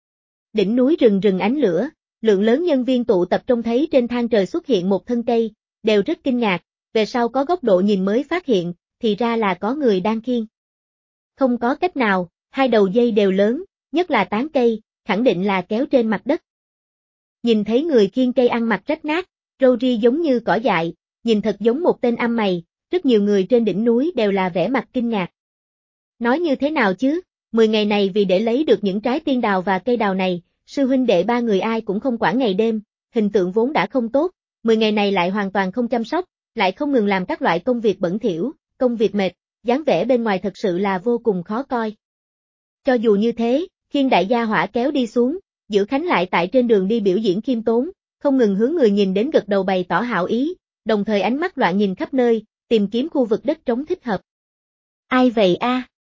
A: Đỉnh núi rừng rừng ánh lửa, lượng lớn nhân viên tụ tập trông thấy trên thang trời xuất hiện một thân cây, đều rất kinh ngạc, về sau có góc độ nhìn mới phát hiện, thì ra là có người đang khiêng. Không có cách nào, hai đầu dây đều lớn, nhất là tán cây, khẳng định là kéo trên mặt đất. Nhìn thấy người khiêng cây ăn mặc rách nát, râu ria giống như cỏ dại, nhìn thật giống một tên âm mày, rất nhiều người trên đỉnh núi đều là vẻ mặt kinh ngạc. Nói như thế nào chứ, 10 ngày này vì để lấy được những trái tiên đào và cây đào này, sư huynh đệ ba người ai cũng không quản ngày đêm, hình tượng vốn đã không tốt, 10 ngày này lại hoàn toàn không chăm sóc, lại không ngừng làm các loại công việc bẩn thỉu, công việc mệt, dáng vẻ bên ngoài thật sự là vô cùng khó coi. Cho dù như thế, khiêng đại gia hỏa kéo đi xuống, Dữ Khánh lại tại trên đường đi biểu diễn khiêm tốn, không ngừng hướng người nhìn đến gật đầu bày tỏ hảo ý, đồng thời ánh mắt loạn nhìn khắp nơi, tìm kiếm khu vực đất trống thích hợp. Ai vậy a?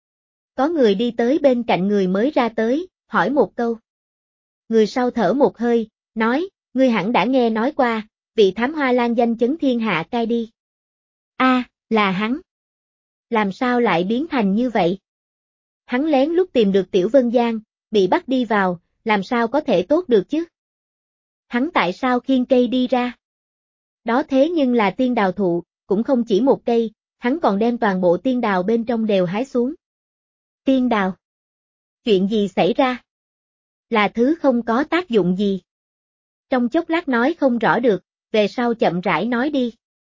A: Có người đi tới bên cạnh người mới ra tới, hỏi một câu. Người sau thở một hơi, nói, ngươi hẳn đã nghe nói qua, vị thám hoa lan danh chấn thiên hạ cai đi. A, là hắn. Làm sao lại biến thành như vậy? Hắn lén lút tìm được Tiểu Vân Giang, bị bắt đi vào, làm sao có thể tốt được chứ? Hắn tại sao khiêng cây đi ra? Đó thế nhưng là tiên đào thụ, cũng không chỉ một cây, hắn còn đem toàn bộ tiên đào bên trong đều hái xuống. Tiên đào? Chuyện gì xảy ra? Là thứ không có tác dụng gì. Trong chốc lát nói không rõ được, về sau chậm rãi nói đi.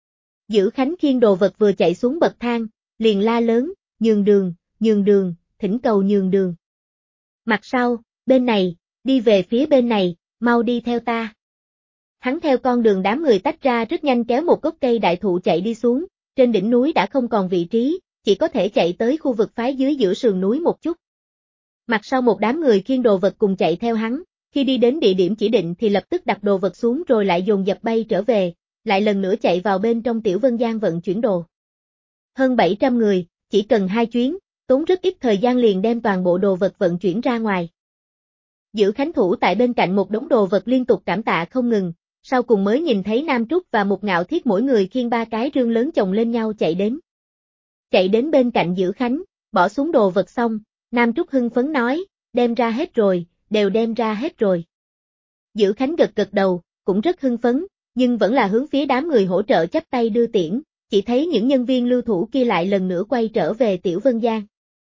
A: Dữ Khánh khiêng đồ vật vừa chạy xuống bậc thang, liền la lớn, nhường đường, thỉnh cầu nhường đường. Mặt sau, bên này, đi về phía bên này, mau đi theo ta. Hắn theo con đường đám người tách ra rất nhanh kéo một gốc cây đại thụ chạy đi xuống, trên đỉnh núi đã không còn vị trí, chỉ có thể chạy tới khu vực phái dưới giữa sườn núi một chút. Mặt sau một đám người khiêng đồ vật cùng chạy theo hắn, khi đi đến địa điểm chỉ định thì lập tức đặt đồ vật xuống rồi lại dồn dập bay trở về, lại lần nữa chạy vào bên trong Tiểu Vân Giang vận chuyển đồ. Hơn 700 người, chỉ cần 2 chuyến, tốn rất ít thời gian liền đem toàn bộ đồ vật vận chuyển ra ngoài. Giữ Khánh thủ tại bên cạnh một đống đồ vật liên tục cảm tạ không ngừng, sau cùng mới nhìn thấy Nam Trúc và Mục Ngạo Thiết mỗi người khiêng 3 cái rương lớn chồng lên nhau chạy đến. Chạy đến bên cạnh Giữ Khánh, bỏ xuống đồ vật xong, Nam Trúc hưng phấn nói, đem ra hết rồi, đều đem ra hết rồi. Giữ Khánh gật gật đầu, cũng rất hưng phấn, nhưng vẫn là hướng phía đám người hỗ trợ chắp tay đưa tiễn, chỉ thấy những nhân viên lưu thủ kia lại lần nữa quay trở về Tiểu Vân Giang.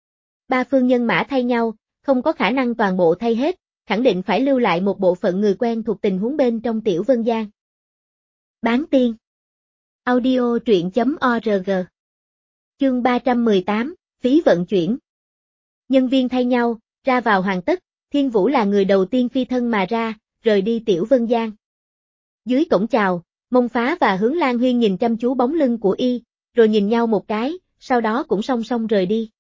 A: 3 phương nhân mã thay nhau, không có khả năng toàn bộ thay hết, khẳng định phải lưu lại một bộ phận người quen thuộc tình huống bên trong Tiểu Vân Giang. Bán tiên. Audio truyện.org. Chương 318, phí vận chuyển. Nhân viên thay nhau, ra vào hoàn tất, Thiên Vũ là người đầu tiên phi thân mà ra, rời đi Tiểu Vân Giang. Dưới cổng chào, Mông Phá và Hướng Lan Huyên nhìn chăm chú bóng lưng của y, rồi nhìn nhau một cái, sau đó cũng song song rời đi.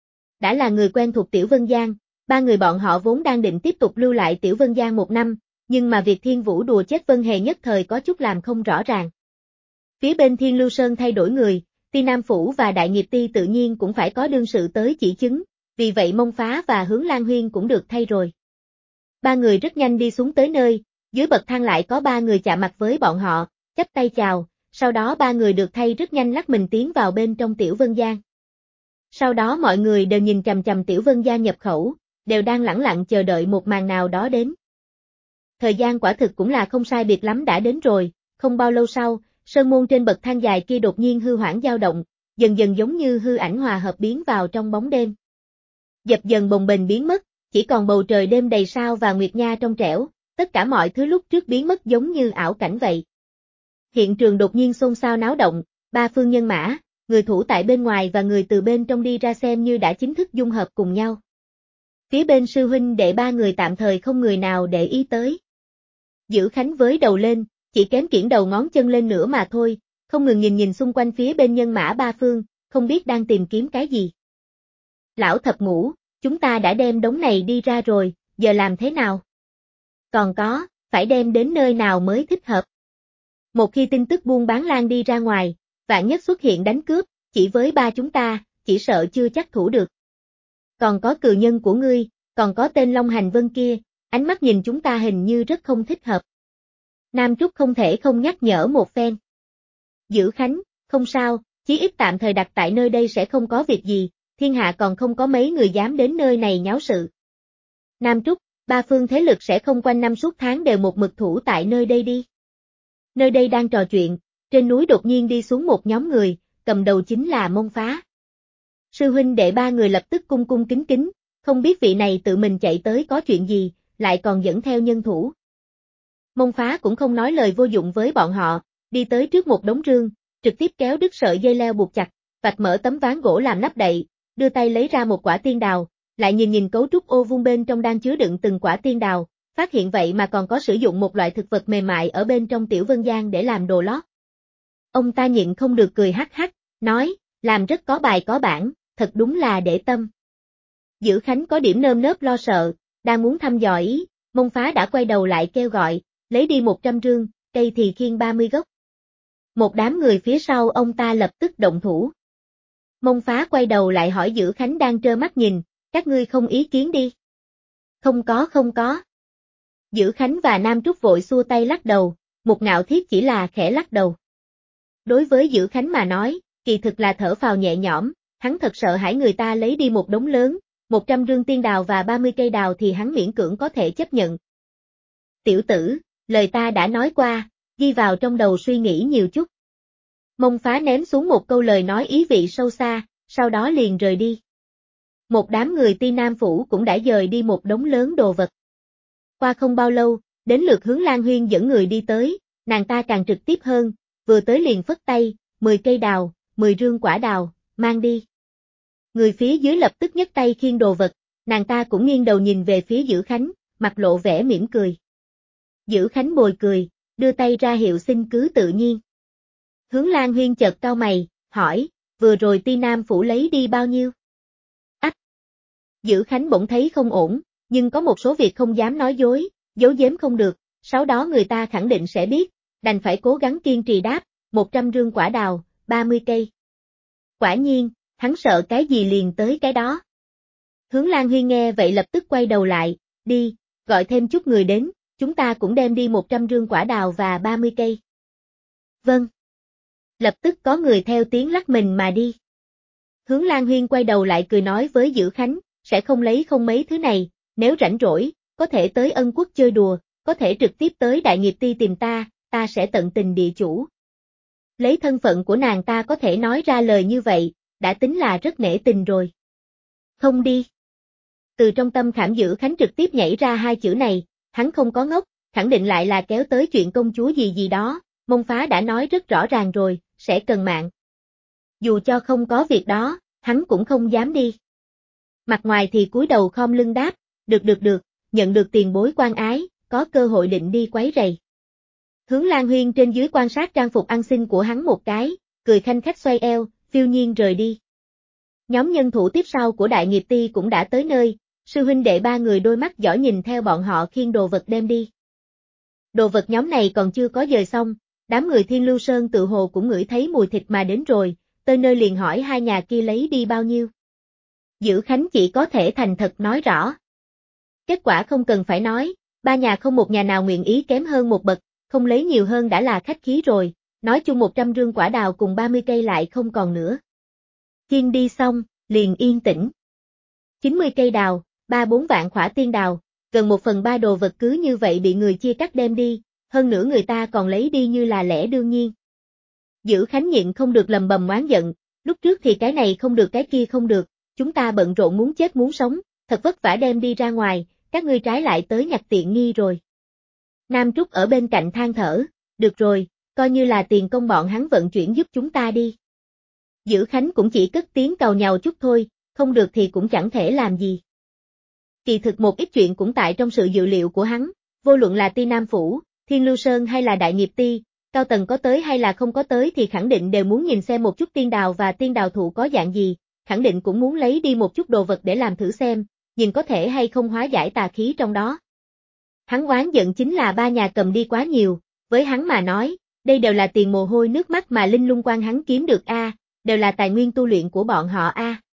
A: Đã là người quen thuộc Tiểu Vân Giang, 3 người bọn họ vốn đang định tiếp tục lưu lại Tiểu Vân Giang 1 năm, nhưng mà việc Thiên Vũ đùa chết Vân Hề nhất thời có chút làm không rõ ràng. Phía bên Thiên Lưu Sơn thay đổi người, Ti Nam Phủ và Đại Nghiệp Ti tự nhiên cũng phải có đương sự tới chỉ chứng, vì vậy Mông Phá và Hướng Lan Huyên cũng được thay rồi. 3 người rất nhanh đi xuống tới nơi, dưới bậc thang lại có 3 người chạm mặt với bọn họ, chắp tay chào, sau đó 3 người được thay rất nhanh lắc mình tiến vào bên trong Tiểu Vân Giang. Sau đó mọi người đều nhìn chằm chằm Tiểu Vân Giang nhập khẩu, đều đang lẳng lặng chờ đợi một màn nào đó đến. Thời gian quả thực cũng là không sai biệt lắm đã đến rồi, không bao lâu sau, sơn môn trên bậc thang dài kia đột nhiên hư hoảng dao động, dần dần giống như hư ảnh hòa hợp biến vào trong bóng đêm. Dập dần bồng bềnh biến mất, chỉ còn bầu trời đêm đầy sao và nguyệt nha trong trẻo, tất cả mọi thứ lúc trước biến mất giống như ảo cảnh vậy. Hiện trường đột nhiên xôn xao náo động, 3 phương nhân mã, người thủ tại bên ngoài và người từ bên trong đi ra xem như đã chính thức dung hợp cùng nhau. Phía bên sư huynh đệ 3 người tạm thời không người nào để ý tới. Giữ Khánh với đầu lên, chỉ kém kiễng đầu ngón chân lên nữa mà thôi, không ngừng nhìn xung quanh phía bên nhân mã 3 phương, không biết đang tìm kiếm cái gì. Lão thập ngũ, chúng ta đã đem đống này đi ra rồi, giờ làm thế nào? Còn có, phải đem đến nơi nào mới thích hợp? Một khi tin tức buôn bán lan đi ra ngoài, vạn nhất xuất hiện đánh cướp, chỉ với 3 chúng ta, chỉ sợ chưa chắc thủ được. Còn có cừu nhân của ngươi, còn có tên Long Hành Vân kia, ánh mắt nhìn chúng ta hình như rất không thích hợp. Nam Trúc không thể không nhắc nhở một phen. Giữ Khánh, không sao, chí ít tạm thời đặt tại nơi đây sẽ không có việc gì, thiên hạ còn không có mấy người dám đến nơi này nháo sự. Nam Trúc, 3 phương thế lực sẽ không quanh năm suốt tháng đều một mực thủ tại nơi đây đi. Nơi đây đang trò chuyện, trên núi đột nhiên đi xuống một nhóm người, cầm đầu chính là Mông Phá. Sư huynh đệ 3 người lập tức cung cung kính kính, không biết vị này tự mình chạy tới có chuyện gì, lại còn dẫn theo nhân thủ. Mông Phá cũng không nói lời vô dụng với bọn họ, đi tới trước một đống rương, trực tiếp kéo đứt sợi dây leo buộc chặt, vạch mở tấm ván gỗ làm nắp đậy, đưa tay lấy ra một quả tiên đào, lại nhìn cấu trúc ô vuông bên trong đang chứa đựng từng quả tiên đào, phát hiện vậy mà còn có sử dụng một loại thực vật mềm mại ở bên trong Tiểu Vân Giang để làm đồ lót. Ông ta nhịn không được cười hắc hắc, nói, làm rất có bài có bản, thật đúng là để tâm. Giữ Khánh có điểm nơm nớp lo sợ, đang muốn thăm dò ý, Mông Phá đã quay đầu lại kêu gọi, lấy đi 100 rương, cây thì khiêng 30 gốc. Một đám người phía sau ông ta lập tức động thủ. Mông Phá quay đầu lại hỏi Giữ Khánh đang trơ mắt nhìn, các ngươi không ý kiến đi. Không có. Giữ Khánh và Nam Trúc vội xua tay lắc đầu, Mục Ngạo Thiết chỉ là khẽ lắc đầu. Đối với Giữ Khánh mà nói, kỳ thực là thở phào nhẹ nhõm, hắn thật sợ hãi người ta lấy đi một đống lớn, 100 rương tiên đào và 30 cây đào thì hắn miễn cưỡng có thể chấp nhận. Tiểu tử, lời ta đã nói qua, ghi vào trong đầu suy nghĩ nhiều chút. Mông Phá ném xuống một câu lời nói ý vị sâu xa, sau đó liền rời đi. Một đám người Ti Nam Phủ cũng đã dời đi một đống lớn đồ vật. Qua không bao lâu, đến lượt Hướng Lan Huyên dẫn người đi tới, nàng ta càng trực tiếp hơn, vừa tới liền phất tay, 10 cây đào, 10 rương quả đào, mang đi. Người phía dưới lập tức nhấc tay khiêng đồ vật, nàng ta cũng nghiêng đầu nhìn về phía Dữ Khánh, mặt lộ vẻ mỉm cười. Dữ Khánh bồi cười, đưa tay ra hiệu xin cứ tự nhiên. Hướng Lan Huyên chợt cau mày, hỏi, vừa rồi Ti Nam Phủ lấy đi bao nhiêu? Ách! Dữ Khánh bỗng thấy không ổn, nhưng có một số việc không dám nói dối, giấu giếm không được, sau đó người ta khẳng định sẽ biết, đành phải cố gắng kiên trì đáp, 100 rương quả đào, 30 cây. Quả nhiên, hắn sợ cái gì liền tới cái đó. Hướng Lan Huyên nghe vậy lập tức quay đầu lại, đi, gọi thêm chút người đến, chúng ta cũng đem đi 100 rương quả đào và 30 cây. Vâng. Lập tức có người theo tiếng lắc mình mà đi. Hướng Lan Huyên quay đầu lại cười nói với Dữ Khánh, sẽ không lấy không mấy thứ này, nếu rảnh rỗi, có thể tới Ân Quốc chơi đùa, có thể trực tiếp tới Đại Nghiệp Ti tìm ta sẽ tận tình địa chủ. Lấy thân phận của nàng ta có thể nói ra lời như vậy, đã tính là rất nể tình rồi. Không đi. Từ trong tâm khảm Dữ Khánh trực tiếp nhảy ra hai chữ này, hắn không có ngốc, khẳng định lại là kéo tới chuyện công chúa gì gì đó, Mông Phá đã nói rất rõ ràng rồi, sẽ cần mạng. Dù cho không có việc đó, hắn cũng không dám đi. Mặt ngoài thì cúi đầu khom lưng đáp, được, nhận được tiền bối quan ái, có cơ hội định đi quấy rầy. Hướng Lan Huyên trên dưới quan sát trang phục ăn xin của hắn một cái, cười khanh khách xoay eo, phiêu nhiên rời đi. Nhóm nhân thủ tiếp sau của Đại Nghiệp Ti cũng đã tới nơi, sư huynh đệ ba người đôi mắt giỏi nhìn theo bọn họ khiêng đồ vật đem đi. Đồ vật nhóm này còn chưa có dời xong, đám người Thiên Lưu Sơn tự hồ cũng ngửi thấy mùi thịt mà đến rồi, tới nơi liền hỏi hai nhà kia lấy đi bao nhiêu. Dữ Khánh chỉ có thể thành thật nói rõ. Kết quả không cần phải nói, ba nhà không một nhà nào nguyện ý kém hơn một bậc, không lấy nhiều hơn đã là khách khí rồi, nói chung 100 rương quả đào cùng 30 cây lại không còn nữa. Khiêng đi xong, liền yên tĩnh. 90 cây đào, 3-4 vạn khỏa tiên đào, gần 1/3 đồ vật cứ như vậy bị người chia cắt đem đi, hơn nữa người ta còn lấy đi như là lẽ đương nhiên. Dữ Khánh nhịn không được lầm bầm oán giận, lúc trước thì cái này không được cái kia không được, chúng ta bận rộn muốn chết muốn sống, thật vất vả đem đi ra ngoài, các ngươi trái lại tới nhặt tiện nghi rồi. Nam Trúc ở bên cạnh than thở, được rồi, coi như là tiền công bọn hắn vận chuyển giúp chúng ta đi. Dữ Khánh cũng chỉ cất tiếng càu nhàu chút thôi, không được thì cũng chẳng thể làm gì. Kỳ thực một ít chuyện cũng tại trong sự dự liệu của hắn, vô luận là Ti Nam Phủ, Thiên Lưu Sơn hay là Đại Nghiệp Ti, cao tầng có tới hay là không có tới thì khẳng định đều muốn nhìn xem một chút tiên đào và tiên đào thụ có dạng gì, khẳng định cũng muốn lấy đi một chút đồ vật để làm thử xem, nhìn có thể hay không hóa giải tà khí trong đó. Hắn oán giận chính là ba nhà cầm đi quá nhiều, với hắn mà nói, đây đều là tiền mồ hôi nước mắt mà Linh Lung Quan hắn kiếm được đều là tài nguyên tu luyện của bọn họ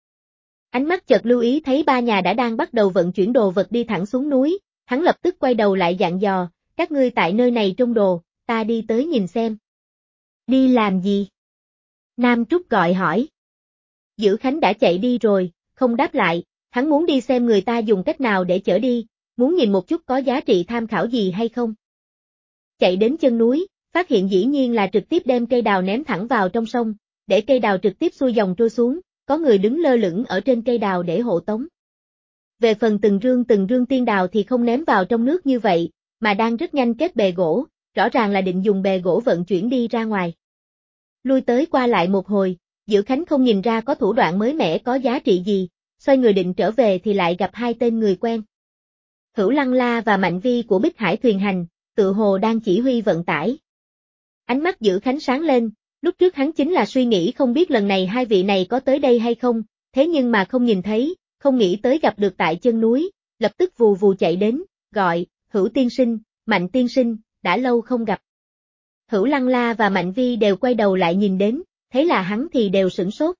A: Ánh mắt chợt lưu ý thấy ba nhà đã đang bắt đầu vận chuyển đồ vật đi thẳng xuống núi, hắn lập tức quay đầu lại dặn dò, các ngươi tại nơi này trông đồ, ta đi tới nhìn xem. Đi làm gì? Nam Trúc gọi hỏi. Dữ Khánh đã chạy đi rồi, không đáp lại, hắn muốn đi xem người ta dùng cách nào để chở đi, muốn nhìn một chút có giá trị tham khảo gì hay không. Chạy đến chân núi, phát hiện dĩ nhiên là trực tiếp đem cây đào ném thẳng vào trong sông, để cây đào trực tiếp xuôi dòng trôi xuống, có người đứng lơ lửng ở trên cây đào để hộ tống. Về phần từng rương tiên đào thì không ném vào trong nước như vậy, mà đang rất nhanh kết bè gỗ, rõ ràng là định dùng bè gỗ vận chuyển đi ra ngoài. Lui tới qua lại một hồi, Dữ Khánh không nhìn ra có thủ đoạn mới mẻ có giá trị gì, xoay người định trở về thì lại gặp hai tên người quen. Hữu Lăng La và Mạnh Vi của Bích Hải Thuyền Hành, tự hồ đang chỉ huy vận tải. Ánh mắt Dữ Khánh sáng lên, lúc trước hắn chính là suy nghĩ không biết lần này hai vị này có tới đây hay không, thế nhưng mà không nhìn thấy, không nghĩ tới gặp được tại chân núi, lập tức vù vù chạy đến, gọi, Hữu tiên sinh, Mạnh tiên sinh, đã lâu không gặp. Hữu Lăng La và Mạnh Vi đều quay đầu lại nhìn đến, thấy là hắn thì đều sửng sốt.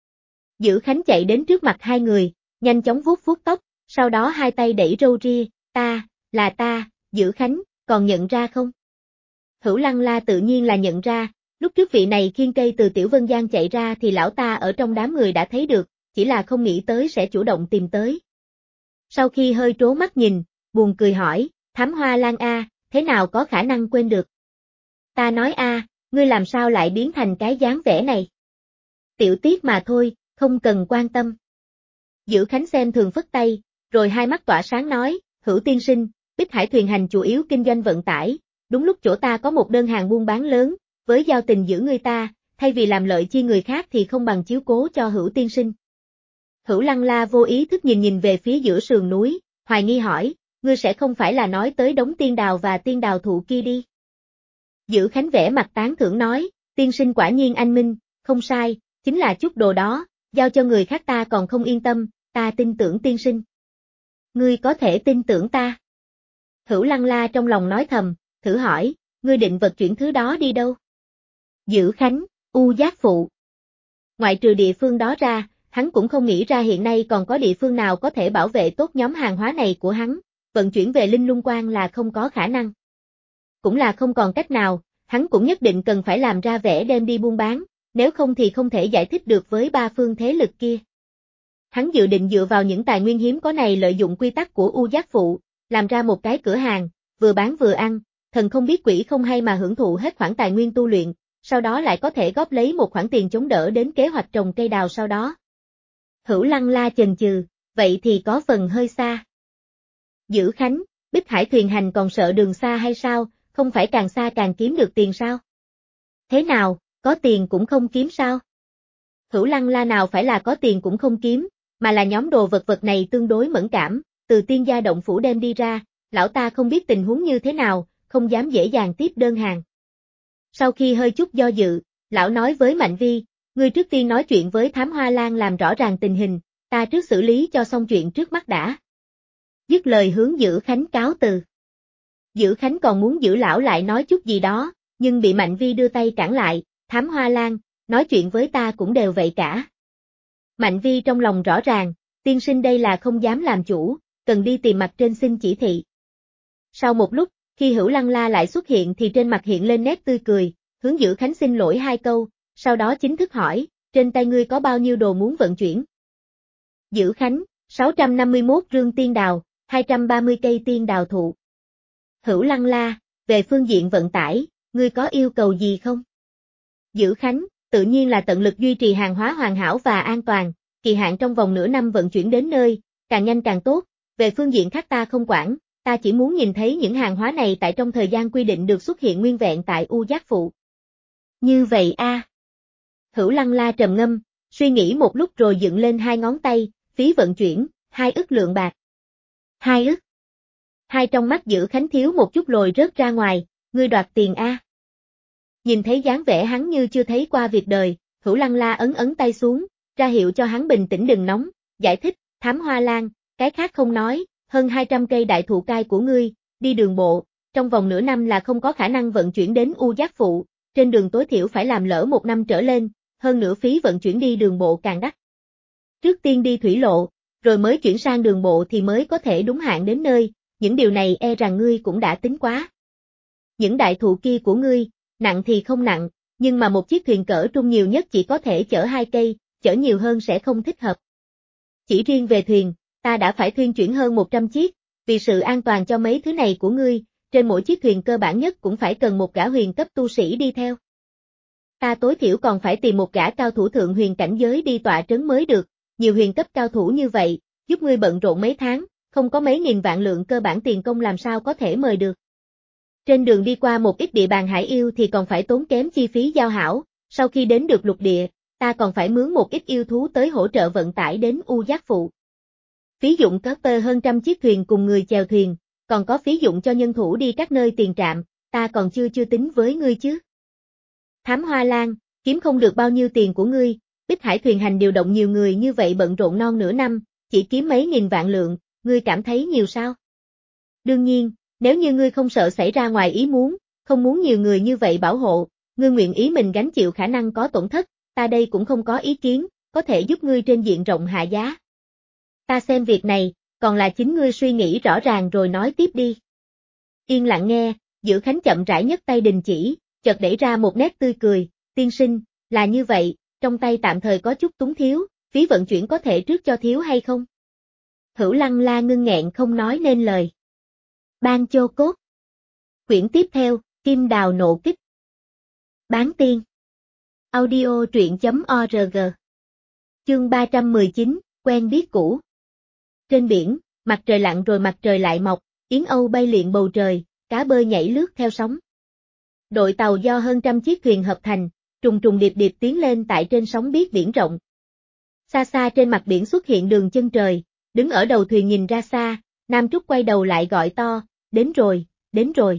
A: Dữ Khánh chạy đến trước mặt hai người, nhanh chóng vuốt vuốt tóc, sau đó hai tay đẩy râu ria, là ta, Dữ Khánh, còn nhận ra không? Hữu Lăng La tự nhiên là nhận ra, lúc trước vị này khiêng cây từ Tiểu Vân Giang chạy ra thì lão ta ở trong đám người đã thấy được, chỉ là không nghĩ tới sẽ chủ động tìm tới. Sau khi hơi trố mắt nhìn, buồn cười hỏi, Thám Hoa Lan a, thế nào có khả năng quên được? Ta nói a, ngươi làm sao lại biến thành cái dáng vẻ này? Tiểu tiết mà thôi, không cần quan tâm. Dữ Khánh xem thường phất tay, rồi hai mắt tỏa sáng nói, Hữu tiên sinh, Bích Hải thuyền hành chủ yếu kinh doanh vận tải, đúng lúc chỗ ta có một đơn hàng buôn bán lớn, với giao tình giữa người ta, thay vì làm lợi chi người khác thì không bằng chiếu cố cho Hữu tiên sinh. Hữu Lăng La vô ý thức nhìn về phía giữa sườn núi, hoài nghi hỏi, ngươi sẽ không phải là nói tới đống tiên đào và tiên đào thụ kia đi. Dữ Khánh vẻ mặt tán thưởng nói, tiên sinh quả nhiên anh minh, không sai, chính là chút đồ đó, giao cho người khác ta còn không yên tâm, ta tin tưởng tiên sinh. Ngươi có thể tin tưởng ta. Hữu Lăng La trong lòng nói thầm, thử hỏi, ngươi định vận chuyển thứ đó đi đâu? Dữ Khánh, U Giác Phụ. Ngoại trừ địa phương đó ra, hắn cũng không nghĩ ra hiện nay còn có địa phương nào có thể bảo vệ tốt nhóm hàng hóa này của hắn, vận chuyển về Linh Lung Quan là không có khả năng. Cũng là không còn cách nào, hắn cũng nhất định cần phải làm ra vẻ đem đi buôn bán, nếu không thì không thể giải thích được với ba phương thế lực kia. Hắn dự định dựa vào những tài nguyên hiếm có này lợi dụng quy tắc của U Giác Phụ, làm ra một cái cửa hàng, vừa bán vừa ăn, thần không biết quỷ không hay mà hưởng thụ hết khoản tài nguyên tu luyện, sau đó lại có thể góp lấy một khoản tiền chống đỡ đến kế hoạch trồng cây đào sau đó. Hữu Lăng La chần chừ, vậy thì có phần hơi xa. Dữ Khánh, Bích Hải thuyền hành còn sợ đường xa hay sao, không phải càng xa càng kiếm được tiền sao? Thế nào, có tiền cũng không kiếm sao? Hữu Lăng La nào phải là có tiền cũng không kiếm, mà là nhóm đồ vật này tương đối mẫn cảm, từ tiên gia động phủ đem đi ra, lão ta không biết tình huống như thế nào, không dám dễ dàng tiếp đơn hàng. Sau khi hơi chút do dự, lão nói với Mạnh Vi, ngươi trước tiên nói chuyện với Thám Hoa Lan làm rõ ràng tình hình, ta trước xử lý cho xong chuyện trước mắt đã. Dứt lời hướng Dữ Khánh cáo từ. Dữ Khánh còn muốn giữ lão lại nói chút gì đó, nhưng bị Mạnh Vi đưa tay cản lại, Thám Hoa Lan, nói chuyện với ta cũng đều vậy cả. Mạnh Vi trong lòng rõ ràng, tiên sinh đây là không dám làm chủ, cần đi tìm mặt trên xin chỉ thị. Sau một lúc, khi Hữu Lăng La lại xuất hiện thì trên mặt hiện lên nét tươi cười, hướng Dữ Khánh xin lỗi hai câu, sau đó chính thức hỏi, trên tay ngươi có bao nhiêu đồ muốn vận chuyển? Dữ Khánh, 651 rương tiên đào, 230 cây tiên đào thụ. Hữu Lăng La, về phương diện vận tải, ngươi có yêu cầu gì không? Dữ Khánh, tự nhiên là tận lực duy trì hàng hóa hoàn hảo và an toàn, kỳ hạn trong vòng nửa năm vận chuyển đến nơi, càng nhanh càng tốt, về phương diện khác ta không quản, ta chỉ muốn nhìn thấy những hàng hóa này tại trong thời gian quy định được xuất hiện nguyên vẹn tại U Giác Phụ. Như vậy a. Hữu Lăng La trầm ngâm, suy nghĩ một lúc rồi dựng lên hai ngón tay, phí vận chuyển, 2 ức lượng bạc. 2 ức. Hai trong mắt Dữ Khánh thiếu một chút lồi rớt ra ngoài, ngươi đoạt tiền a. Nhìn thấy dáng vẻ hắn như chưa thấy qua việc đời, Hữu Lăng La ấn ấn tay xuống, ra hiệu cho hắn bình tĩnh đừng nóng, giải thích, Thám Hoa Lan, cái khác không nói, hơn 200 cây đại thụ cai của ngươi, đi đường bộ, trong vòng nửa năm là không có khả năng vận chuyển đến U Giác Phụ, trên đường tối thiểu phải làm lỡ 1 năm trở lên, hơn nữa phí vận chuyển đi đường bộ càng đắt. Trước tiên đi thủy lộ, rồi mới chuyển sang đường bộ thì mới có thể đúng hạn đến nơi, những điều này e rằng ngươi cũng đã tính quá. Những đại thụ kia của ngươi, nặng thì không nặng, nhưng mà một chiếc thuyền cỡ trung nhiều nhất chỉ có thể chở 2 cây, chở nhiều hơn sẽ không thích hợp. Chỉ riêng về thuyền, ta đã phải thuyên chuyển hơn 100 chiếc, vì sự an toàn cho mấy thứ này của ngươi, trên mỗi chiếc thuyền cơ bản nhất cũng phải cần một gã huyền cấp tu sĩ đi theo. Ta tối thiểu còn phải tìm một gã cao thủ thượng huyền cảnh giới đi tọa trấn mới được, nhiều huyền cấp cao thủ như vậy, giúp ngươi bận rộn mấy tháng, không có mấy nghìn vạn lượng cơ bản tiền công làm sao có thể mời được. Trên đường đi qua một ít địa bàn hải yêu thì còn phải tốn kém chi phí giao hảo, sau khi đến được lục địa, ta còn phải mướn một ít yêu thú tới hỗ trợ vận tải đến U Giác Phụ. Phí dụng có hơn 100 chiếc thuyền cùng người chèo thuyền, còn có phí dụng cho nhân thủ đi các nơi tiền trạm, ta còn chưa tính với ngươi chứ. Thám Hoa Lan, kiếm không được bao nhiêu tiền của ngươi, Bích Hải thuyền hành điều động nhiều người như vậy bận rộn non nửa năm, chỉ kiếm mấy nghìn vạn lượng, ngươi cảm thấy nhiều sao? Đương nhiên, nếu như ngươi không sợ xảy ra ngoài ý muốn, không muốn nhiều người như vậy bảo hộ, ngươi nguyện ý mình gánh chịu khả năng có tổn thất, ta đây cũng không có ý kiến, có thể giúp ngươi trên diện rộng hạ giá. Ta xem việc này, còn là chính ngươi suy nghĩ rõ ràng rồi nói tiếp đi. Yên lặng nghe, Dữ Khánh chậm rãi nhấc tay đình chỉ, chợt đẩy ra một nét tươi cười, tiên sinh, là như vậy, trong tay tạm thời có chút túng thiếu, phí vận chuyển có thể trước cho thiếu hay không? Hữu Lăng La ngưng nghẹn không nói nên lời. Ban Chô Cốt. Quyển tiếp theo, Kim Đào Nộ Kích. Bán tiên. Audio truyện.org. Chương 319, quen biết cũ. Trên biển, mặt trời lặn rồi mặt trời lại mọc, yến âu bay liệng bầu trời, cá bơi nhảy lướt theo sóng. Đội tàu do hơn trăm chiếc thuyền hợp thành, trùng trùng điệp điệp tiến lên tại trên sóng biếc biển rộng. Xa xa trên mặt biển xuất hiện đường chân trời, đứng ở đầu thuyền nhìn ra xa, Nam Trúc quay đầu lại gọi to, đến rồi, đến rồi.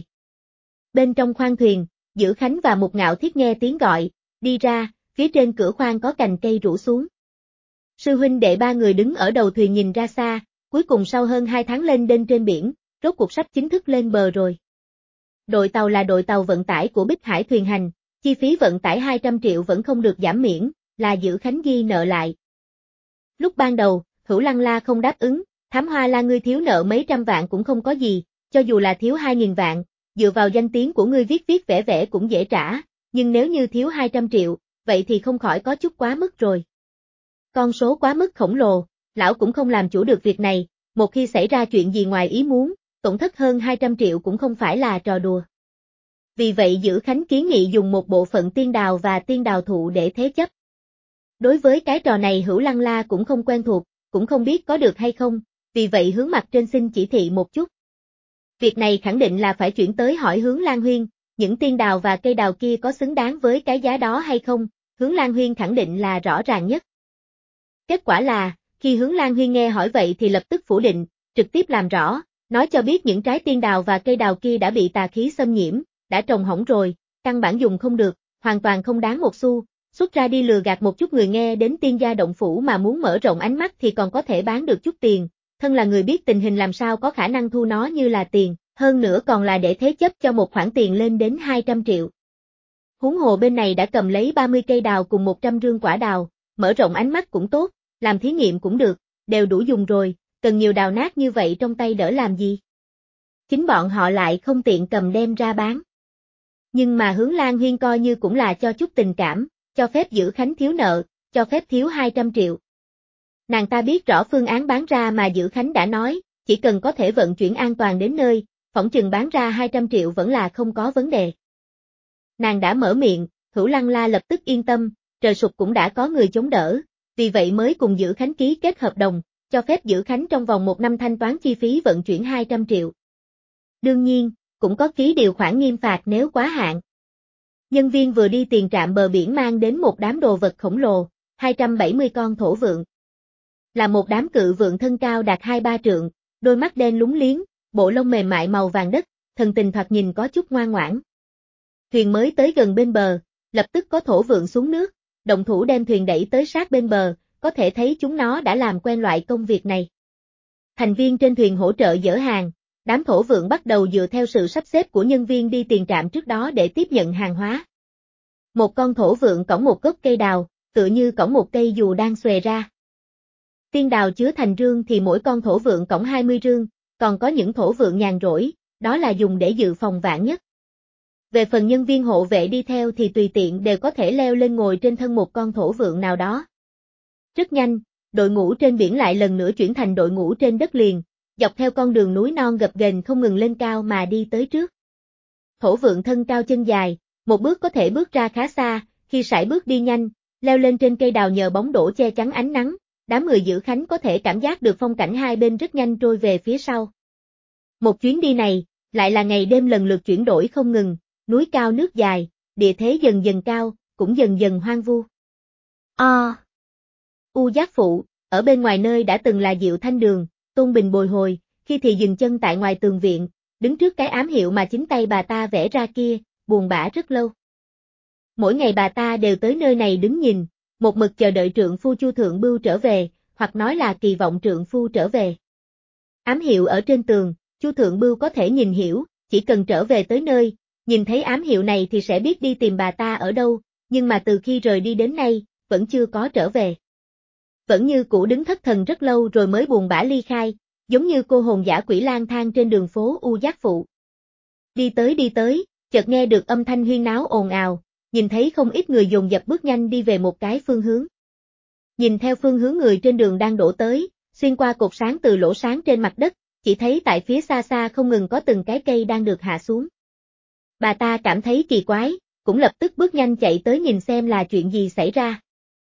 A: Bên trong khoang thuyền, Dữ Khánh và Mục Ngạo Thiết nghe tiếng gọi, đi ra, phía trên cửa khoang có cành cây rủ xuống. Sư huynh đệ ba người đứng ở đầu thuyền nhìn ra xa, cuối cùng sau hơn 2 tháng lên đên trên biển, rốt cuộc sắp chính thức lên bờ rồi. Đội tàu là đội tàu vận tải của Bích Hải Thuyền Hành, chi phí vận tải 200 triệu vẫn không được giảm miễn, là Dữ Khánh ghi nợ lại. Lúc ban đầu, Hữu Lăng La không đáp ứng, Thám Hoa La ngươi thiếu nợ mấy trăm vạn cũng không có gì, cho dù là thiếu 2.000 vạn, dựa vào danh tiếng của ngươi viết vẽ vẽ cũng dễ trả, nhưng nếu như thiếu 200 triệu, vậy thì không khỏi có chút quá mức rồi. Con số quá mức khổng lồ, lão cũng không làm chủ được việc này, một khi xảy ra chuyện gì ngoài ý muốn, tổn thất hơn 200 triệu cũng không phải là trò đùa. Vì vậy Dữ Khánh kiến nghị dùng một bộ phận tiên đào và tiên đào thụ để thế chấp. Đối với cái trò này Hữu Lăng La cũng không quen thuộc, cũng không biết có được hay không, vì vậy hướng mặt trên xin chỉ thị một chút. Việc này khẳng định là phải chuyển tới hỏi Hướng Lan Huyên, những tiên đào và cây đào kia có xứng đáng với cái giá đó hay không, Hướng Lan Huyên khẳng định là rõ ràng nhất. Kết quả là, khi Hướng Lan Huyên nghe hỏi vậy thì lập tức phủ định, trực tiếp làm rõ, nói cho biết những trái tiên đào và cây đào kia đã bị tà khí xâm nhiễm, đã trồng hỏng rồi, căn bản dùng không được, hoàn toàn không đáng một xu, xuất ra đi lừa gạt một chút người nghe đến tiên gia động phủ mà muốn mở rộng ánh mắt thì còn có thể bán được chút tiền, thân là người biết tình hình làm sao có khả năng thu nó như là tiền, hơn nữa còn là để thế chấp cho một khoản tiền lên đến 200 triệu. Huống hồ bên này đã cầm lấy 30 cây đào cùng 100 rương quả đào, mở rộng ánh mắt cũng tốt, làm thí nghiệm cũng được, đều đủ dùng rồi, cần nhiều đào nát như vậy trong tay đỡ làm gì. Chính bọn họ lại không tiện cầm đem ra bán. Nhưng mà Hướng Lan Huyên coi như cũng là cho chút tình cảm, cho phép Dữ Khánh thiếu nợ, cho phép thiếu 200 triệu. Nàng ta biết rõ phương án bán ra mà Dữ Khánh đã nói, chỉ cần có thể vận chuyển an toàn đến nơi, phỏng chừng bán ra 200 triệu vẫn là không có vấn đề. Nàng đã mở miệng, Hữu Lăng La lập tức yên tâm, trời sụp cũng đã có người chống đỡ, vì vậy mới cùng Dữ Khánh ký kết hợp đồng, cho phép Dữ Khánh trong vòng 1 năm thanh toán chi phí vận chuyển 200 triệu. Đương nhiên, cũng có ký điều khoản nghiêm phạt nếu quá hạn. Nhân viên vừa đi tiền trạm bờ biển mang đến một đám đồ vật khổng lồ, 270 con thổ vượn. Là một đám cự vượn thân cao đạt 2-3 trượng, đôi mắt đen lúng liếng, bộ lông mềm mại màu vàng đất, thần tình thoạt nhìn có chút ngoan ngoãn. Thuyền mới tới gần bên bờ, lập tức có thổ vượn xuống nước, động thủ đem thuyền đẩy tới sát bên bờ, có thể thấy chúng nó đã làm quen loại công việc này. Thành viên trên thuyền hỗ trợ dỡ hàng, đám thổ vượn bắt đầu dựa theo sự sắp xếp của nhân viên đi tiền trạm trước đó để tiếp nhận hàng hóa. Một con thổ vượn cõng một gốc cây đào, tựa như cõng một cây dù đang xòe ra. Tiên đào chứa thành rương thì mỗi con thổ vượn cõng 20 rương, còn có những thổ vượn nhàn rỗi, đó là dùng để dự phòng vạn nhất. Về phần nhân viên hộ vệ đi theo thì tùy tiện đều có thể leo lên ngồi trên thân một con thổ vượn nào đó. Rất nhanh, đội ngũ trên biển lại lần nữa chuyển thành đội ngũ trên đất liền, dọc theo con đường núi non gập ghềnh không ngừng lên cao mà đi tới trước. Thổ vượn thân cao chân dài, một bước có thể bước ra khá xa, khi sải bước đi nhanh, leo lên trên cây đào nhờ bóng đổ che chắn ánh nắng, đám người Dữ Khánh có thể cảm giác được phong cảnh hai bên rất nhanh trôi về phía sau. Một chuyến đi này, lại là ngày đêm lần lượt chuyển đổi không ngừng, núi cao nước dài, địa thế dần dần cao, cũng dần dần hoang vu. U Giác Phụ, ở bên ngoài nơi đã từng là Diệu Thanh Đường, Tôn Bình bồi hồi, khi thì dừng chân tại ngoài tường viện, đứng trước cái ám hiệu mà chính tay bà ta vẽ ra kia, buồn bã rất lâu. Mỗi ngày bà ta đều tới nơi này đứng nhìn, một mực chờ đợi trượng phu Chu Thượng Bưu trở về, hoặc nói là kỳ vọng trượng phu trở về. Ám hiệu ở trên tường, Chu Thượng Bưu có thể nhìn hiểu, chỉ cần trở về tới nơi, nhìn thấy ám hiệu này thì sẽ biết đi tìm bà ta ở đâu, nhưng mà từ khi rời đi đến nay, vẫn chưa có trở về. Vẫn như cũ đứng thất thần rất lâu rồi mới buồn bã ly khai, giống như cô hồn dã quỷ lang thang trên đường phố U Giác Phụ. Đi tới, chợt nghe được âm thanh huyên náo ồn ào, nhìn thấy không ít người dồn dập bước nhanh đi về một cái phương hướng. Nhìn theo phương hướng người trên đường đang đổ tới, xuyên qua cột sáng từ lỗ sáng trên mặt đất, chỉ thấy tại phía xa xa không ngừng có từng cái cây đang được hạ xuống. Bà ta cảm thấy kỳ quái, cũng lập tức bước nhanh chạy tới nhìn xem là chuyện gì xảy ra.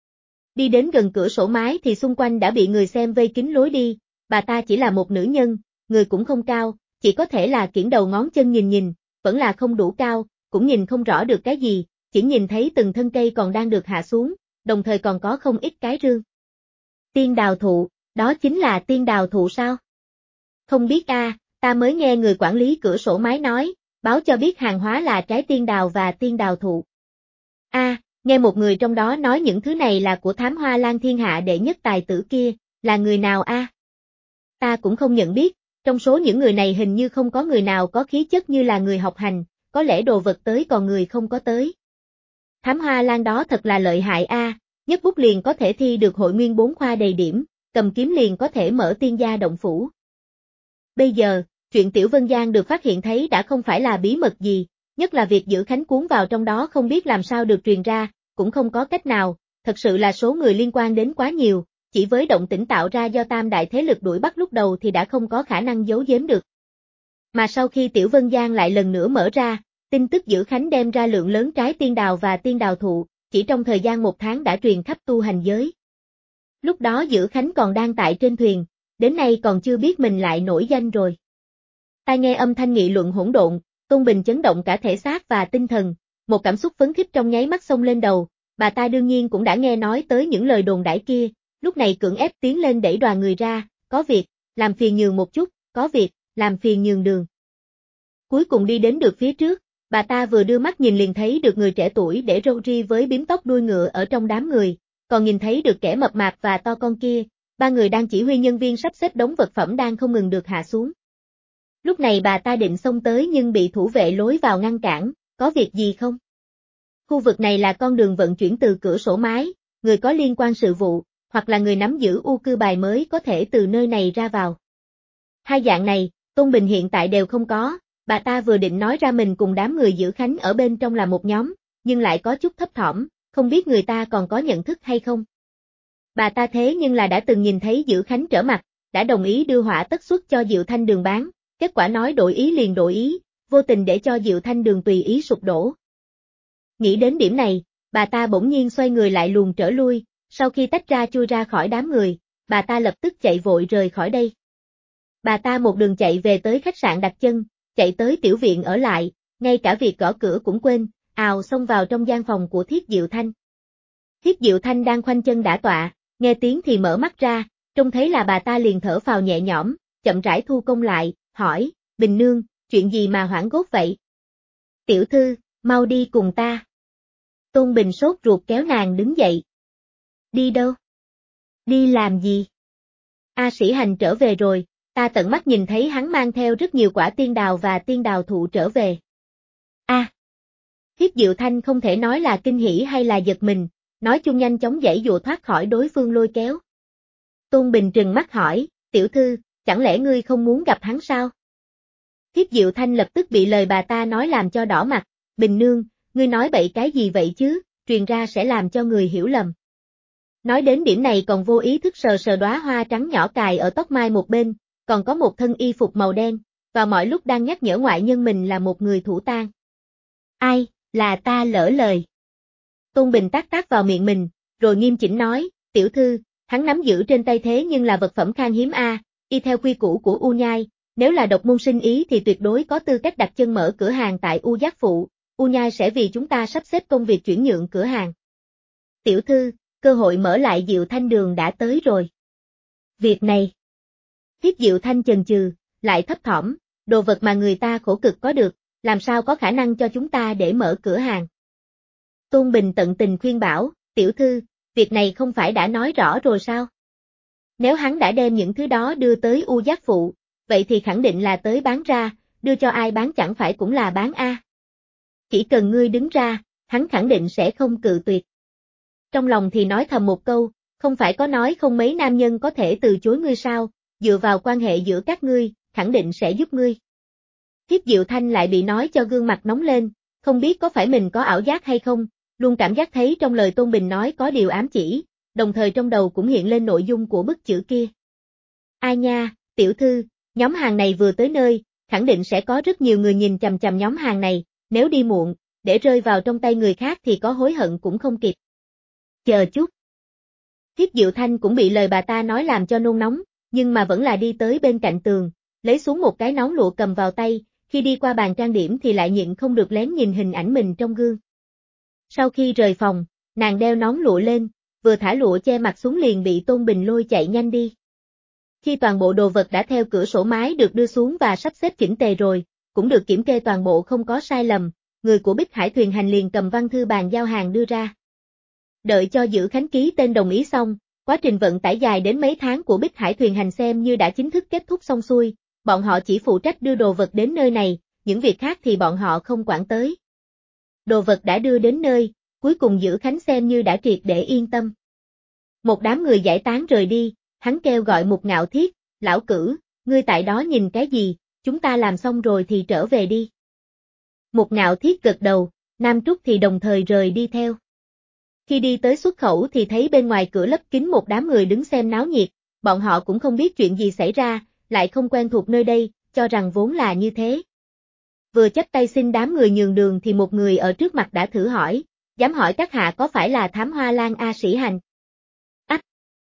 A: Đi đến gần cửa sổ mái thì xung quanh đã bị người xem vây kín lối đi, bà ta chỉ là một nữ nhân, người cũng không cao, chỉ có thể là kiễng đầu ngón chân nhìn, vẫn là không đủ cao, cũng nhìn không rõ được cái gì, chỉ nhìn thấy từng thân cây còn đang được hạ xuống, đồng thời còn có không ít cái rương. Tiên đào thụ, đó chính là tiên đào thụ sao? Không biết ta mới nghe người quản lý cửa sổ mái nói, báo cho biết hàng hóa là trái tiên đào và tiên đào thụ. Nghe một người trong đó nói những thứ này là của thám hoa lan thiên hạ đệ nhất tài tử kia, là người nào Ta cũng không nhận biết, trong số những người này hình như không có người nào có khí chất như là người học hành, có lẽ đồ vật tới còn người không có tới. Thám hoa lan đó thật là lợi hại nhất bút liền có thể thi được hội nguyên 4 khoa đầy điểm, cầm kiếm liền có thể mở tiên gia động phủ. Bây giờ, chuyện Tiểu Vân Giang được phát hiện thấy đã không phải là bí mật gì, nhất là việc Dữ Khánh cuốn vào trong đó không biết làm sao được truyền ra, cũng không có cách nào, thật sự là số người liên quan đến quá nhiều, chỉ với động tĩnh tạo ra do tam đại thế lực đuổi bắt lúc đầu thì đã không có khả năng giấu giếm được. Mà sau khi Tiểu Vân Giang lại lần nữa mở ra, tin tức Dữ Khánh đem ra lượng lớn trái tiên đào và tiên đào thụ, chỉ trong thời gian 1 tháng đã truyền khắp tu hành giới. Lúc đó Dữ Khánh còn đang tại trên thuyền, đến nay còn chưa biết mình lại nổi danh rồi. Tai nghe âm thanh nghị luận hỗn độn, Tôn Bình chấn động cả thể xác và tinh thần, một cảm xúc phấn khích trong nháy mắt xông lên đầu, bà ta đương nhiên cũng đã nghe nói tới những lời đồn đãi kia, lúc này cưỡng ép tiến lên đẩy đoàn người ra, có việc, làm phiền nhường một chút, có việc, làm phiền nhường đường. Cuối cùng đi đến được phía trước, bà ta vừa đưa mắt nhìn liền thấy được người trẻ tuổi để râu ri với bím tóc đuôi ngựa ở trong đám người, còn nhìn thấy được kẻ mập mạp và to con kia, 3 người đang chỉ huy nhân viên sắp xếp đống vật phẩm đang không ngừng được hạ xuống. Lúc này bà ta định xông tới nhưng bị thủ vệ lối vào ngăn cản, có việc gì không? Khu vực này là con đường vận chuyển từ cửa sổ mái, người có liên quan sự vụ, hoặc là người nắm giữ u cư bài mới có thể từ nơi này ra vào. Hai dạng này, Tôn Bình hiện tại đều không có, bà ta vừa định nói ra mình cùng đám người Dữ Khánh ở bên trong là một nhóm, nhưng lại có chút thấp thỏm, không biết người ta còn có nhận thức hay không. Bà ta thế nhưng là đã từng nhìn thấy Dữ Khánh trở mặt, đã đồng ý đưa hỏa tất suất cho Diệu Thanh Đường bán, kết quả nói đổi ý liền đổi ý, vô tình để cho Diệu Thanh Đường tùy ý sụp đổ. Nghĩ đến điểm này, bà ta bỗng nhiên xoay người lại luồn trở lui, sau khi tách ra chui ra khỏi đám người, bà ta lập tức chạy vội rời khỏi đây. Bà ta một đường chạy về tới khách sạn đặt chân, chạy tới tiểu viện ở lại, ngay cả việc gõ cửa cũng quên, ào xông vào trong gian phòng của Thiết Diệu Thanh. Thiết Diệu Thanh đang khoanh chân đả tọa, nghe tiếng thì mở mắt ra, trông thấy là bà ta liền thở phào nhẹ nhõm, chậm rãi thu công lại, hỏi, Bình Nương, chuyện gì mà hoảng hốt vậy? Tiểu thư, mau đi cùng ta. Tôn Bình sốt ruột kéo nàng đứng dậy. Đi đâu? Đi làm gì? Sĩ Hành trở về rồi, ta tận mắt nhìn thấy hắn mang theo rất nhiều quả tiên đào và tiên đào thụ trở về. Thiết Diệu Thanh không thể nói là kinh hỉ hay là giật mình, nói chung nhanh chóng giãy dụa thoát khỏi đối phương lôi kéo. Tôn Bình trừng mắt hỏi, tiểu thư, chẳng lẽ ngươi không muốn gặp hắn sao? Thiết Diệu Thanh lập tức bị lời bà ta nói làm cho đỏ mặt, Bình Nương, ngươi nói bậy cái gì vậy chứ, truyền ra sẽ làm cho người hiểu lầm. Nói đến điểm này còn vô ý thức sờ sờ đóa hoa trắng nhỏ cài ở tóc mai một bên, còn có một thân y phục màu đen, và mọi lúc đang nhắc nhở ngoại nhân mình là một người thủ tang. Ai, là ta lỡ lời. Tôn Bình tát vào miệng mình, rồi nghiêm chỉnh nói, tiểu thư, hắn nắm giữ trên tay thế nhưng là vật phẩm khan hiếm y theo quy củ của U Nhai, nếu là độc môn sinh ý thì tuyệt đối có tư cách đặt chân mở cửa hàng tại U Giác Phụ, U Nhai sẽ vì chúng ta sắp xếp công việc chuyển nhượng cửa hàng. Tiểu thư, cơ hội mở lại Diệu Thanh Đường đã tới rồi. Việc này. Thiết Diệu Thanh chần chừ, lại thấp thỏm, đồ vật mà người ta khổ cực có được, làm sao có khả năng cho chúng ta để mở cửa hàng. Tôn Bình tận tình khuyên bảo, tiểu thư, việc này không phải đã nói rõ rồi sao? Nếu hắn đã đem những thứ đó đưa tới U Giác Phụ, vậy thì khẳng định là tới bán ra, đưa cho ai bán chẳng phải cũng là bán Chỉ cần ngươi đứng ra, hắn khẳng định sẽ không cự tuyệt. Trong lòng thì nói thầm một câu, không phải có nói không mấy nam nhân có thể từ chối ngươi sao, dựa vào quan hệ giữa các ngươi, khẳng định sẽ giúp ngươi. Thiết Diệu Thanh lại bị nói cho gương mặt nóng lên, không biết có phải mình có ảo giác hay không, luôn cảm giác thấy trong lời Tôn Bình nói có điều ám chỉ, đồng thời trong đầu cũng hiện lên nội dung của bức chữ kia. Ai nha, tiểu thư, nhóm hàng này vừa tới nơi, khẳng định sẽ có rất nhiều người nhìn chằm chằm nhóm hàng này, nếu đi muộn, để rơi vào trong tay người khác thì có hối hận cũng không kịp. Chờ chút. Thiếp Diệu Thanh cũng bị lời bà ta nói làm cho nôn nóng, nhưng mà vẫn là đi tới bên cạnh tường, lấy xuống một cái nón lụa cầm vào tay, khi đi qua bàn trang điểm thì lại nhịn không được lén nhìn hình ảnh mình trong gương. Sau khi rời phòng, nàng đeo nón lụa lên, vừa thả lụa che mặt xuống liền bị Tôn Bình lôi chạy nhanh đi. Khi toàn bộ đồ vật đã theo cửa sổ mái được đưa xuống và sắp xếp chỉnh tề rồi, cũng được kiểm kê toàn bộ không có sai lầm, người của Bích Hải Thuyền Hành liền cầm văn thư bàn giao hàng đưa ra. Đợi cho Dữ Khánh ký tên đồng ý xong, quá trình vận tải dài đến mấy tháng của Bích Hải Thuyền Hành xem như đã chính thức kết thúc xong xuôi, bọn họ chỉ phụ trách đưa đồ vật đến nơi này, những việc khác thì bọn họ không quản tới. Đồ vật đã đưa đến nơi, cuối cùng Dữ Khánh xem như đã triệt để yên tâm. Một đám người giải tán rời đi, hắn kêu gọi Mục Ngạo Thiết, lão cử, ngươi tại đó nhìn cái gì, chúng ta làm xong rồi thì trở về đi. Mục Ngạo Thiết gật đầu, Nam Trúc thì đồng thời rời đi theo. Khi đi tới xuất khẩu thì thấy bên ngoài cửa lấp kín một đám người đứng xem náo nhiệt, bọn họ cũng không biết chuyện gì xảy ra, lại không quen thuộc nơi đây, cho rằng vốn là như thế. Vừa chắp tay xin đám người nhường đường thì một người ở trước mặt đã thử hỏi, dám hỏi các hạ có phải là Thám Hoa Lan A Sĩ Hành? Ách!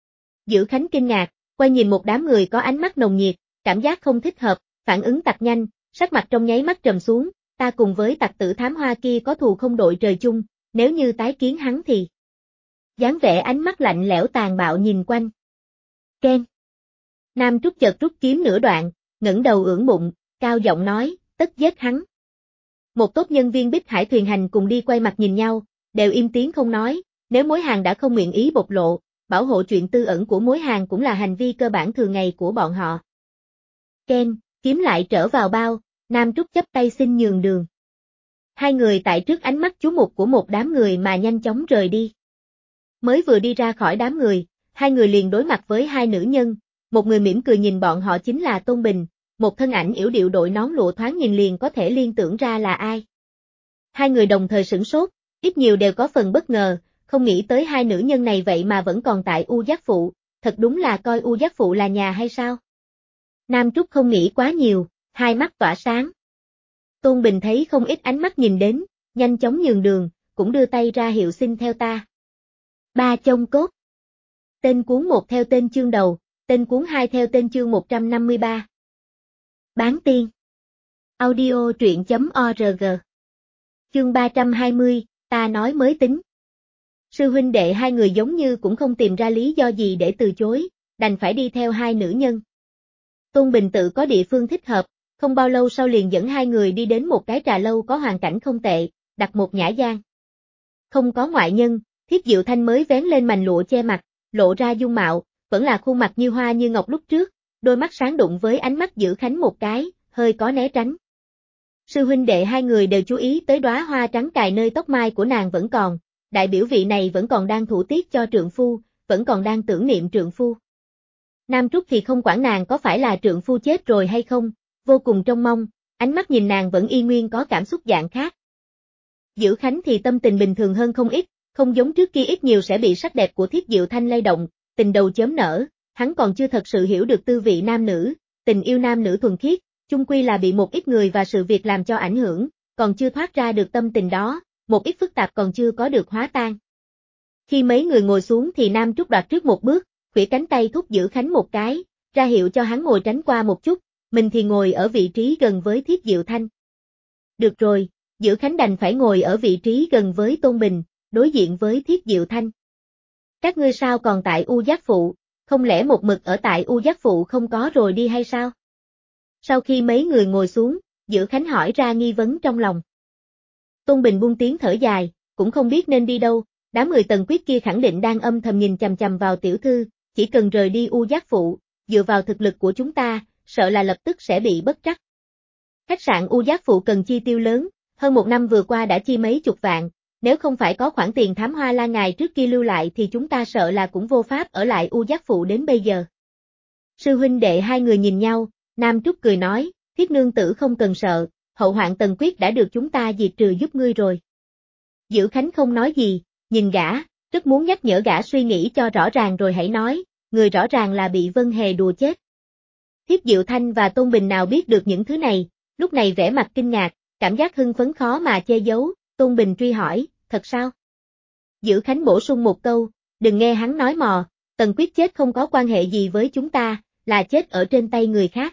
A: Dữ Khánh kinh ngạc, quay nhìn một đám người có ánh mắt nồng nhiệt, cảm giác không thích hợp, phản ứng tặc nhanh, sắc mặt trong nháy mắt trầm xuống, ta cùng với tặc tử Thám Hoa kia có thù không đội trời chung, nếu như tái kiến hắn thì... dáng vẻ ánh mắt lạnh lẽo tàn bạo nhìn quanh. Ken! Nam Trúc chợt rút kiếm nửa đoạn, ngẩng đầu ưỡn bụng, cao giọng nói, tất giết hắn. Một tốt nhân viên Bích Hải Thuyền Hành cùng đi quay mặt nhìn nhau, đều im tiếng không nói, nếu mối hàng đã không nguyện ý bộc lộ, bảo hộ chuyện tư ẩn của mối hàng cũng là hành vi cơ bản thường ngày của bọn họ. Ken, kiếm lại trở vào bao, Nam Trúc chắp tay xin nhường đường. Hai người tại trước ánh mắt chú mục của một đám người mà nhanh chóng rời đi. Mới vừa đi ra khỏi đám người, hai người liền đối mặt với hai nữ nhân, một người mỉm cười nhìn bọn họ chính là Tôn Bình, một thân ảnh yểu điệu đội nón lụa thoáng nhìn liền có thể liên tưởng ra là ai. Hai người đồng thời sửng sốt, ít nhiều đều có phần bất ngờ, không nghĩ tới hai nữ nhân này vậy mà vẫn còn tại U Giác Phụ, thật đúng là coi U Giác Phụ là nhà hay sao? Nam Trúc không nghĩ quá nhiều, hai mắt tỏa sáng. Tôn Bình thấy không ít ánh mắt nhìn đến, nhanh chóng nhường đường, cũng đưa tay ra hiệu xin theo ta. Ba chông cốt. Tên cuốn 1 theo tên chương đầu, tên cuốn 2 theo tên chương 153. Bán tiên. Audio truyện.org. Chương 320, ta nói mới tính. Sư huynh đệ hai người giống như cũng không tìm ra lý do gì để từ chối, đành phải đi theo hai nữ nhân. Tôn Bình tự có địa phương thích hợp, không bao lâu sau liền dẫn hai người đi đến một cái trà lâu có hoàn cảnh không tệ, đặt một nhã gian. Không có ngoại nhân, Thiếp Diệu Thanh mới vén lên mành lụa che mặt, lộ ra dung mạo, vẫn là khuôn mặt như hoa như ngọc lúc trước, đôi mắt sáng đụng với ánh mắt Dữ Khánh một cái, hơi có né tránh. Sư huynh đệ hai người đều chú ý tới đóa hoa trắng cài nơi tóc mai của nàng vẫn còn, đại biểu vị này vẫn còn đang thủ tiết cho trượng phu, vẫn còn đang tưởng niệm trượng phu. Nam Trúc thì không quản nàng có phải là trượng phu chết rồi hay không, vô cùng trông mong, ánh mắt nhìn nàng vẫn y nguyên có cảm xúc dạng khác. Dữ Khánh thì tâm tình bình thường hơn không ít, không giống trước kia ít nhiều sẽ bị sắc đẹp của Thiếp Diệu Thanh lay động, tình đầu chớm nở, hắn còn chưa thật sự hiểu được tư vị nam nữ, tình yêu nam nữ thuần khiết, chung quy là bị một ít người và sự việc làm cho ảnh hưởng, còn chưa thoát ra được tâm tình đó, một ít phức tạp còn chưa có được hóa tan. Khi mấy người ngồi xuống thì Nam Trúc đoạt trước một bước, khuỷu cánh tay thúc Dữ Khánh một cái, ra hiệu cho hắn ngồi tránh qua một chút, mình thì ngồi ở vị trí gần với Thiếp Diệu Thanh. Được rồi, Dữ Khánh đành phải ngồi ở vị trí gần với Tôn Bình, đối diện với Thiếp Diệu Thanh. Các ngươi sao còn tại U Giác Phụ, không lẽ một mực ở tại U Giác Phụ không có rồi đi hay sao? Sau khi mấy người ngồi xuống, Dữ Khánh hỏi ra nghi vấn trong lòng. Tôn Bình buông tiếng thở dài, cũng không biết nên đi đâu, đám người Tần Quyết kia khẳng định đang âm thầm nhìn chằm chằm vào tiểu thư, chỉ cần rời đi U Giác Phụ, dựa vào thực lực của chúng ta, sợ là lập tức sẽ bị bất trắc. Khách sạn U Giác Phụ cần chi tiêu lớn, hơn một năm vừa qua đã chi mấy chục vạn, nếu không phải có khoản tiền Thám Hoa Lan ngài trước kia lưu lại thì chúng ta sợ là cũng vô pháp ở lại U Giác Phụ đến bây giờ. Sư huynh đệ hai người nhìn nhau, Nam Trúc cười nói, Thiết nương tử không cần sợ, hậu hoạn Tần Quyết đã được chúng ta diệt trừ giúp ngươi rồi. Dữ Khánh không nói gì, nhìn gã, rất muốn nhắc nhở gã suy nghĩ cho rõ ràng rồi hãy nói, người rõ ràng là bị Vân Hề đùa chết. Thiếp Diệu Thanh và Tôn Bình nào biết được những thứ này, lúc này vẻ mặt kinh ngạc, cảm giác hưng phấn khó mà che giấu, Tôn Bình truy hỏi, thật sao? Dữ Khánh bổ sung một câu, đừng nghe hắn nói mò, Tần Quyết chết không có quan hệ gì với chúng ta, là chết ở trên tay người khác.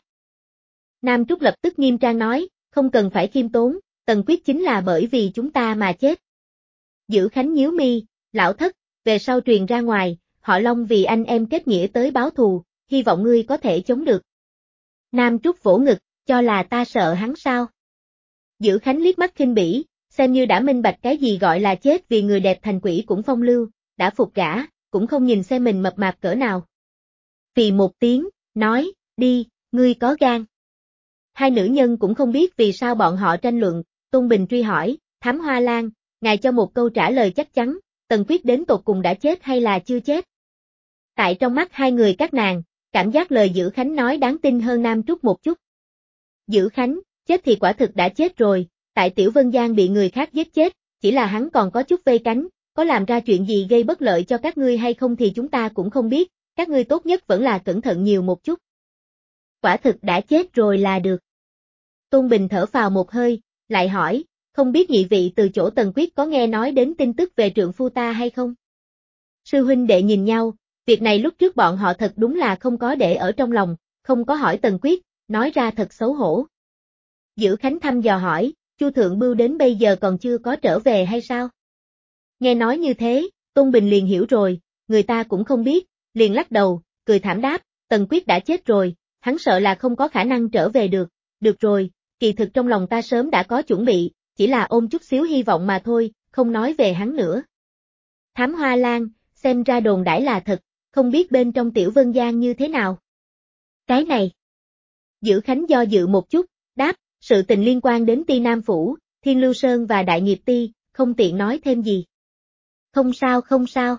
A: Nam Trúc lập tức nghiêm trang nói, không cần phải khiêm tốn, Tần Quyết chính là bởi vì chúng ta mà chết. Dữ Khánh nhíu mi, lão thất, về sau truyền ra ngoài, họ Long vì anh em kết nghĩa tới báo thù, hy vọng ngươi có thể chống được. Nam Trúc vỗ ngực, cho là ta sợ hắn sao? Dữ Khánh liếc mắt khinh bỉ, xem như đã minh bạch cái gì gọi là chết vì người đẹp thành quỷ cũng phong lưu, đã phục gã, cũng không nhìn xem mình mập mạp cỡ nào. Phì một tiếng, nói, đi, ngươi có gan. Hai nữ nhân cũng không biết vì sao bọn họ tranh luận, Tôn Bình truy hỏi, Thám Hoa Lan, ngài cho một câu trả lời chắc chắn, Tần Quyết đến tột cùng đã chết hay là chưa chết? Tại trong mắt hai người các nàng, cảm giác lời Dữ Khánh nói đáng tin hơn Nam Trúc một chút. Dữ Khánh, chết thì quả thực đã chết rồi, tại Tiểu Vân Giang bị người khác giết chết, chỉ là hắn còn có chút vây cánh, có làm ra chuyện gì gây bất lợi cho các ngươi hay không thì chúng ta cũng không biết, các ngươi tốt nhất vẫn là cẩn thận nhiều một chút. Quả thực đã chết rồi là được. Tôn Bình thở phào một hơi, lại hỏi, không biết nhị vị từ chỗ Tần Quyết có nghe nói đến tin tức về trượng phu ta hay không? Sư huynh đệ nhìn nhau, việc này lúc trước bọn họ thật đúng là không có để ở trong lòng, không có hỏi Tần Quyết, nói ra thật xấu hổ. Dữ Khánh thăm dò hỏi, Chu Thượng Bưu đến bây giờ còn chưa có trở về hay sao? Nghe nói như thế, Tôn Bình liền hiểu rồi, người ta cũng không biết, liền lắc đầu, cười thảm đáp, Tần Quyết đã chết rồi, hắn sợ là không có khả năng trở về được, được rồi, kỳ thực trong lòng ta sớm đã có chuẩn bị, chỉ là ôm chút xíu hy vọng mà thôi, không nói về hắn nữa. Thám Hoa Lan, xem ra đồn đãi là thật, không biết bên trong Tiểu Vân Giang như thế nào. Cái này. Dữ Khánh do dự một chút, đáp, sự tình liên quan đến Ti Nam Phủ, Thiên Lưu Sơn và Đại Nghiệp Ti, không tiện nói thêm gì. Không sao không sao.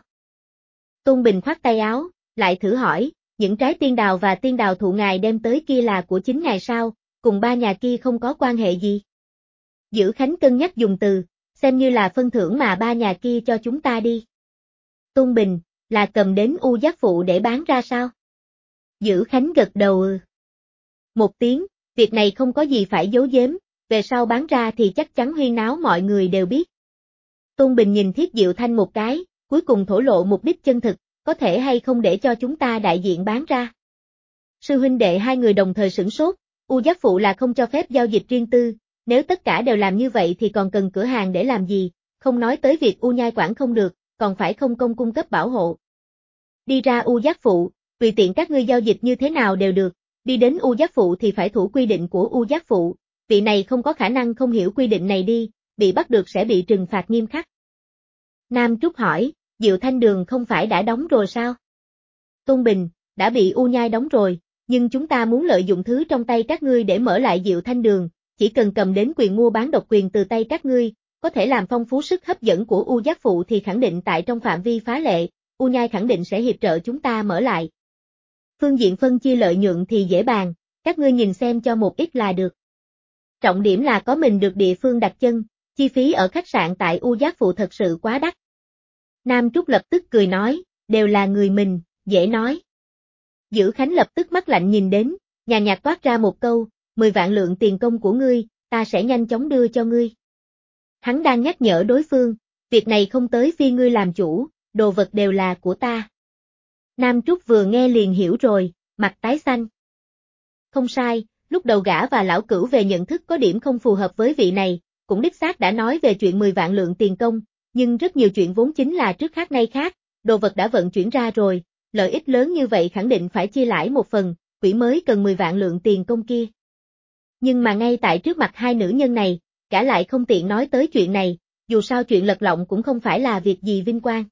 A: Tôn Bình khoát tay áo, lại thử hỏi, những trái tiên đào và tiên đào thụ ngài đem tới kia là của chính ngài sao, cùng ba nhà kia không có quan hệ gì. Dữ Khánh cân nhắc dùng từ, xem như là phân thưởng mà ba nhà kia cho chúng ta đi. Tôn Bình, là cầm đến U Giác Phụ để bán ra sao? Dữ Khánh gật đầu một tiếng, việc này không có gì phải giấu giếm, về sau bán ra thì chắc chắn huyên náo mọi người đều biết. Tôn Bình nhìn Thiết Diệu Thanh một cái, cuối cùng thổ lộ mục đích chân thực, có thể hay không để cho chúng ta đại diện bán ra. Sư huynh đệ hai người đồng thời sửng sốt, U Giác Phụ là không cho phép giao dịch riêng tư, nếu tất cả đều làm như vậy thì còn cần cửa hàng để làm gì, không nói tới việc U Nhai quản không được, còn phải không công cung cấp bảo hộ. Đi ra U Giác Phụ, tùy tiện các ngươi giao dịch như thế nào đều được, đi đến U Giác Phụ thì phải thủ quy định của U Giác Phụ, vị này không có khả năng không hiểu quy định này đi, bị bắt được sẽ bị trừng phạt nghiêm khắc. Nam Trúc hỏi, Diệu Thanh Đường không phải đã đóng rồi sao? Tôn Bình, đã bị U Nhai đóng rồi, nhưng chúng ta muốn lợi dụng thứ trong tay các ngươi để mở lại Diệu Thanh Đường, chỉ cần cầm đến quyền mua bán độc quyền từ tay các ngươi, có thể làm phong phú sức hấp dẫn của U Giác Phụ thì khẳng định tại trong phạm vi phá lệ, U Nhai khẳng định sẽ hiệp trợ chúng ta mở lại. Phương diện phân chia lợi nhuận thì dễ bàn, các ngươi nhìn xem cho một ít là được. Trọng điểm là có mình được địa phương đặt chân, chi phí ở khách sạn tại U Giác Phụ thật sự quá đắt. Nam Trúc lập tức cười nói, đều là người mình, dễ nói. Dữ Khánh lập tức mắt lạnh nhìn đến, nhàn nhạt toát ra một câu, 10 vạn lượng tiền công của ngươi, ta sẽ nhanh chóng đưa cho ngươi. Hắn đang nhắc nhở đối phương, việc này không tới phi ngươi làm chủ, đồ vật đều là của ta. Nam Trúc vừa nghe liền hiểu rồi, mặt tái xanh. Không sai, lúc đầu gã và lão cửu về nhận thức có điểm không phù hợp với vị này, cũng đích xác đã nói về chuyện 10 vạn lượng tiền công, nhưng rất nhiều chuyện vốn chính là trước khác nay khác, đồ vật đã vận chuyển ra rồi, lợi ích lớn như vậy khẳng định phải chia lãi một phần, quỷ mới cần 10 vạn lượng tiền công kia. Nhưng mà ngay tại trước mặt hai nữ nhân này, gã lại không tiện nói tới chuyện này, dù sao chuyện lật lọng cũng không phải là việc gì vinh quang.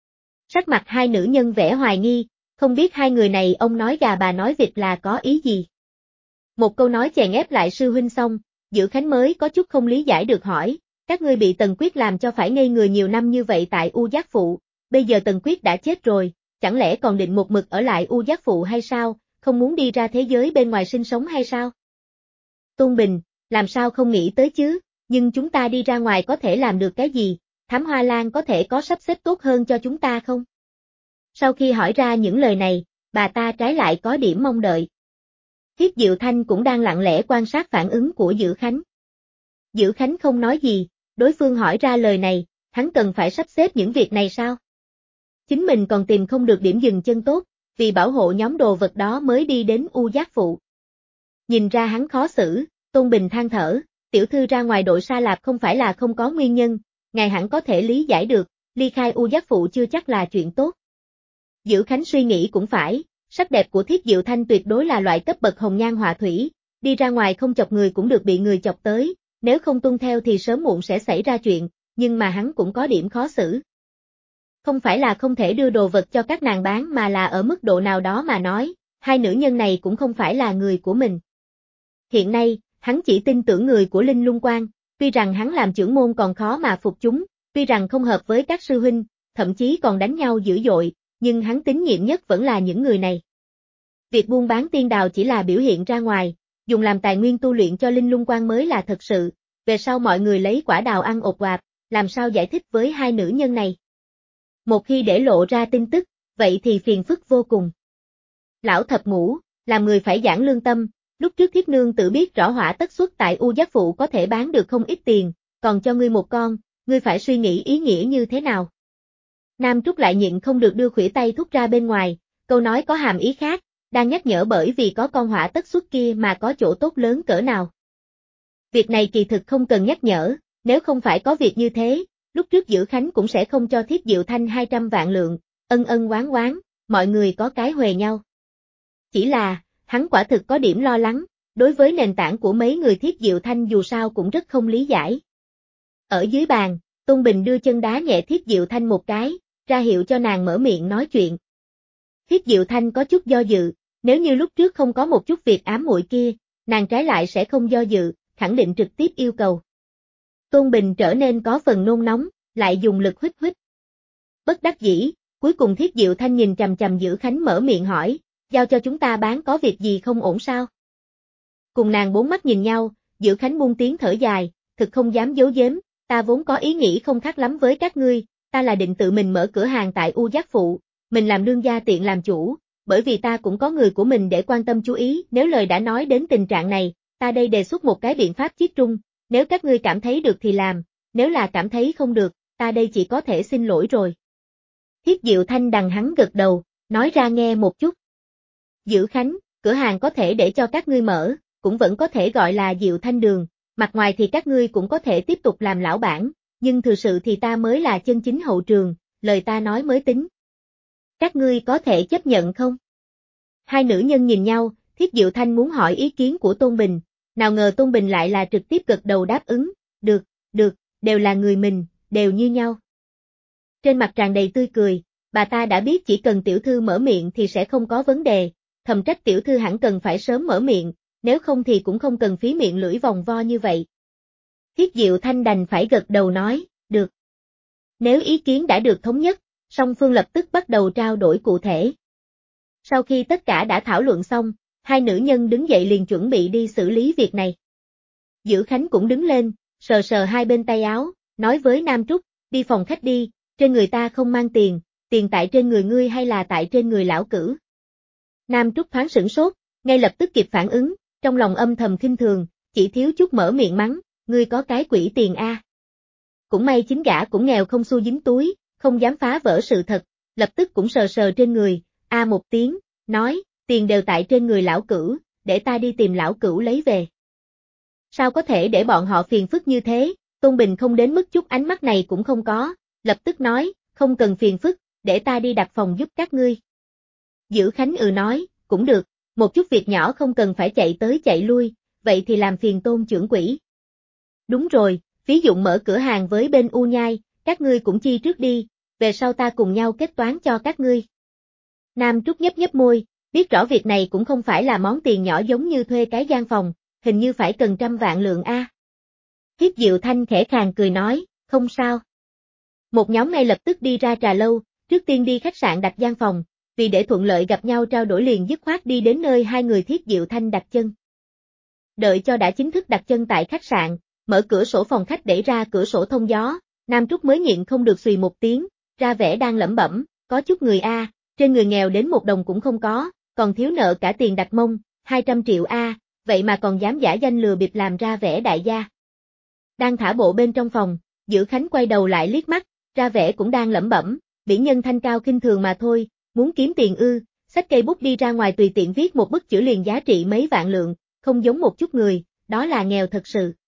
A: Sắc mặt hai nữ nhân vẻ hoài nghi, không biết hai người này ông nói gà bà nói vịt là có ý gì. Một câu nói chèn ép lại sư huynh xong, Dữ Khánh mới có chút không lý giải được hỏi, các ngươi bị Tần Quyết làm cho phải ngây người nhiều năm như vậy tại U Giác Phụ, bây giờ Tần Quyết đã chết rồi, chẳng lẽ còn định một mực ở lại U Giác Phụ hay sao, không muốn đi ra thế giới bên ngoài sinh sống hay sao? Tôn Bình, làm sao không nghĩ tới chứ, nhưng chúng ta đi ra ngoài có thể làm được cái gì, Thám Hoa Lan có thể có sắp xếp tốt hơn cho chúng ta không? Sau khi hỏi ra những lời này, bà ta trái lại có điểm mong đợi. Thiết Diệu Thanh cũng đang lặng lẽ quan sát phản ứng của Dữ Khánh. Dữ Khánh không nói gì, đối phương hỏi ra lời này, hắn cần phải sắp xếp những việc này sao? Chính mình còn tìm không được điểm dừng chân tốt, vì bảo hộ nhóm đồ vật đó mới đi đến U Giác Phụ. Nhìn ra hắn khó xử, Tôn Bình than thở, tiểu thư ra ngoài đội Sa Lạp không phải là không có nguyên nhân, ngài hẳn có thể lý giải được, ly khai U Giác Phụ chưa chắc là chuyện tốt. Dữ Khánh suy nghĩ cũng phải, sắc đẹp của Thiết Diệu Thanh tuyệt đối là loại cấp bậc hồng nhan họa thủy, đi ra ngoài không chọc người cũng được bị người chọc tới, nếu không tuân theo thì sớm muộn sẽ xảy ra chuyện, nhưng mà hắn cũng có điểm khó xử. Không phải là không thể đưa đồ vật cho các nàng bán mà là ở mức độ nào đó mà nói, hai nữ nhân này cũng không phải là người của mình. Hiện nay, hắn chỉ tin tưởng người của Linh Lung Quan, tuy rằng hắn làm trưởng môn còn khó mà phục chúng, tuy rằng không hợp với các sư huynh, thậm chí còn đánh nhau dữ dội, nhưng hắn tín nhiệm nhất vẫn là những người này. Việc buôn bán tiên đào chỉ là biểu hiện ra ngoài, dùng làm tài nguyên tu luyện cho Linh Lung Quan mới là thật sự, về sau mọi người lấy quả đào ăn ộp oạp, làm sao giải thích với hai nữ nhân này. Một khi để lộ ra tin tức, vậy thì phiền phức vô cùng. Lão Thập Ngũ, làm người phải giảng lương tâm, lúc trước Thiết Nương tự biết rõ hỏa tất xuất tại U Giác Phụ có thể bán được không ít tiền, còn cho ngươi một con, ngươi phải suy nghĩ ý nghĩa như thế nào. Nam Trúc lại nhịn không được đưa khuỷu tay thúc ra bên ngoài, câu nói có hàm ý khác, đang nhắc nhở bởi vì có con hỏa tất xuất kia mà có chỗ tốt lớn cỡ nào. Việc này kỳ thực không cần nhắc nhở, nếu không phải có việc như thế, lúc trước Dữ Khánh cũng sẽ không cho Thiết Diệu Thanh 200 vạn lượng, ân ân oán oán, mọi người có cái huề nhau. Chỉ là, hắn quả thực có điểm lo lắng, đối với nền tảng của mấy người Thiết Diệu Thanh dù sao cũng rất không lý giải. Ở dưới bàn, Tôn Bình đưa chân đá nhẹ Thiết Diệu Thanh một cái, ra hiệu cho nàng mở miệng nói chuyện. Thiết Diệu Thanh có chút do dự, nếu như lúc trước không có một chút việc ám muội kia, nàng trái lại sẽ không do dự, khẳng định trực tiếp yêu cầu. Tôn Bình trở nên có phần nôn nóng, lại dùng lực huýt huýt. Bất đắc dĩ, cuối cùng Thiết Diệu Thanh nhìn chằm chằm Dữ Khánh mở miệng hỏi, giao cho chúng ta bán có việc gì không ổn sao? Cùng nàng bốn mắt nhìn nhau, Dữ Khánh buông tiếng thở dài, thực không dám giấu giếm, ta vốn có ý nghĩ không khác lắm với các ngươi, ta là định tự mình mở cửa hàng tại U Giác Phụ, mình làm đương gia tiện làm chủ, bởi vì ta cũng có người của mình để quan tâm chú ý, nếu lời đã nói đến tình trạng này, ta đây đề xuất một cái biện pháp chiết trung, nếu các ngươi cảm thấy được thì làm, nếu là cảm thấy không được, ta đây chỉ có thể xin lỗi rồi. Thiết Diệu Thanh đằng hắn gật đầu, nói ra nghe một chút. Dữ Khánh, cửa hàng có thể để cho các ngươi mở, cũng vẫn có thể gọi là Diệu Thanh Đường, mặt ngoài thì các ngươi cũng có thể tiếp tục làm lão bản, nhưng thực sự thì ta mới là chân chính hậu trường, lời ta nói mới tính. Các ngươi có thể chấp nhận không? Hai nữ nhân nhìn nhau, Thiết Diệu Thanh muốn hỏi ý kiến của Tôn Bình, nào ngờ Tôn Bình lại là trực tiếp gật đầu đáp ứng, được, đều là người mình, đều như nhau. Trên mặt tràn đầy tươi cười, bà ta đã biết chỉ cần tiểu thư mở miệng thì sẽ không có vấn đề, thầm trách tiểu thư hẳn cần phải sớm mở miệng, nếu không thì cũng không cần phí miệng lưỡi vòng vo như vậy. Thiết Diệu Thanh đành phải gật đầu nói, được. Nếu ý kiến đã được thống nhất, song phương lập tức bắt đầu trao đổi cụ thể. Sau khi tất cả đã thảo luận xong, hai nữ nhân đứng dậy liền chuẩn bị đi xử lý việc này. Dữ Khánh cũng đứng lên, sờ sờ hai bên tay áo, nói với Nam Trúc, đi phòng khách đi, trên người ta không mang tiền, tiền tại trên người ngươi hay là tại trên người lão cử. Nam Trúc thoáng sửng sốt, ngay lập tức kịp phản ứng, trong lòng âm thầm khinh thường, chỉ thiếu chút mở miệng mắng, ngươi có cái quỷ tiền a. Cũng may chính gã cũng nghèo không xu dính túi, không dám phá vỡ sự thật, lập tức cũng sờ sờ trên người, a một tiếng, nói, tiền đều tại trên người lão cửu, để ta đi tìm lão cửu lấy về. Sao có thể để bọn họ phiền phức như thế, Tôn Bình không đến mức chút ánh mắt này cũng không có, lập tức nói, không cần phiền phức, để ta đi đặt phòng giúp các ngươi. Dữ Khánh nói, cũng được, một chút việc nhỏ không cần phải chạy tới chạy lui, vậy thì làm phiền Tôn trưởng quỹ. Đúng rồi, phí dụng mở cửa hàng với bên U Nhai, các ngươi cũng chi trước đi, về sau ta cùng nhau kết toán cho các ngươi. Nam Trúc nhấp nhấp môi, biết rõ việc này cũng không phải là món tiền nhỏ giống như thuê cái gian phòng, hình như phải cần 100 vạn lượng a. Thiết Diệu Thanh khẽ khàng cười nói, không sao. Một nhóm ngay lập tức đi ra trà lâu, trước tiên đi khách sạn đặt gian phòng, vì để thuận lợi gặp nhau trao đổi liền dứt khoát đi đến nơi hai người Thiết Diệu Thanh đặt chân. Đợi cho đã chính thức đặt chân tại khách sạn, mở cửa sổ phòng khách đẩy ra cửa sổ thông gió, Nam Trúc mới nhịn không được xùy một tiếng, ra vẻ đang lẩm bẩm, có chút người a, trên người nghèo đến 1 đồng cũng không có, còn thiếu nợ cả tiền đặt mông, 200 triệu a, vậy mà còn dám giả danh lừa bịp làm ra vẻ đại gia. Đang thả bộ bên trong phòng, Dữ Khánh quay đầu lại liếc mắt, ra vẻ cũng đang lẩm bẩm, biển nhân thanh cao khinh thường mà thôi, muốn kiếm tiền ư, xách cây bút đi ra ngoài tùy tiện viết một bức chữ liền giá trị mấy vạn lượng, không giống một chút người, đó là nghèo thật sự.